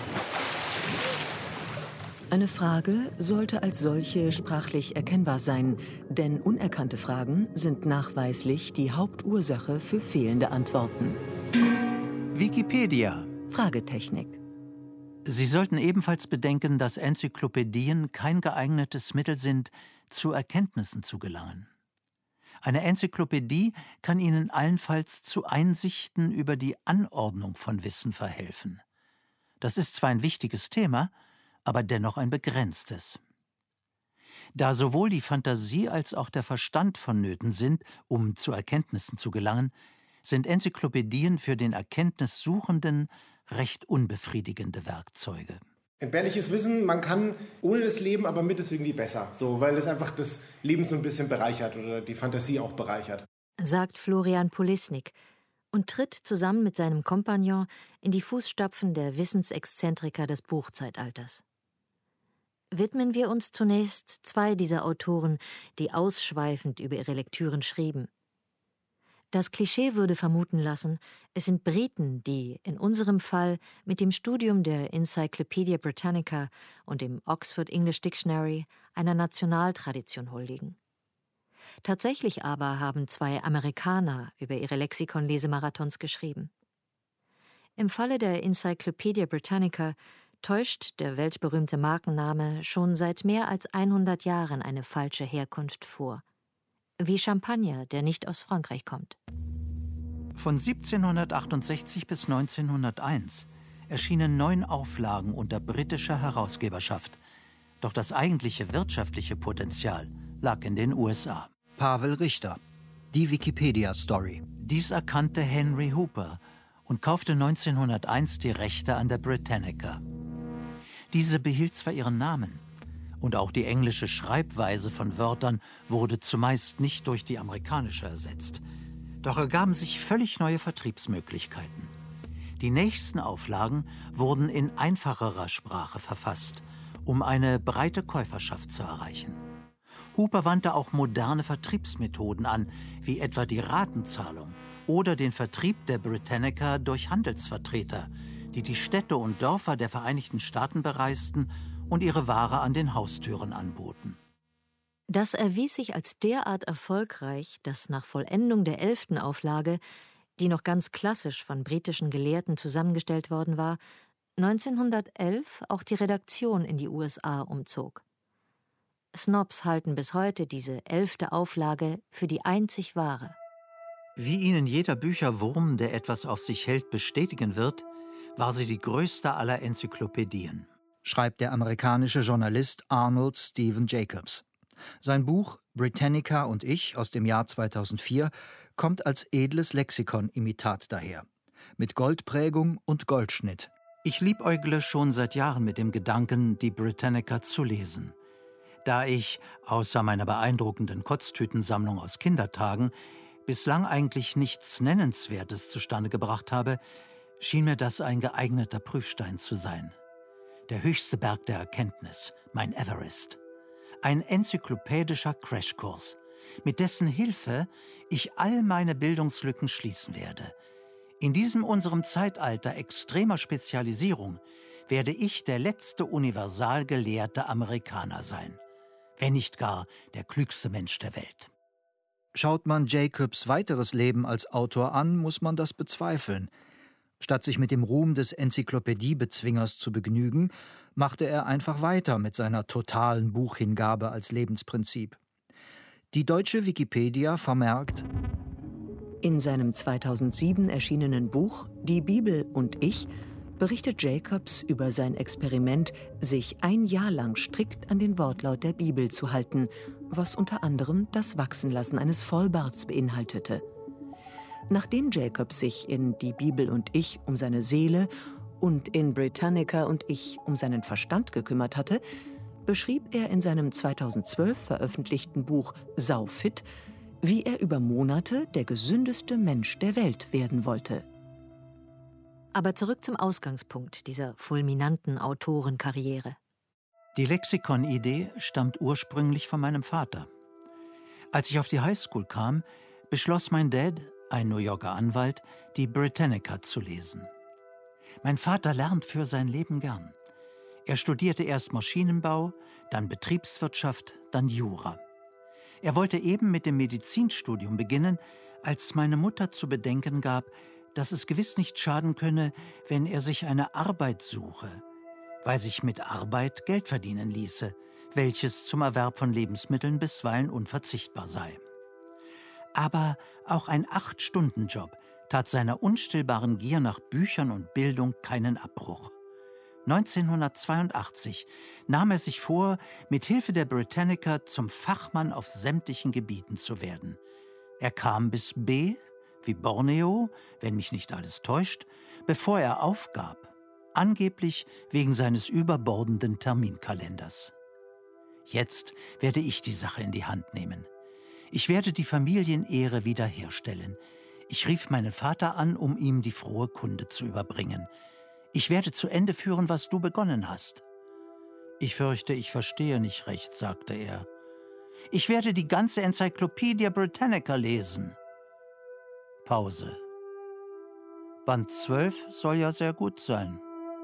Eine Frage sollte als solche sprachlich erkennbar sein, denn unerkannte Fragen sind nachweislich die Hauptursache für fehlende Antworten. Wikipedia. Fragetechnik. Sie sollten ebenfalls bedenken, dass Enzyklopädien kein geeignetes Mittel sind, zu Erkenntnissen zu gelangen. Eine Enzyklopädie kann Ihnen allenfalls zu Einsichten über die Anordnung von Wissen verhelfen. Das ist zwar ein wichtiges Thema, aber dennoch ein begrenztes. Da sowohl die Fantasie als auch der Verstand vonnöten sind, um zu Erkenntnissen zu gelangen, sind Enzyklopädien für den Erkenntnissuchenden recht unbefriedigende Werkzeuge. Entbehrliches Wissen, man kann ohne das leben, aber mit ist irgendwie besser, so, weil es einfach das Leben so ein bisschen bereichert oder die Fantasie auch bereichert. Sagt Florian Polisnik und tritt zusammen mit seinem Kompagnon in die Fußstapfen der Wissensexzentriker des Buchzeitalters. Widmen wir uns zunächst zwei dieser Autoren, die ausschweifend über ihre Lektüren schrieben. Das Klischee würde vermuten lassen, es sind Briten, die in unserem Fall mit dem Studium der Encyclopedia Britannica und dem Oxford English Dictionary einer Nationaltradition huldigen. Tatsächlich aber haben zwei Amerikaner über ihre Lexikon-Lesemarathons geschrieben. Im Falle der Encyclopedia Britannica täuscht der weltberühmte Markenname schon seit mehr als 100 Jahren eine falsche Herkunft vor. Wie Champagner, der nicht aus Frankreich kommt. Von 1768 bis 1901 erschienen 9 Auflagen unter britischer Herausgeberschaft. Doch das eigentliche wirtschaftliche Potenzial lag in den USA. Pavel Richter, die Wikipedia-Story. Dies erkannte Henry Hooper und kaufte 1901 die Rechte an der Britannica. Diese behielt zwar ihren Namen, und auch die englische Schreibweise von Wörtern wurde zumeist nicht durch die amerikanische ersetzt. Doch ergaben sich völlig neue Vertriebsmöglichkeiten. Die nächsten Auflagen wurden in einfacherer Sprache verfasst, um eine breite Käuferschaft zu erreichen. Hooper wandte auch moderne Vertriebsmethoden an, wie etwa die Ratenzahlung oder den Vertrieb der Britannica durch Handelsvertreter, die die Städte und Dörfer der Vereinigten Staaten bereisten und ihre Ware an den Haustüren anboten. Das erwies sich als derart erfolgreich, dass nach Vollendung der 11. Auflage, die noch ganz klassisch von britischen Gelehrten zusammengestellt worden war, 1911 auch die Redaktion in die USA umzog. Snobs halten bis heute diese 11. Auflage für die einzig wahre. Wie Ihnen jeder Bücherwurm, der etwas auf sich hält, bestätigen wird, war sie die größte aller Enzyklopädien, schreibt der amerikanische Journalist Arnold Stephen Jacobs. Sein Buch Britannica und ich aus dem Jahr 2004 kommt als edles Lexikon-Imitat daher, mit Goldprägung und Goldschnitt. Ich liebäugle schon seit Jahren mit dem Gedanken, die Britannica zu lesen. Da ich, außer meiner beeindruckenden Kotztütensammlung aus Kindertagen, bislang eigentlich nichts Nennenswertes zustande gebracht habe, schien mir das ein geeigneter Prüfstein zu sein. Der höchste Berg der Erkenntnis, mein Everest. Ein enzyklopädischer Crashkurs, mit dessen Hilfe ich all meine Bildungslücken schließen werde. In diesem unserem Zeitalter extremer Spezialisierung werde ich der letzte universal gelehrte Amerikaner sein, wenn nicht gar der klügste Mensch der Welt. Schaut man Jacobs weiteres Leben als Autor an, muss man das bezweifeln. Statt sich mit dem Ruhm des Enzyklopädiebezwingers zu begnügen, machte er einfach weiter mit seiner totalen Buchhingabe als Lebensprinzip. Die deutsche Wikipedia vermerkt: In seinem 2007 erschienenen Buch »Die Bibel und ich« berichtet Jacobs über sein Experiment, sich ein Jahr lang strikt an den Wortlaut der Bibel zu halten, was unter anderem das Wachsenlassen eines Vollbarts beinhaltete. Nachdem Jacobs sich in »Die Bibel und ich« um seine Seele und in »Britannica und ich« um seinen Verstand gekümmert hatte, beschrieb er in seinem 2012 veröffentlichten Buch »Saufit«, wie er über Monate der gesündeste Mensch der Welt werden wollte. Aber zurück zum Ausgangspunkt dieser fulminanten Autorenkarriere. Die Lexikon-Idee stammt ursprünglich von meinem Vater. Als ich auf die Highschool kam, beschloss mein Dad, ein New Yorker Anwalt, die Britannica zu lesen. Mein Vater lernt für sein Leben gern. Er studierte erst Maschinenbau, dann Betriebswirtschaft, dann Jura. Er wollte eben mit dem Medizinstudium beginnen, als meine Mutter zu bedenken gab, dass es gewiss nicht schaden könne, wenn er sich eine Arbeit suche, weil sich mit Arbeit Geld verdienen ließe, welches zum Erwerb von Lebensmitteln bisweilen unverzichtbar sei. Aber auch ein 8-Stunden-Job tat seiner unstillbaren Gier nach Büchern und Bildung keinen Abbruch. 1982 nahm er sich vor, mit Hilfe der Britannica zum Fachmann auf sämtlichen Gebieten zu werden. Er kam bis B, wie Borneo, wenn mich nicht alles täuscht, bevor er aufgab, angeblich wegen seines überbordenden Terminkalenders. Jetzt werde ich die Sache in die Hand nehmen. Ich werde die Familienehre wiederherstellen. Ich rief meinen Vater an, um ihm die frohe Kunde zu überbringen. Ich werde zu Ende führen, was du begonnen hast. Ich fürchte, ich verstehe nicht recht, sagte er. Ich werde die ganze Enzyklopädie Britannica lesen. Pause. Band 12 soll ja sehr gut sein.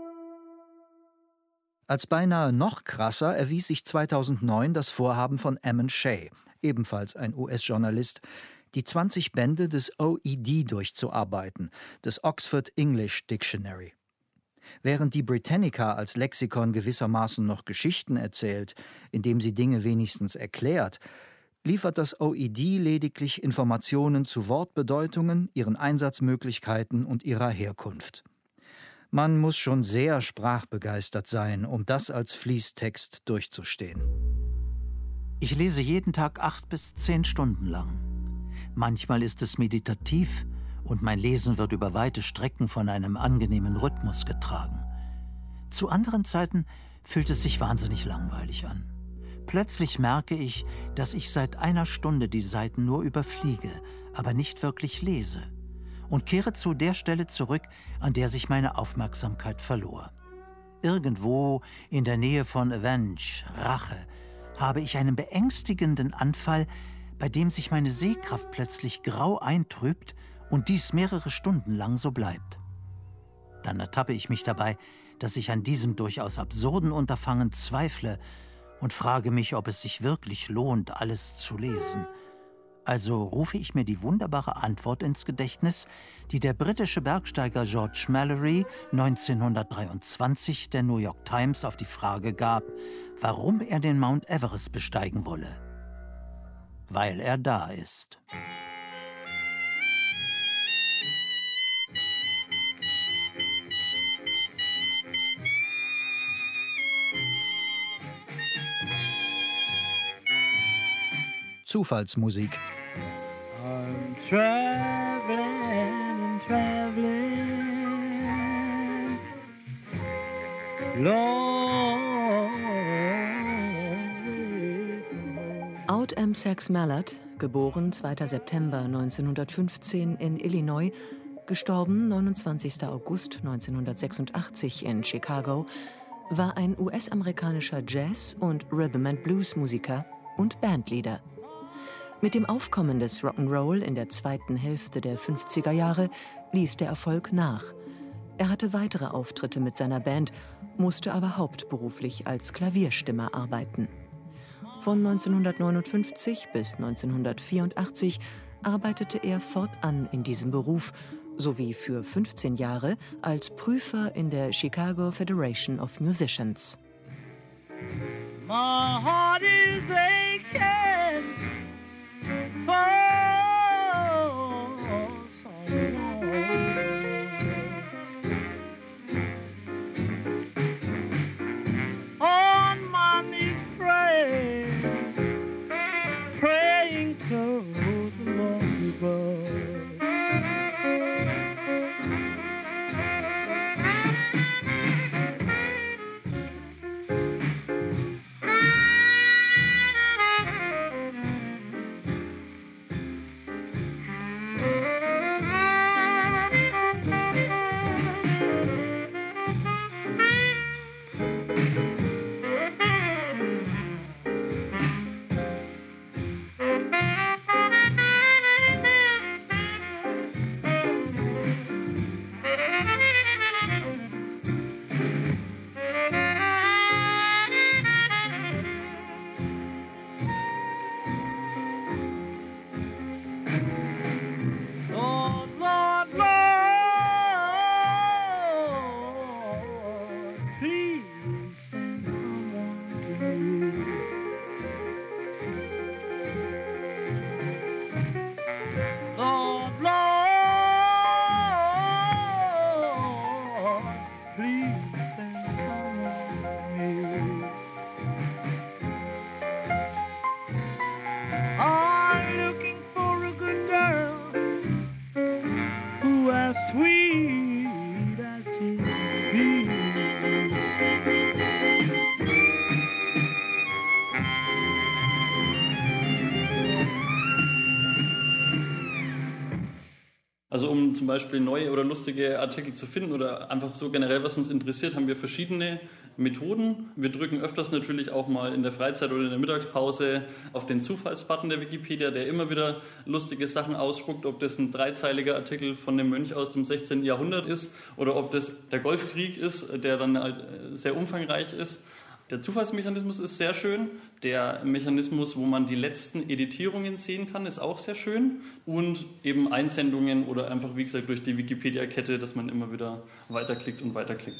Als beinahe noch krasser erwies sich 2009 das Vorhaben von Ammon Shea, ebenfalls ein US-Journalist, die 20 Bände des OED durchzuarbeiten, des Oxford English Dictionary. Während die Britannica als Lexikon gewissermaßen noch Geschichten erzählt, indem sie Dinge wenigstens erklärt, liefert das OED lediglich Informationen zu Wortbedeutungen, ihren Einsatzmöglichkeiten und ihrer Herkunft. Man muss schon sehr sprachbegeistert sein, um das als Fließtext durchzustehen. Ich lese jeden Tag 8 bis 10 Stunden lang. Manchmal ist es meditativ und mein Lesen wird über weite Strecken von einem angenehmen Rhythmus getragen. Zu anderen Zeiten fühlt es sich wahnsinnig langweilig an. Plötzlich merke ich, dass ich seit einer Stunde die Seiten nur überfliege, aber nicht wirklich lese, und kehre zu der Stelle zurück, an der sich meine Aufmerksamkeit verlor. Irgendwo in der Nähe von Avenge, Rache, habe ich einen beängstigenden Anfall, bei dem sich meine Sehkraft plötzlich grau eintrübt und dies mehrere Stunden lang so bleibt. Dann ertappe ich mich dabei, dass ich an diesem durchaus absurden Unterfangen zweifle und frage mich, ob es sich wirklich lohnt, alles zu lesen. Also rufe ich mir die wunderbare Antwort ins Gedächtnis, die der britische Bergsteiger George Mallory 1923 der New York Times auf die Frage gab, warum er den Mount Everest besteigen wolle. Weil er da ist. Zufallsmusik. I'm traveling and traveling, long. Out M. Sachs Mallard, geboren 2. September 1915 in Illinois, gestorben 29. August 1986 in Chicago, war ein US-amerikanischer Jazz- und Rhythm-and-Blues-Musiker und Bandleader. Mit dem Aufkommen des Rock'n'Roll in der zweiten Hälfte der 50er Jahre ließ der Erfolg nach. Er hatte weitere Auftritte mit seiner Band, musste aber hauptberuflich als Klavierstimmer arbeiten. Von 1959 bis 1984 arbeitete er fortan in diesem Beruf, sowie für 15 Jahre als Prüfer in der Chicago Federation of Musicians. My heart is aching for someone. On my knees praying, praying to the Lord above. Also um zum Beispiel neue oder lustige Artikel zu finden oder einfach so generell, was uns interessiert, haben wir verschiedene Methoden. Wir drücken öfters natürlich auch mal in der Freizeit oder in der Mittagspause auf den Zufallsbutton der Wikipedia, der immer wieder lustige Sachen ausspuckt, ob das ein dreizeiliger Artikel von einem Mönch aus dem 16. Jahrhundert ist oder ob das der Golfkrieg ist, der dann halt sehr umfangreich ist. Der Zufallsmechanismus ist sehr schön. Der Mechanismus, wo man die letzten Editierungen sehen kann, ist auch sehr schön. Und eben Einsendungen oder einfach, wie gesagt, durch die Wikipedia-Kette, dass man immer wieder weiterklickt und weiterklickt.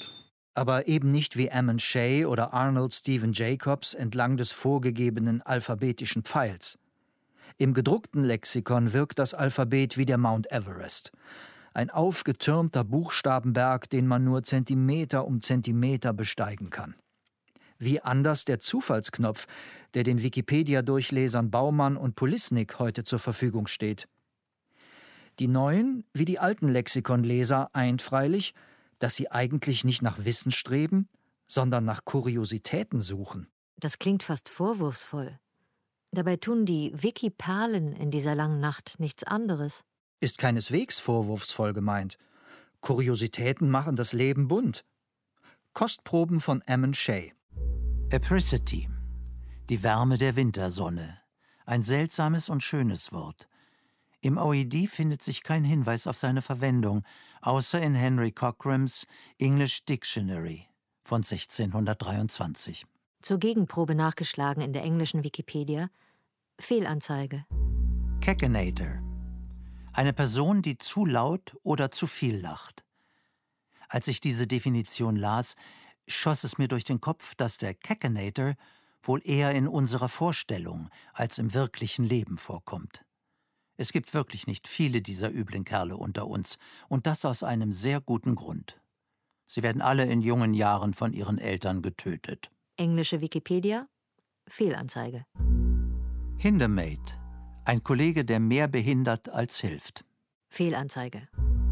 Aber eben nicht wie Ammon Shea oder Arnold Stephen Jacobs entlang des vorgegebenen alphabetischen Pfeils. Im gedruckten Lexikon wirkt das Alphabet wie der Mount Everest. Ein aufgetürmter Buchstabenberg, den man nur Zentimeter um Zentimeter besteigen kann. Wie anders der Zufallsknopf, der den Wikipedia-Durchlesern Baumann und Polisnik heute zur Verfügung steht. Die neuen wie die alten Lexikonleser eint freilich, dass sie eigentlich nicht nach Wissen streben, sondern nach Kuriositäten suchen. Das klingt fast vorwurfsvoll. Dabei tun die Wiki-Perlen in dieser langen Nacht nichts anderes. Ist keineswegs vorwurfsvoll gemeint. Kuriositäten machen das Leben bunt. Kostproben von Ammon Shea. Apricity, die Wärme der Wintersonne. Ein seltsames und schönes Wort. Im OED findet sich kein Hinweis auf seine Verwendung, außer in Henry Cochrams English Dictionary von 1623. Zur Gegenprobe nachgeschlagen in der englischen Wikipedia. Fehlanzeige. Cackinator. Eine Person, die zu laut oder zu viel lacht. Als ich diese Definition las, schoss es mir durch den Kopf, dass der Cackinator wohl eher in unserer Vorstellung als im wirklichen Leben vorkommt. Es gibt wirklich nicht viele dieser üblen Kerle unter uns, und das aus einem sehr guten Grund. Sie werden alle in jungen Jahren von ihren Eltern getötet. Englische Wikipedia. Fehlanzeige. Hindermaid. Ein Kollege, der mehr behindert als hilft. Fehlanzeige.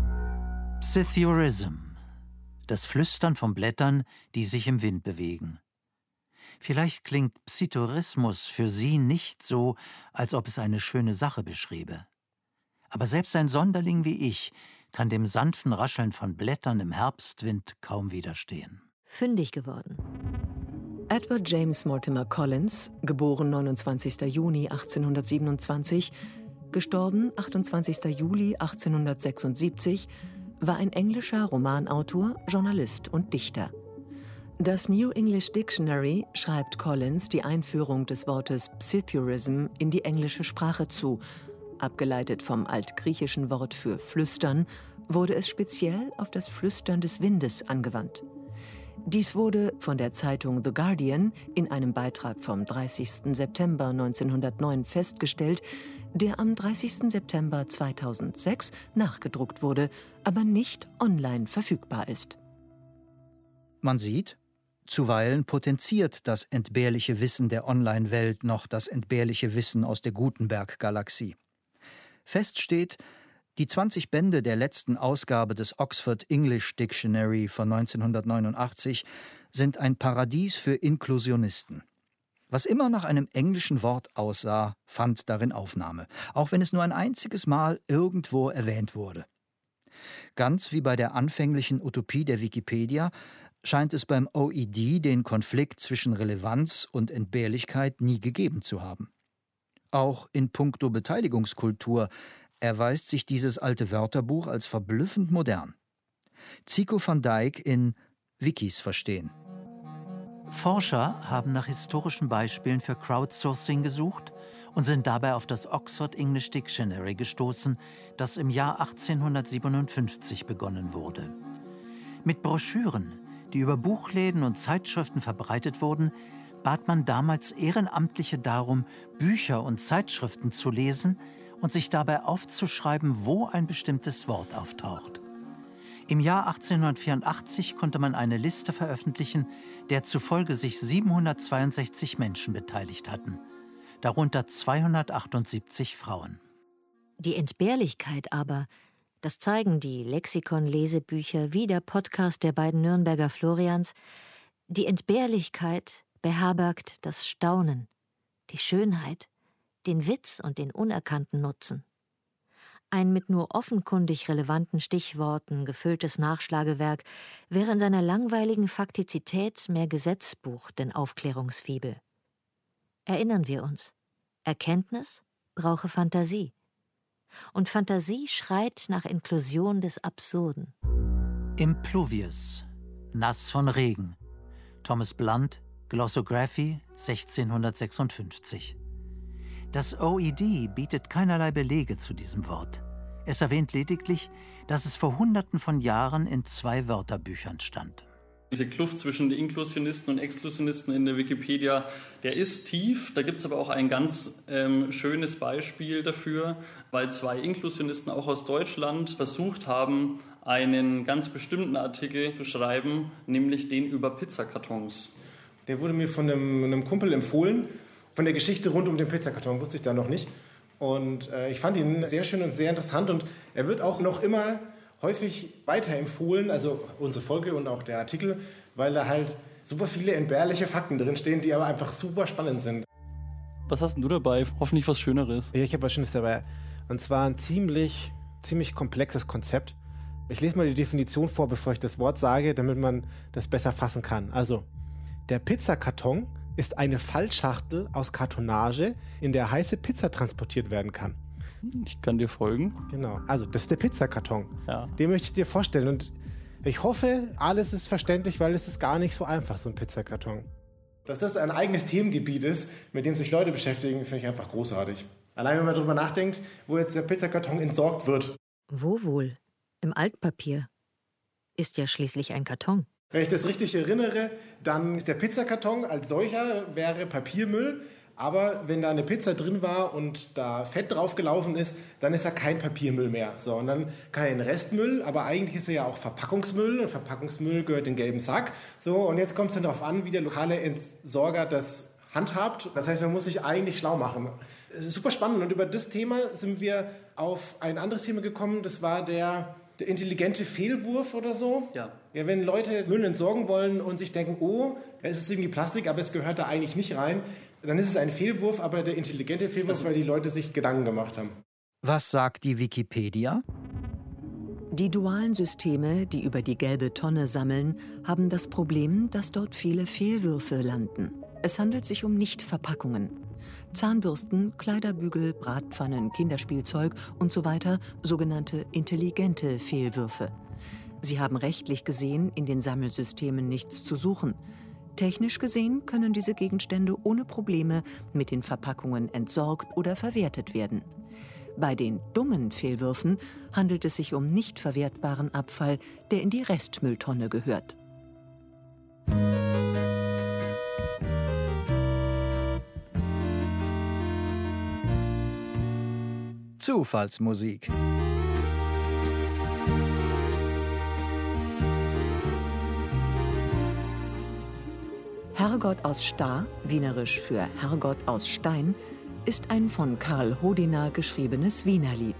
Psithurism. Das Flüstern von Blättern, die sich im Wind bewegen. Vielleicht klingt Psithurismus für Sie nicht so, als ob es eine schöne Sache beschriebe. Aber selbst ein Sonderling wie ich kann dem sanften Rascheln von Blättern im Herbstwind kaum widerstehen. Fündig geworden. Edward James Mortimer Collins, geboren 29. Juni 1827, gestorben 28. Juli 1876, war ein englischer Romanautor, Journalist und Dichter. Das New English Dictionary schreibt Collins die Einführung des Wortes Psithurism in die englische Sprache zu. Abgeleitet vom altgriechischen Wort für flüstern, wurde es speziell auf das Flüstern des Windes angewandt. Dies wurde von der Zeitung The Guardian in einem Beitrag vom 30. September 1909 festgestellt, der am 30. September 2006 nachgedruckt wurde, aber nicht online verfügbar ist. Man sieht, zuweilen potenziert das entbehrliche Wissen der Online-Welt noch das entbehrliche Wissen aus der Gutenberg-Galaxie. Fest steht, die 20 Bände der letzten Ausgabe des Oxford English Dictionary von 1989 sind ein Paradies für Inklusionisten. Was immer nach einem englischen Wort aussah, fand darin Aufnahme, auch wenn es nur ein einziges Mal irgendwo erwähnt wurde. Ganz wie bei der anfänglichen Utopie der Wikipedia scheint es beim OED den Konflikt zwischen Relevanz und Entbehrlichkeit nie gegeben zu haben. Auch in puncto Beteiligungskultur erweist sich dieses alte Wörterbuch als verblüffend modern. Zico van Dijk in Wikis verstehen. Forscher haben nach historischen Beispielen für Crowdsourcing gesucht und sind dabei auf das Oxford English Dictionary gestoßen, das im Jahr 1857 begonnen wurde. Mit Broschüren, die über Buchläden und Zeitschriften verbreitet wurden, bat man damals Ehrenamtliche darum, Bücher und Zeitschriften zu lesen und sich dabei aufzuschreiben, wo ein bestimmtes Wort auftaucht. Im Jahr 1884 konnte man eine Liste veröffentlichen, der zufolge sich 762 Menschen beteiligt hatten, darunter 278 Frauen. Die Entbehrlichkeit aber, das zeigen die Lexikon-Lesebücher wie der Podcast der beiden Nürnberger Florians, die Entbehrlichkeit beherbergt das Staunen, die Schönheit, den Witz und den unerkannten Nutzen. Ein mit nur offenkundig relevanten Stichworten gefülltes Nachschlagewerk wäre in seiner langweiligen Faktizität mehr Gesetzbuch denn Aufklärungsfibel. Erinnern wir uns, Erkenntnis brauche Fantasie. Und Fantasie schreit nach Inklusion des Absurden. Impluvius, nass von Regen. Thomas Blunt, Glossography, 1656. Das OED bietet keinerlei Belege zu diesem Wort. Es erwähnt lediglich, dass es vor Hunderten von Jahren in 2 Wörterbüchern stand. Diese Kluft zwischen den Inklusionisten und Exklusionisten in der Wikipedia, der ist tief. Da gibt es aber auch ein ganz schönes Beispiel dafür, weil 2 Inklusionisten auch aus Deutschland versucht haben, einen ganz bestimmten Artikel zu schreiben, nämlich den über Pizzakartons. Der wurde mir von einem Kumpel empfohlen. Von der Geschichte rund um den Pizzakarton wusste ich da noch nicht. Und ich fand ihn sehr schön und sehr interessant. Und er wird auch noch immer häufig weiterempfohlen, also unsere Folge und auch der Artikel, weil da halt super viele entbehrliche Fakten drinstehen, die aber einfach super spannend sind. Was hast denn du dabei? Hoffentlich was Schöneres. Ja, ich habe was Schönes dabei. Und zwar ein ziemlich komplexes Konzept. Ich lese mal die Definition vor, bevor ich das Wort sage, damit man das besser fassen kann. Also, der Pizzakarton ist eine Fallschachtel aus Kartonage, in der heiße Pizza transportiert werden kann. Ich kann dir folgen. Genau, also das ist der Pizzakarton. Ja. Den möchte ich dir vorstellen und ich hoffe, alles ist verständlich, weil es ist gar nicht so einfach, so ein Pizzakarton. Dass das ein eigenes Themengebiet ist, mit dem sich Leute beschäftigen, finde ich einfach großartig. Allein wenn man darüber nachdenkt, wo jetzt der Pizzakarton entsorgt wird. Wo wohl? Im Altpapier. Ist ja schließlich ein Karton. Wenn ich das richtig erinnere, dann ist der Pizzakarton als solcher wäre Papiermüll. Aber wenn da eine Pizza drin war und da Fett drauf gelaufen ist, dann ist er kein Papiermüll mehr. So, und dann kein Restmüll, aber eigentlich ist er ja auch Verpackungsmüll. Und Verpackungsmüll gehört in den gelben Sack. So, und jetzt kommt es dann darauf an, wie der lokale Entsorger das handhabt. Das heißt, man muss sich eigentlich schlau machen. Super spannend. Und über das Thema sind wir auf ein anderes Thema gekommen. Das war der intelligente Fehlwurf oder so. Ja. Ja, wenn Leute Müll entsorgen wollen und sich denken, oh, es ist irgendwie Plastik, aber es gehört da eigentlich nicht rein, dann ist es ein Fehlwurf, aber der intelligente Fehlwurf, weil die Leute sich Gedanken gemacht haben. Was sagt die Wikipedia? Die dualen Systeme, die über die gelbe Tonne sammeln, haben das Problem, dass dort viele Fehlwürfe landen. Es handelt sich um Nichtverpackungen. Zahnbürsten, Kleiderbügel, Bratpfannen, Kinderspielzeug und so weiter, sogenannte intelligente Fehlwürfe. Sie haben rechtlich gesehen in den Sammelsystemen nichts zu suchen. Technisch gesehen können diese Gegenstände ohne Probleme mit den Verpackungen entsorgt oder verwertet werden. Bei den dummen Fehlwürfen handelt es sich um nicht verwertbaren Abfall, der in die Restmülltonne gehört. Zufallsmusik. Herrgott aus Sta, wienerisch für Herrgott aus Stein, ist ein von Karl Hodiner geschriebenes Wienerlied.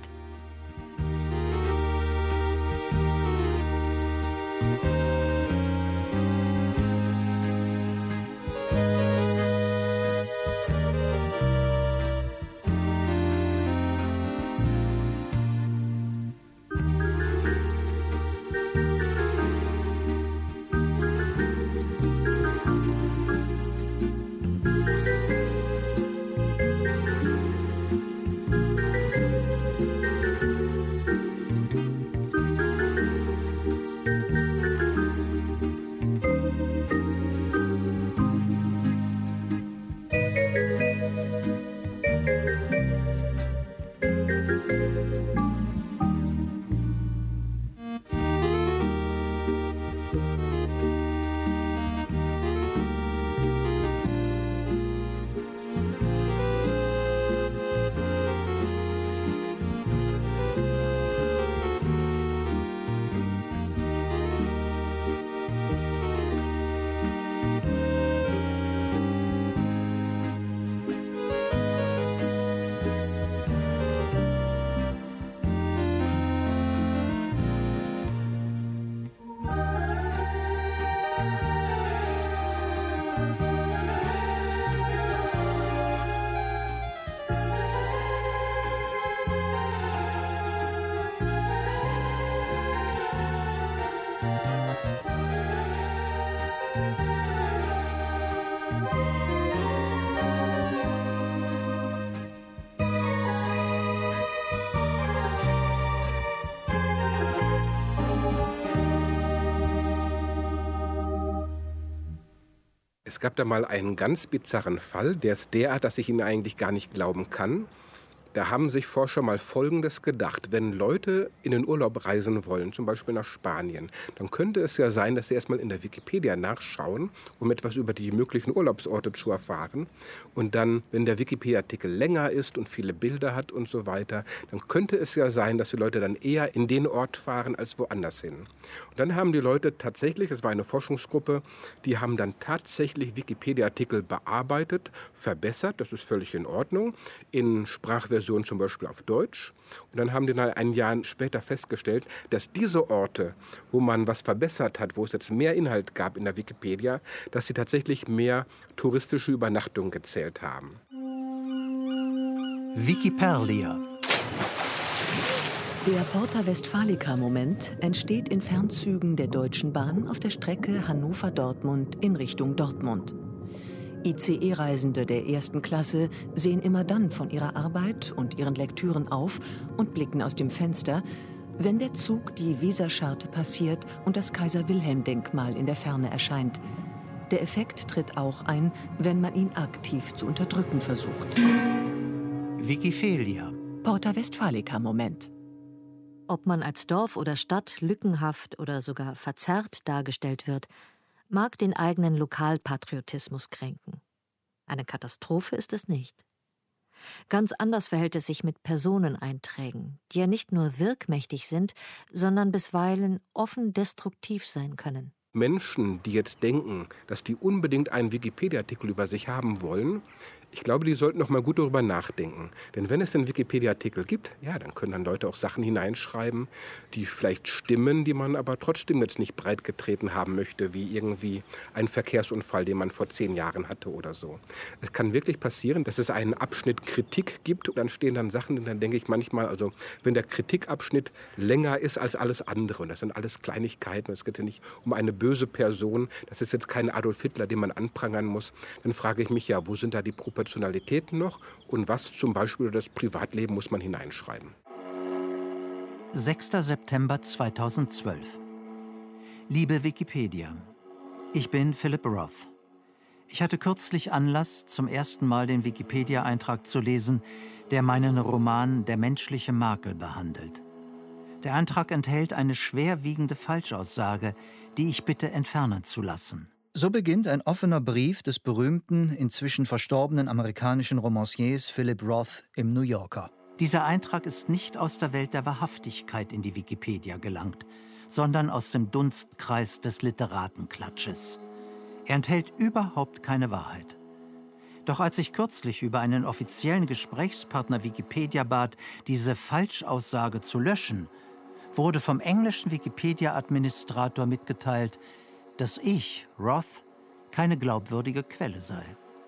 Es gab da mal einen ganz bizarren Fall, der ist derart, dass ich ihn eigentlich gar nicht glauben kann. Da haben sich Forscher mal Folgendes gedacht. Wenn Leute in den Urlaub reisen wollen, zum Beispiel nach Spanien, dann könnte es ja sein, dass sie erstmal in der Wikipedia nachschauen, um etwas über die möglichen Urlaubsorte zu erfahren. Und dann, wenn der Wikipedia-Artikel länger ist und viele Bilder hat und so weiter, dann könnte es ja sein, dass die Leute dann eher in den Ort fahren als woanders hin. Und dann haben die Leute tatsächlich, das war eine Forschungsgruppe, die haben dann tatsächlich Wikipedia-Artikel bearbeitet, verbessert, das ist völlig in Ordnung, in Sprachversion zum Beispiel auf Deutsch. Und dann haben die dann ein Jahr später festgestellt, dass diese Orte, wo man was verbessert hat, wo es jetzt mehr Inhalt gab in der Wikipedia, dass sie tatsächlich mehr touristische Übernachtungen gezählt haben. Wikiperlia. Der Porta Westfalica-Moment entsteht in Fernzügen der Deutschen Bahn auf der Strecke Hannover-Dortmund in Richtung Dortmund. ICE-Reisende der ersten Klasse sehen immer dann von ihrer Arbeit und ihren Lektüren auf und blicken aus dem Fenster, wenn der Zug die Weserscharte passiert und das Kaiser-Wilhelm-Denkmal in der Ferne erscheint. Der Effekt tritt auch ein, wenn man ihn aktiv zu unterdrücken versucht. Wikipedia. Porta Westfalica-Moment. Ob man als Dorf oder Stadt lückenhaft oder sogar verzerrt dargestellt wird, mag den eigenen Lokalpatriotismus kränken. Eine Katastrophe ist es nicht. Ganz anders verhält es sich mit Personeneinträgen, die ja nicht nur wirkmächtig sind, sondern bisweilen offen destruktiv sein können. Menschen, die jetzt denken, dass die unbedingt einen Wikipedia-Artikel über sich haben wollen, ich glaube, die sollten noch mal gut darüber nachdenken. Denn wenn es einen Wikipedia-Artikel gibt, ja, dann können dann Leute auch Sachen hineinschreiben, die vielleicht stimmen, die man aber trotzdem jetzt nicht breitgetreten haben möchte, wie irgendwie ein Verkehrsunfall, den man vor 10 Jahren hatte oder so. Es kann wirklich passieren, dass es einen Abschnitt Kritik gibt und dann stehen dann Sachen, und dann denke ich manchmal, also wenn der Kritikabschnitt länger ist als alles andere, und das sind alles Kleinigkeiten, es geht ja nicht um eine böse Person, das ist jetzt kein Adolf Hitler, den man anprangern muss, dann frage ich mich ja, wo sind da die Proportionalitäten noch und was zum Beispiel über das Privatleben muss man hineinschreiben. 6. September 2012. Liebe Wikipedia, ich bin Philip Roth. Ich hatte kürzlich Anlass, zum ersten Mal den Wikipedia-Eintrag zu lesen, der meinen Roman »Der menschliche Makel« behandelt. Der Eintrag enthält eine schwerwiegende Falschaussage, die ich bitte entfernen zu lassen. So beginnt ein offener Brief des berühmten, inzwischen verstorbenen amerikanischen Romanciers Philip Roth im New Yorker. Dieser Eintrag ist nicht aus der Welt der Wahrhaftigkeit in die Wikipedia gelangt, sondern aus dem Dunstkreis des Literatenklatsches. Er enthält überhaupt keine Wahrheit. Doch als ich kürzlich über einen offiziellen Gesprächspartner Wikipedia bat, diese Falschaussage zu löschen, wurde vom englischen Wikipedia-Administrator mitgeteilt, dass ich, Roth, keine glaubwürdige Quelle sei.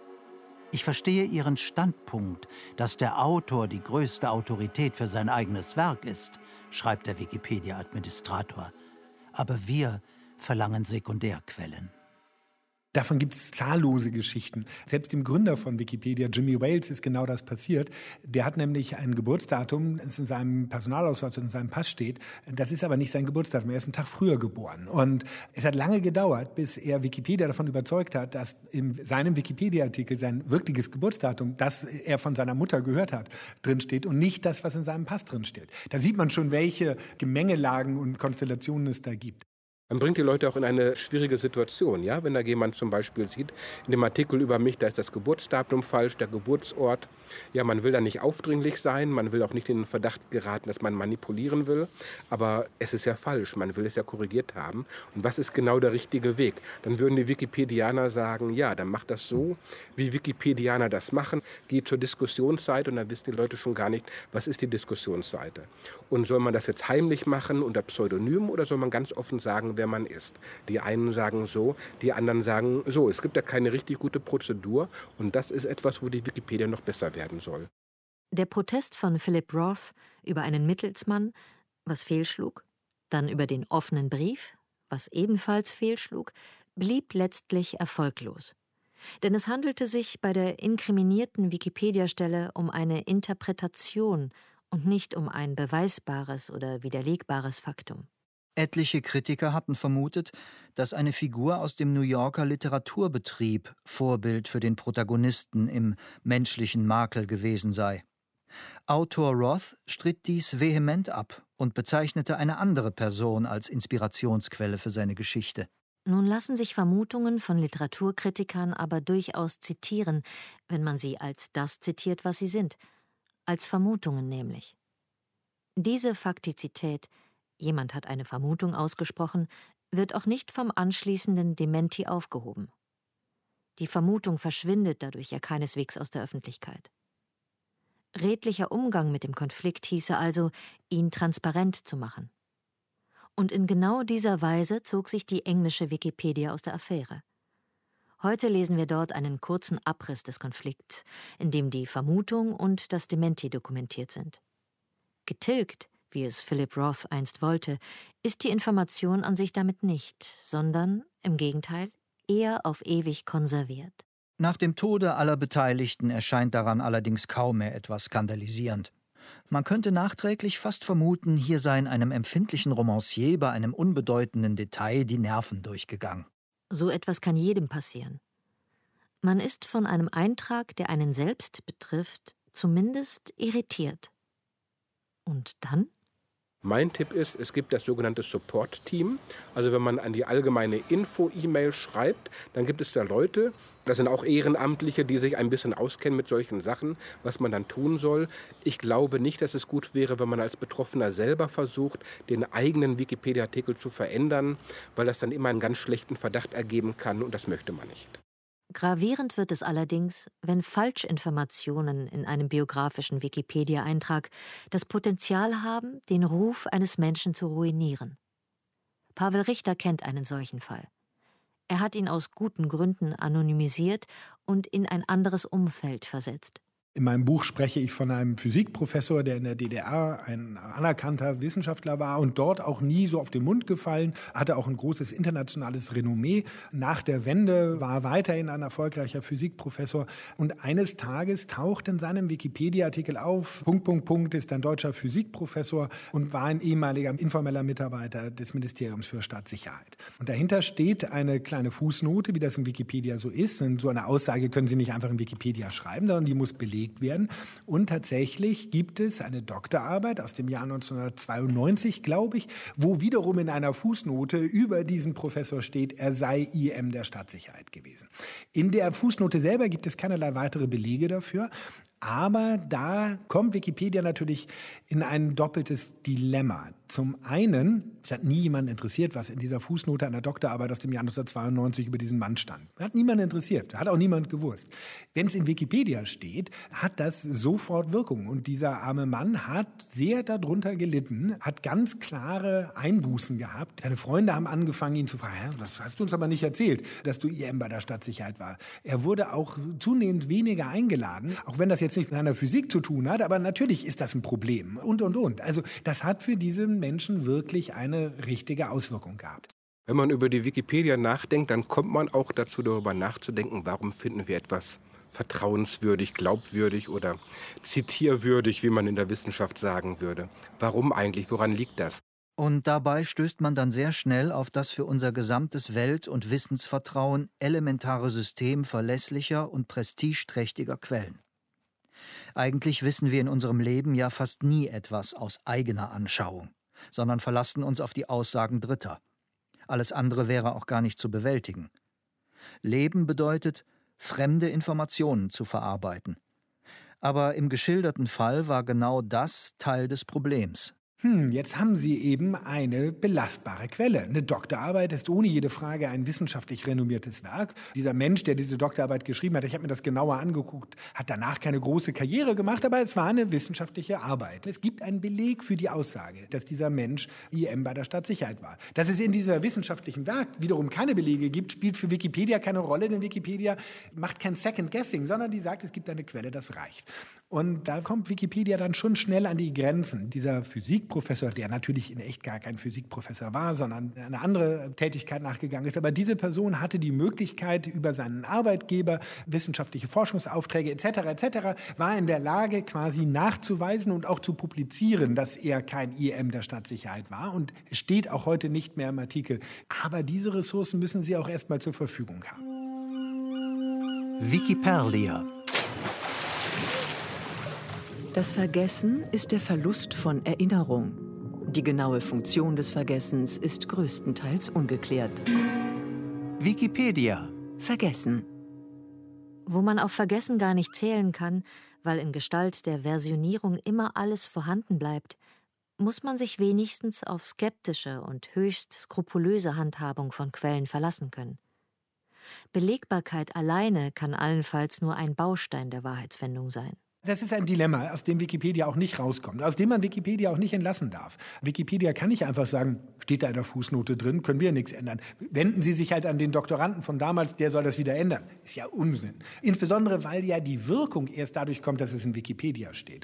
Ich verstehe Ihren Standpunkt, dass der Autor die größte Autorität für sein eigenes Werk ist, schreibt der Wikipedia-Administrator. Aber wir verlangen Sekundärquellen. Davon gibt es zahllose Geschichten. Selbst dem Gründer von Wikipedia, Jimmy Wales, ist genau das passiert. Der hat nämlich ein Geburtsdatum, das in seinem Personalausweis und in seinem Pass steht. Das ist aber nicht sein Geburtsdatum, er ist einen Tag früher geboren. Und es hat lange gedauert, bis er Wikipedia davon überzeugt hat, dass in seinem Wikipedia-Artikel sein wirkliches Geburtsdatum, das er von seiner Mutter gehört hat, drinsteht und nicht das, was in seinem Pass drinsteht. Da sieht man schon, welche Gemengelagen und Konstellationen es da gibt. Man bringt die Leute auch in eine schwierige Situation, ja? Wenn da jemand zum Beispiel sieht, in dem Artikel über mich, da ist das Geburtsdatum falsch, der Geburtsort. Ja, man will da nicht aufdringlich sein, man will auch nicht in den Verdacht geraten, dass man manipulieren will. Aber es ist ja falsch, man will es ja korrigiert haben. Und was ist genau der richtige Weg? Dann würden die Wikipedianer sagen, ja, dann macht das so, wie Wikipedianer das machen. Geht zur Diskussionsseite und dann wissen die Leute schon gar nicht, was ist die Diskussionsseite. Und soll man das jetzt heimlich machen unter Pseudonym oder soll man ganz offen sagen, wer man ist? Die einen sagen so, die anderen sagen so. Es gibt ja keine richtig gute Prozedur und das ist etwas, wo die Wikipedia noch besser werden soll. Der Protest von Philip Roth über einen Mittelsmann, was fehlschlug, dann über den offenen Brief, was ebenfalls fehlschlug, blieb letztlich erfolglos. Denn es handelte sich bei der inkriminierten Wikipedia-Stelle um eine Interpretation und nicht um ein beweisbares oder widerlegbares Faktum. Etliche Kritiker hatten vermutet, dass eine Figur aus dem New Yorker Literaturbetrieb Vorbild für den Protagonisten im menschlichen Makel gewesen sei. Autor Roth stritt dies vehement ab und bezeichnete eine andere Person als Inspirationsquelle für seine Geschichte. Nun lassen sich Vermutungen von Literaturkritikern aber durchaus zitieren, wenn man sie als das zitiert, was sie sind, als Vermutungen nämlich. Diese Faktizität, jemand hat eine Vermutung ausgesprochen, wird auch nicht vom anschließenden Dementi aufgehoben. Die Vermutung verschwindet dadurch ja keineswegs aus der Öffentlichkeit. Redlicher Umgang mit dem Konflikt hieße also, ihn transparent zu machen. Und in genau dieser Weise zog sich die englische Wikipedia aus der Affäre. Heute lesen wir dort einen kurzen Abriss des Konflikts, in dem die Vermutung und das Dementi dokumentiert sind. Getilgt, wie es Philip Roth einst wollte, ist die Information an sich damit nicht, sondern, im Gegenteil, eher auf ewig konserviert. Nach dem Tode aller Beteiligten erscheint daran allerdings kaum mehr etwas skandalisierend. Man könnte nachträglich fast vermuten, hier seien einem empfindlichen Romancier bei einem unbedeutenden Detail die Nerven durchgegangen. So etwas kann jedem passieren. Man ist von einem Eintrag, der einen selbst betrifft, zumindest irritiert. Und dann? Mein Tipp ist, es gibt das sogenannte Support-Team. Also wenn man an die allgemeine Info-E-Mail schreibt, dann gibt es da Leute, das sind auch Ehrenamtliche, die sich ein bisschen auskennen mit solchen Sachen, was man dann tun soll. Ich glaube nicht, dass es gut wäre, wenn man als Betroffener selber versucht, den eigenen Wikipedia-Artikel zu verändern, weil das dann immer einen ganz schlechten Verdacht ergeben kann und das möchte man nicht. Gravierend wird es allerdings, wenn Falschinformationen in einem biografischen Wikipedia-Eintrag das Potenzial haben, den Ruf eines Menschen zu ruinieren. Pavel Richter kennt einen solchen Fall. Er hat ihn aus guten Gründen anonymisiert und in ein anderes Umfeld versetzt. In meinem Buch spreche ich von einem Physikprofessor, der in der DDR ein anerkannter Wissenschaftler war und dort auch nie so auf den Mund gefallen, hatte auch ein großes internationales Renommee. Nach der Wende war er weiterhin ein erfolgreicher Physikprofessor und eines Tages taucht in seinem Wikipedia-Artikel auf, ... ist ein deutscher Physikprofessor und war ein ehemaliger informeller Mitarbeiter des Ministeriums für Staatssicherheit. Und dahinter steht eine kleine Fußnote, wie das in Wikipedia so ist. Und so eine Aussage können Sie nicht einfach in Wikipedia schreiben, sondern die muss belegt werden. Und tatsächlich gibt es eine Doktorarbeit aus dem Jahr 1992, glaube ich, wo wiederum in einer Fußnote über diesen Professor steht, er sei IM der Staatssicherheit gewesen. In der Fußnote selber gibt es keinerlei weitere Belege dafür. Aber da kommt Wikipedia natürlich in ein doppeltes Dilemma. Zum einen, es hat nie jemanden interessiert, was in dieser Fußnote einer Doktorarbeit aus dem Jahr 1992 über diesen Mann stand. Hat niemanden interessiert, hat auch niemand gewusst. Wenn es in Wikipedia steht, hat das sofort Wirkung. Und dieser arme Mann hat sehr darunter gelitten, hat ganz klare Einbußen gehabt. Seine Freunde haben angefangen, ihn zu fragen, das hast du uns aber nicht erzählt, dass du IM bei der Staatssicherheit war. Er wurde auch zunehmend weniger eingeladen, auch wenn das jetzt nicht mit einer Physik zu tun hat, aber natürlich ist das ein Problem und. Also das hat für diese Menschen wirklich eine richtige Auswirkung gehabt. Wenn man über die Wikipedia nachdenkt, dann kommt man auch dazu, darüber nachzudenken, warum finden wir etwas vertrauenswürdig, glaubwürdig oder zitierwürdig, wie man in der Wissenschaft sagen würde. Warum eigentlich? Woran liegt das? Und dabei stößt man dann sehr schnell auf das für unser gesamtes Welt- und Wissensvertrauen elementare System verlässlicher und prestigeträchtiger Quellen. Eigentlich wissen wir in unserem Leben ja fast nie etwas aus eigener Anschauung, sondern verlassen uns auf die Aussagen Dritter. Alles andere wäre auch gar nicht zu bewältigen. Leben bedeutet, fremde Informationen zu verarbeiten. Aber im geschilderten Fall war genau das Teil des Problems. Jetzt haben Sie eben eine belastbare Quelle. Eine Doktorarbeit ist ohne jede Frage ein wissenschaftlich renommiertes Werk. Dieser Mensch, der diese Doktorarbeit geschrieben hat, ich habe mir das genauer angeguckt, hat danach keine große Karriere gemacht, aber es war eine wissenschaftliche Arbeit. Es gibt einen Beleg für die Aussage, dass dieser Mensch IM bei der Staatssicherheit war. Dass es in dieser wissenschaftlichen Werk wiederum keine Belege gibt, spielt für Wikipedia keine Rolle, denn Wikipedia macht kein Second Guessing, sondern die sagt, es gibt eine Quelle, das reicht. Und da kommt Wikipedia dann schon schnell an die Grenzen. Dieser Physikprofessor, der natürlich in echt gar kein Physikprofessor war, sondern eine andere Tätigkeit nachgegangen ist. Aber diese Person hatte die Möglichkeit, über seinen Arbeitgeber wissenschaftliche Forschungsaufträge etc., war in der Lage, quasi nachzuweisen und auch zu publizieren, dass er kein IM der Staatssicherheit war. Und es steht auch heute nicht mehr im Artikel. Aber diese Ressourcen müssen Sie auch erstmal zur Verfügung haben. Wikipedia. Das Vergessen ist der Verlust von Erinnerung. Die genaue Funktion des Vergessens ist größtenteils ungeklärt. Wikipedia. Vergessen. Wo man auf Vergessen gar nicht zählen kann, weil in Gestalt der Versionierung immer alles vorhanden bleibt, muss man sich wenigstens auf skeptische und höchst skrupulöse Handhabung von Quellen verlassen können. Belegbarkeit alleine kann allenfalls nur ein Baustein der Wahrheitsfindung sein. Das ist ein Dilemma, aus dem Wikipedia auch nicht rauskommt, aus dem man Wikipedia auch nicht entlassen darf. Wikipedia kann nicht einfach sagen, steht da in der Fußnote drin, können wir nichts ändern. Wenden Sie sich halt an den Doktoranden von damals, der soll das wieder ändern. Ist ja Unsinn. Insbesondere, weil ja die Wirkung erst dadurch kommt, dass es in Wikipedia steht.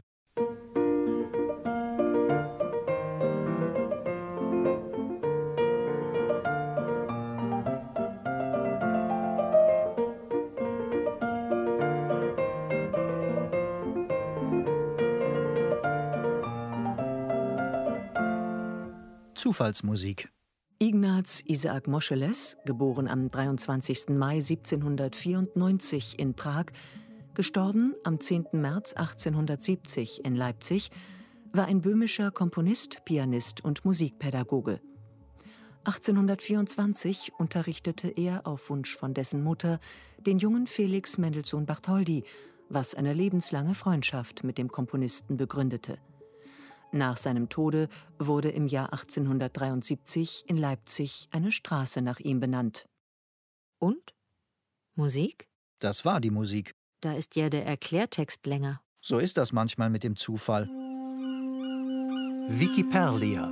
Zufallsmusik. Ignaz Isaak Moscheles, geboren am 23. Mai 1794 in Prag, gestorben am 10. März 1870 in Leipzig, war ein böhmischer Komponist, Pianist und Musikpädagoge. 1824 unterrichtete er auf Wunsch von dessen Mutter den jungen Felix Mendelssohn Bartholdy, was eine lebenslange Freundschaft mit dem Komponisten begründete. Nach seinem Tode wurde im Jahr 1873 in Leipzig eine Straße nach ihm benannt. Und? Musik? Das war die Musik. Da ist ja der Erklärtext länger. So ist das manchmal mit dem Zufall. Wikipedia.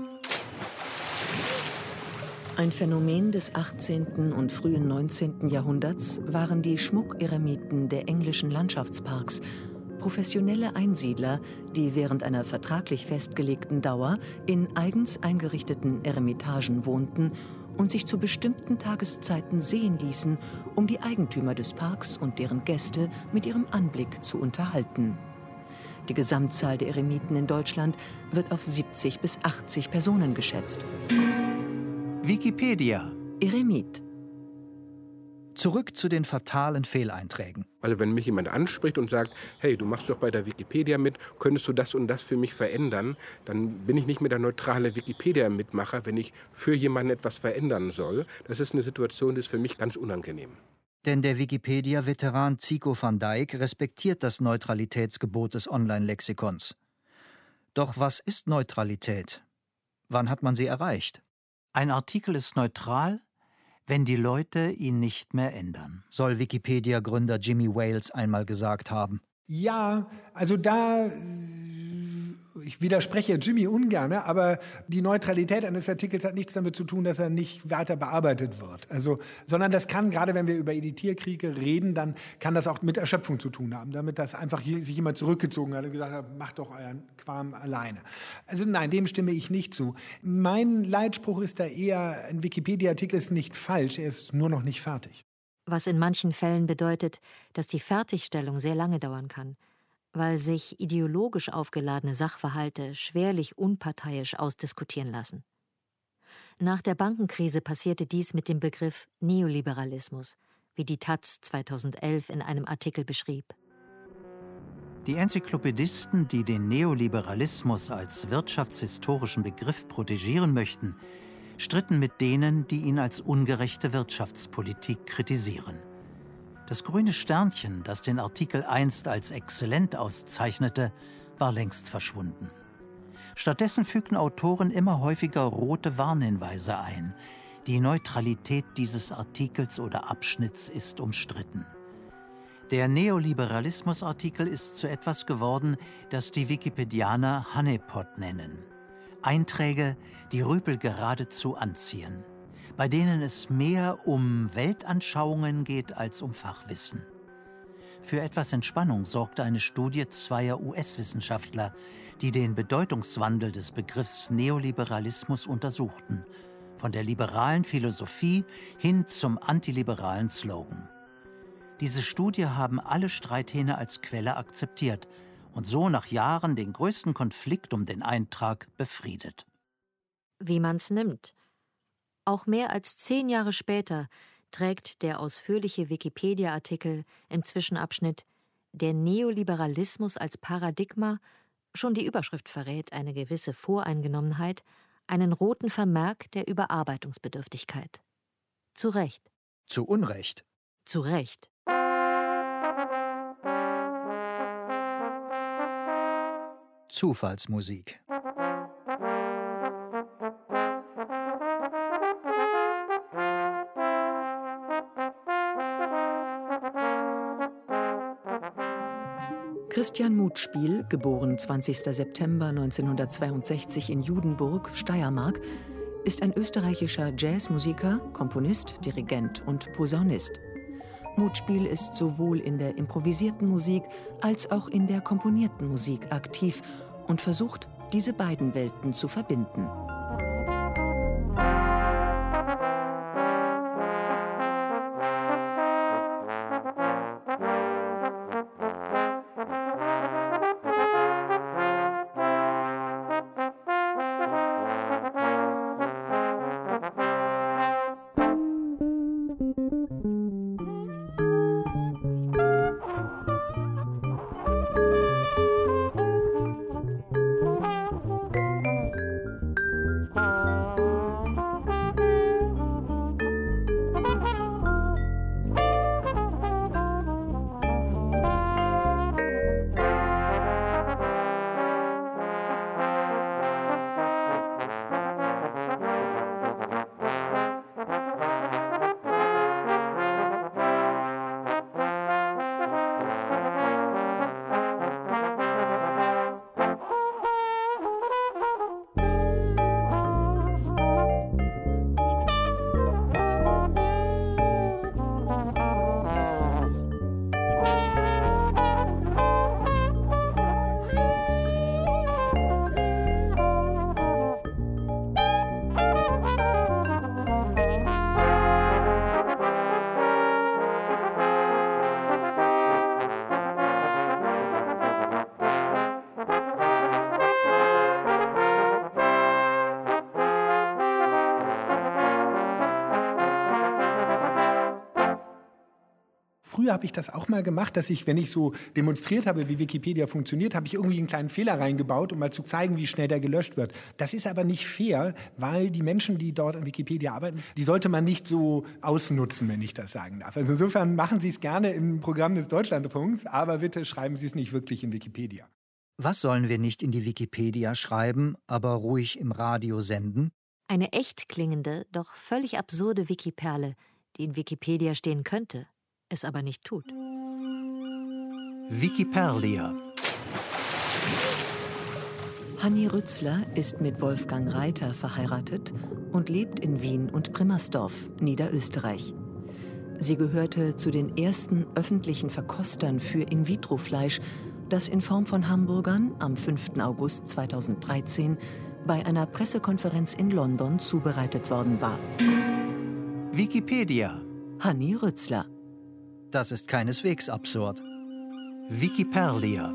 Ein Phänomen des 18. und frühen 19. Jahrhunderts waren die Schmuckeremiten der englischen Landschaftsparks, professionelle Einsiedler, die während einer vertraglich festgelegten Dauer in eigens eingerichteten Eremitagen wohnten und sich zu bestimmten Tageszeiten sehen ließen, um die Eigentümer des Parks und deren Gäste mit ihrem Anblick zu unterhalten. Die Gesamtzahl der Eremiten in Deutschland wird auf 70 bis 80 Personen geschätzt. Wikipedia. Eremit. Zurück zu den fatalen Fehleinträgen. Also wenn mich jemand anspricht und sagt, hey, du machst doch bei der Wikipedia mit, könntest du das und das für mich verändern, dann bin ich nicht mehr der neutrale Wikipedia-Mitmacher, wenn ich für jemanden etwas verändern soll. Das ist eine Situation, die ist für mich ganz unangenehm. Denn der Wikipedia-Veteran Zico van Dijk respektiert das Neutralitätsgebot des Online-Lexikons. Doch was ist Neutralität? Wann hat man sie erreicht? Ein Artikel ist neutral, wenn die Leute ihn nicht mehr ändern, soll Wikipedia-Gründer Jimmy Wales einmal gesagt haben. Ja, also ich widerspreche Jimmy ungern, aber die Neutralität eines Artikels hat nichts damit zu tun, dass er nicht weiter bearbeitet wird. Sondern das kann, gerade wenn wir über Editierkriege reden, dann kann das auch mit Erschöpfung zu tun haben, damit das einfach sich jemand zurückgezogen hat und gesagt hat, macht doch euren Quam alleine. Also nein, dem stimme ich nicht zu. Mein Leitspruch ist da eher, ein Wikipedia-Artikel ist nicht falsch, er ist nur noch nicht fertig. Was in manchen Fällen bedeutet, dass die Fertigstellung sehr lange dauern kann, weil sich ideologisch aufgeladene Sachverhalte schwerlich unparteiisch ausdiskutieren lassen. Nach der Bankenkrise passierte dies mit dem Begriff Neoliberalismus, wie die taz 2011 in einem Artikel beschrieb. Die Enzyklopädisten, die den Neoliberalismus als wirtschaftshistorischen Begriff protegieren möchten, stritten mit denen, die ihn als ungerechte Wirtschaftspolitik kritisieren. Das grüne Sternchen, das den Artikel einst als exzellent auszeichnete, war längst verschwunden. Stattdessen fügten Autoren immer häufiger rote Warnhinweise ein. Die Neutralität dieses Artikels oder Abschnitts ist umstritten. Der Neoliberalismus-Artikel ist zu etwas geworden, das die Wikipedianer Honeypot nennen. Einträge, die Rüpel geradezu anziehen, bei denen es mehr um Weltanschauungen geht als um Fachwissen. Für etwas Entspannung sorgte eine Studie zweier US-Wissenschaftler, die den Bedeutungswandel des Begriffs Neoliberalismus untersuchten, von der liberalen Philosophie hin zum antiliberalen Slogan. Diese Studie haben alle Streithähne als Quelle akzeptiert und so nach Jahren den größten Konflikt um den Eintrag befriedet. Wie man's nimmt. Auch mehr als 10 Jahre später trägt der ausführliche Wikipedia-Artikel im Zwischenabschnitt »Der Neoliberalismus als Paradigma« Schon die Überschrift verrät eine gewisse Voreingenommenheit, einen roten Vermerk der Überarbeitungsbedürftigkeit. Zu Recht. Zu Unrecht. Zu Recht. Zufallsmusik. Christian Mutspiel, geboren 20. September 1962 in Judenburg, Steiermark, ist ein österreichischer Jazzmusiker, Komponist, Dirigent und Posaunist. Mutspiel ist sowohl in der improvisierten Musik als auch in der komponierten Musik aktiv und versucht, diese beiden Welten zu verbinden. Früher habe ich das auch mal gemacht, dass ich, wenn ich so demonstriert habe, wie Wikipedia funktioniert, habe ich irgendwie einen kleinen Fehler reingebaut, um mal zu zeigen, wie schnell der gelöscht wird. Das ist aber nicht fair, weil die Menschen, die dort an Wikipedia arbeiten, die sollte man nicht so ausnutzen, wenn ich das sagen darf. Also insofern machen Sie es gerne im Programm des Deutschlandfunks, aber bitte schreiben Sie es nicht wirklich in Wikipedia. Was sollen wir nicht in die Wikipedia schreiben, aber ruhig im Radio senden? Eine echt klingende, doch völlig absurde Wikiperle, die in Wikipedia stehen könnte, es aber nicht tut. Wikiperlia. Hanni Rützler ist mit Wolfgang Reiter verheiratet und lebt in Wien und Primmersdorf, Niederösterreich. Sie gehörte zu den ersten öffentlichen Verkostern für In-vitro-Fleisch, das in Form von Hamburgern am 5. August 2013 bei einer Pressekonferenz in London zubereitet worden war. Wikipedia. Hanni Rützler. Das ist keineswegs absurd. Wikiperlia.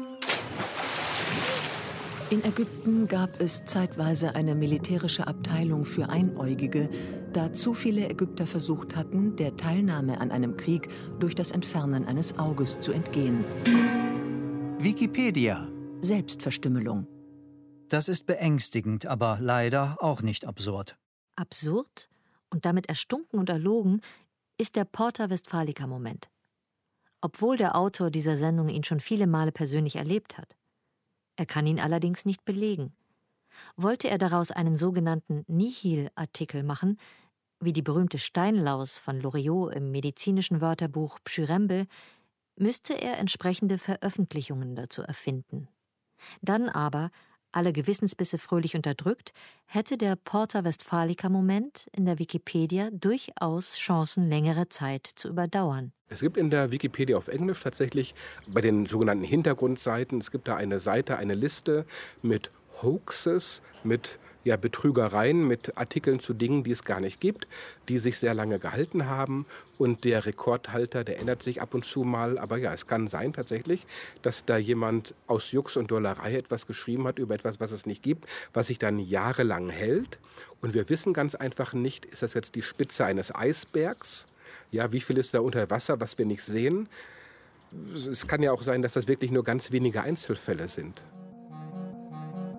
In Ägypten gab es zeitweise eine militärische Abteilung für Einäugige, da zu viele Ägypter versucht hatten, der Teilnahme an einem Krieg durch das Entfernen eines Auges zu entgehen. Wikipedia. Selbstverstümmelung. Das ist beängstigend, aber leider auch nicht absurd. Absurd und damit erstunken und erlogen ist der Porta Westfalica-Moment. Obwohl der Autor dieser Sendung ihn schon viele Male persönlich erlebt hat. Er kann ihn allerdings nicht belegen. Wollte er daraus einen sogenannten Nihil-Artikel machen, wie die berühmte Steinlaus von Loriot im medizinischen Wörterbuch Pschyrembel, müsste er entsprechende Veröffentlichungen dazu erfinden. Dann aber, alle Gewissensbisse fröhlich unterdrückt, hätte der Porta Westfalica-Moment in der Wikipedia durchaus Chancen, längere Zeit zu überdauern. Es gibt in der Wikipedia auf Englisch tatsächlich bei den sogenannten Hintergrundseiten, es gibt da eine Seite, eine Liste mit Hoaxes, mit Betrügereien, mit Artikeln zu Dingen, die es gar nicht gibt, die sich sehr lange gehalten haben. Und der Rekordhalter, der ändert sich ab und zu mal. Aber ja, es kann sein tatsächlich, dass da jemand aus Jux und Dollerei etwas geschrieben hat über etwas, was es nicht gibt, was sich dann jahrelang hält. Und wir wissen ganz einfach nicht, ist das jetzt die Spitze eines Eisbergs? Ja, wie viel ist da unter Wasser, was wir nicht sehen? Es kann ja auch sein, dass das wirklich nur ganz wenige Einzelfälle sind.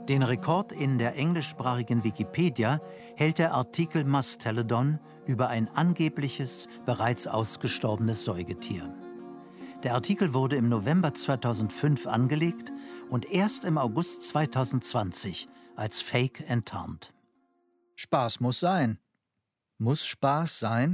Den Rekord in der englischsprachigen Wikipedia hält der Artikel Masthelodon über ein angebliches, bereits ausgestorbenes Säugetier. Der Artikel wurde im November 2005 angelegt und erst im August 2020 als Fake enttarnt. Spaß muss sein. Muss Spaß sein?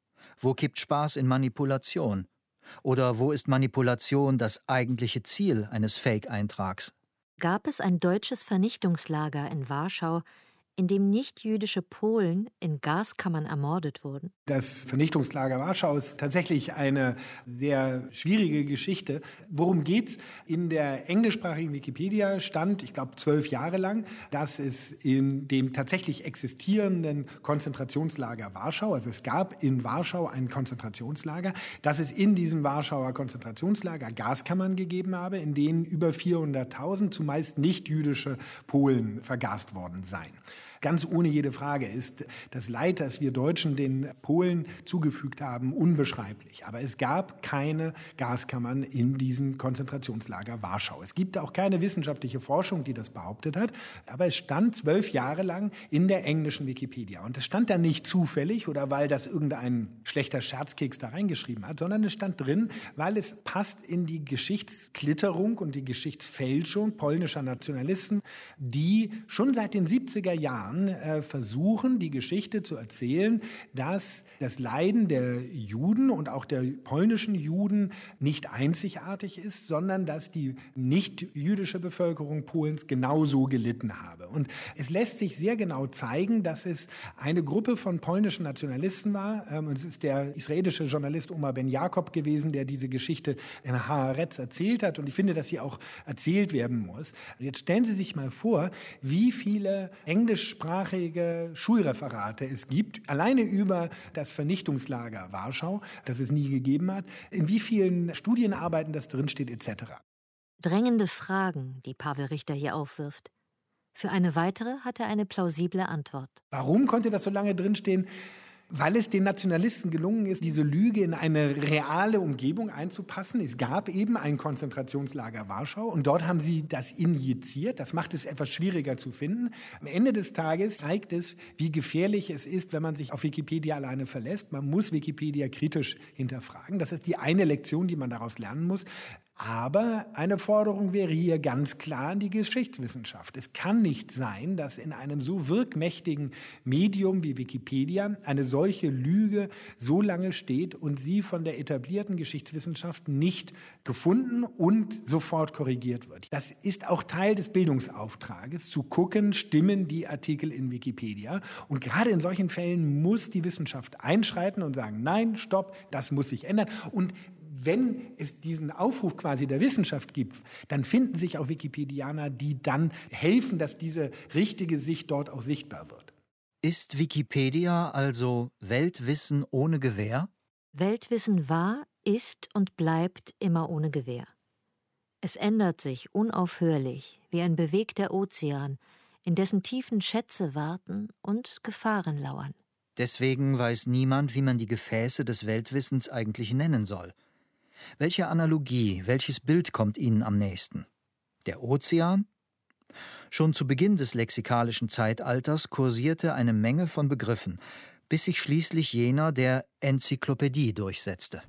Wo kippt Spaß in Manipulation? Oder wo ist Manipulation das eigentliche Ziel eines Fake-Eintrags? Gab es ein deutsches Vernichtungslager in Warschau, in dem nichtjüdische Polen in Gaskammern ermordet wurden? Das Vernichtungslager Warschau ist tatsächlich eine sehr schwierige Geschichte. Worum geht's? In der englischsprachigen Wikipedia stand, ich glaube 12 Jahre lang, dass es in dem tatsächlich existierenden Konzentrationslager Warschau, also es gab in Warschau ein Konzentrationslager, dass es in diesem Warschauer Konzentrationslager Gaskammern gegeben habe, in denen über 400.000 zumeist nichtjüdische Polen vergast worden seien. Ganz ohne jede Frage ist das Leid, das wir Deutschen den Polen zugefügt haben, unbeschreiblich. Aber es gab keine Gaskammern in diesem Konzentrationslager Warschau. Es gibt auch keine wissenschaftliche Forschung, die das behauptet hat. Aber es stand 12 Jahre lang in der englischen Wikipedia. Und es stand da nicht zufällig oder weil das irgendein schlechter Scherzkeks da reingeschrieben hat, sondern es stand drin, weil es passt in die Geschichtsklitterung und die Geschichtsfälschung polnischer Nationalisten, die schon seit den 70er Jahren versuchen, die Geschichte zu erzählen, dass das Leiden der Juden und auch der polnischen Juden nicht einzigartig ist, sondern dass die nicht-jüdische Bevölkerung Polens genauso gelitten habe. Und es lässt sich sehr genau zeigen, dass es eine Gruppe von polnischen Nationalisten war. Und es ist der israelische Journalist Omar Ben Jacob gewesen, der diese Geschichte in Haaretz erzählt hat. Und ich finde, dass sie auch erzählt werden muss. Und jetzt stellen Sie sich mal vor, wie viele englischsprachige Schulreferate es gibt, alleine über das Vernichtungslager Warschau, das es nie gegeben hat, in wie vielen Studienarbeiten das drinsteht, etc. Drängende Fragen, die Pavel Richter hier aufwirft. Für eine weitere hat er eine plausible Antwort. Warum konnte das so lange drinstehen? Weil es den Nationalisten gelungen ist, diese Lüge in eine reale Umgebung einzupassen. Es gab eben ein Konzentrationslager Warschau und dort haben sie das injiziert. Das macht es etwas schwieriger zu finden. Am Ende des Tages zeigt es, wie gefährlich es ist, wenn man sich auf Wikipedia alleine verlässt. Man muss Wikipedia kritisch hinterfragen. Das ist die eine Lektion, die man daraus lernen muss. Aber eine Forderung wäre hier ganz klar an die Geschichtswissenschaft. Es kann nicht sein, dass in einem so wirkmächtigen Medium wie Wikipedia eine solche Lüge so lange steht und sie von der etablierten Geschichtswissenschaft nicht gefunden und sofort korrigiert wird. Das ist auch Teil des Bildungsauftrages, zu gucken, stimmen die Artikel in Wikipedia. Und gerade in solchen Fällen muss die Wissenschaft einschreiten und sagen, nein, stopp, das muss sich ändern. Und wenn es diesen Aufruf quasi der Wissenschaft gibt, dann finden sich auch Wikipedianer, die dann helfen, dass diese richtige Sicht dort auch sichtbar wird. Ist Wikipedia also Weltwissen ohne Gewähr? Weltwissen war, ist und bleibt immer ohne Gewähr. Es ändert sich unaufhörlich, wie ein bewegter Ozean, in dessen Tiefen Schätze warten und Gefahren lauern. Deswegen weiß niemand, wie man die Gefäße des Weltwissens eigentlich nennen soll. Welche Analogie, welches Bild kommt Ihnen am nächsten? Der Ozean? Schon zu Beginn des lexikalischen Zeitalters kursierte eine Menge von Begriffen, bis sich schließlich jener der Enzyklopädie durchsetzte.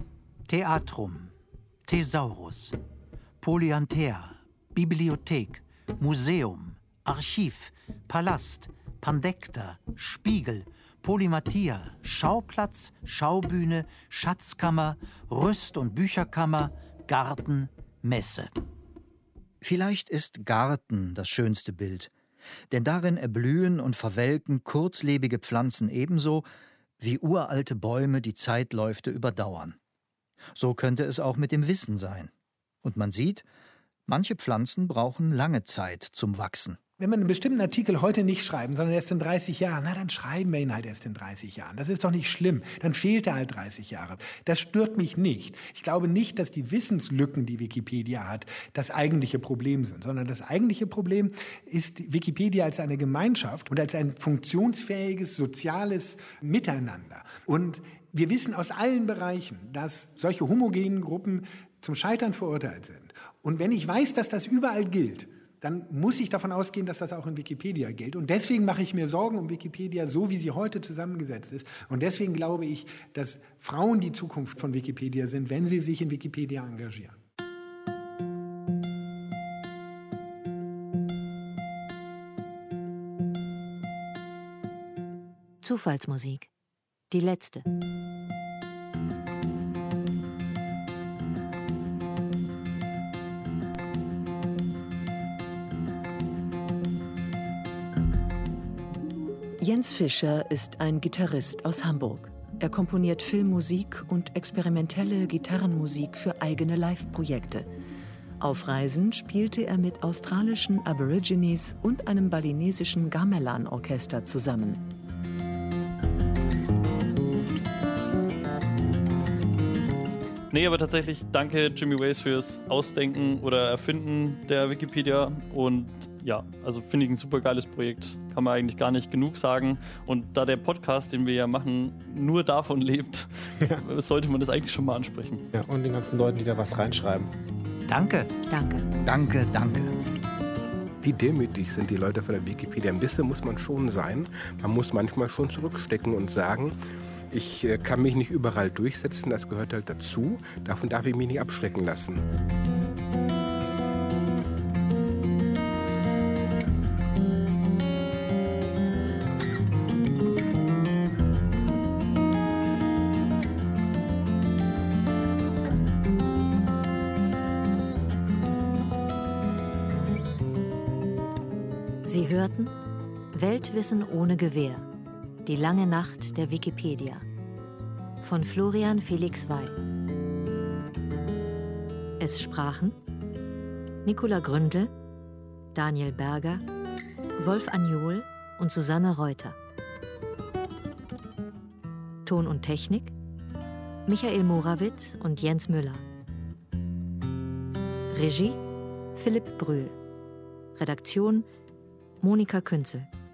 Theatrum, Thesaurus, Polyanther, Bibliothek, Museum, Archiv, Palast, Pandekter, Spiegel, Polymathia, Schauplatz, Schaubühne, Schatzkammer, Rüst- und Bücherkammer, Garten, Messe. Vielleicht ist Garten das schönste Bild, denn darin erblühen und verwelken kurzlebige Pflanzen ebenso, wie uralte Bäume die Zeitläufte überdauern. So könnte es auch mit dem Wissen sein. Und man sieht, manche Pflanzen brauchen lange Zeit zum Wachsen. Wenn wir einen bestimmten Artikel heute nicht schreiben, sondern erst in 30 Jahren, na dann schreiben wir ihn halt erst in 30 Jahren. Das ist doch nicht schlimm. Dann fehlt er halt 30 Jahre. Das stört mich nicht. Ich glaube nicht, dass die Wissenslücken, die Wikipedia hat, das eigentliche Problem sind, sondern das eigentliche Problem ist Wikipedia als eine Gemeinschaft und als ein funktionsfähiges soziales Miteinander. Und wir wissen aus allen Bereichen, dass solche homogenen Gruppen zum Scheitern verurteilt sind. Und wenn ich weiß, dass das überall gilt, dann muss ich davon ausgehen, dass das auch in Wikipedia gilt. Und deswegen mache ich mir Sorgen um Wikipedia, so wie sie heute zusammengesetzt ist. Und deswegen glaube ich, dass Frauen die Zukunft von Wikipedia sind, wenn sie sich in Wikipedia engagieren. Zufallsmusik. Die letzte. Jens Fischer ist ein Gitarrist aus Hamburg. Er komponiert Filmmusik und experimentelle Gitarrenmusik für eigene Live-Projekte. Auf Reisen spielte er mit australischen Aborigines und einem balinesischen Gamelan-Orchester zusammen. Nee, aber tatsächlich danke Jimmy Wales fürs Ausdenken oder Erfinden der Wikipedia. Und ja, also finde ich ein super geiles Projekt. Kann man eigentlich gar nicht genug sagen. Und da der Podcast, den wir ja machen, nur davon lebt, sollte man das eigentlich schon mal ansprechen. Ja, und den ganzen Leuten, die da was reinschreiben. Danke. Danke. Danke, danke. Wie demütig sind die Leute von der Wikipedia. Ein bisschen muss man schon sein. Man muss manchmal schon zurückstecken und sagen, ich kann mich nicht überall durchsetzen, das gehört halt dazu. Davon darf ich mich nicht abschrecken lassen. Sie hörten Weltwissen ohne Gewehr. Die lange Nacht der Wikipedia von Florian Felix Wey. Es sprachen Nicola Gründel, Daniel Berger, Wolf Anjol und Susanne Reuter. Ton und Technik Michael Morawitz und Jens Müller. Regie Philipp Brühl. Redaktion Monika Künzel.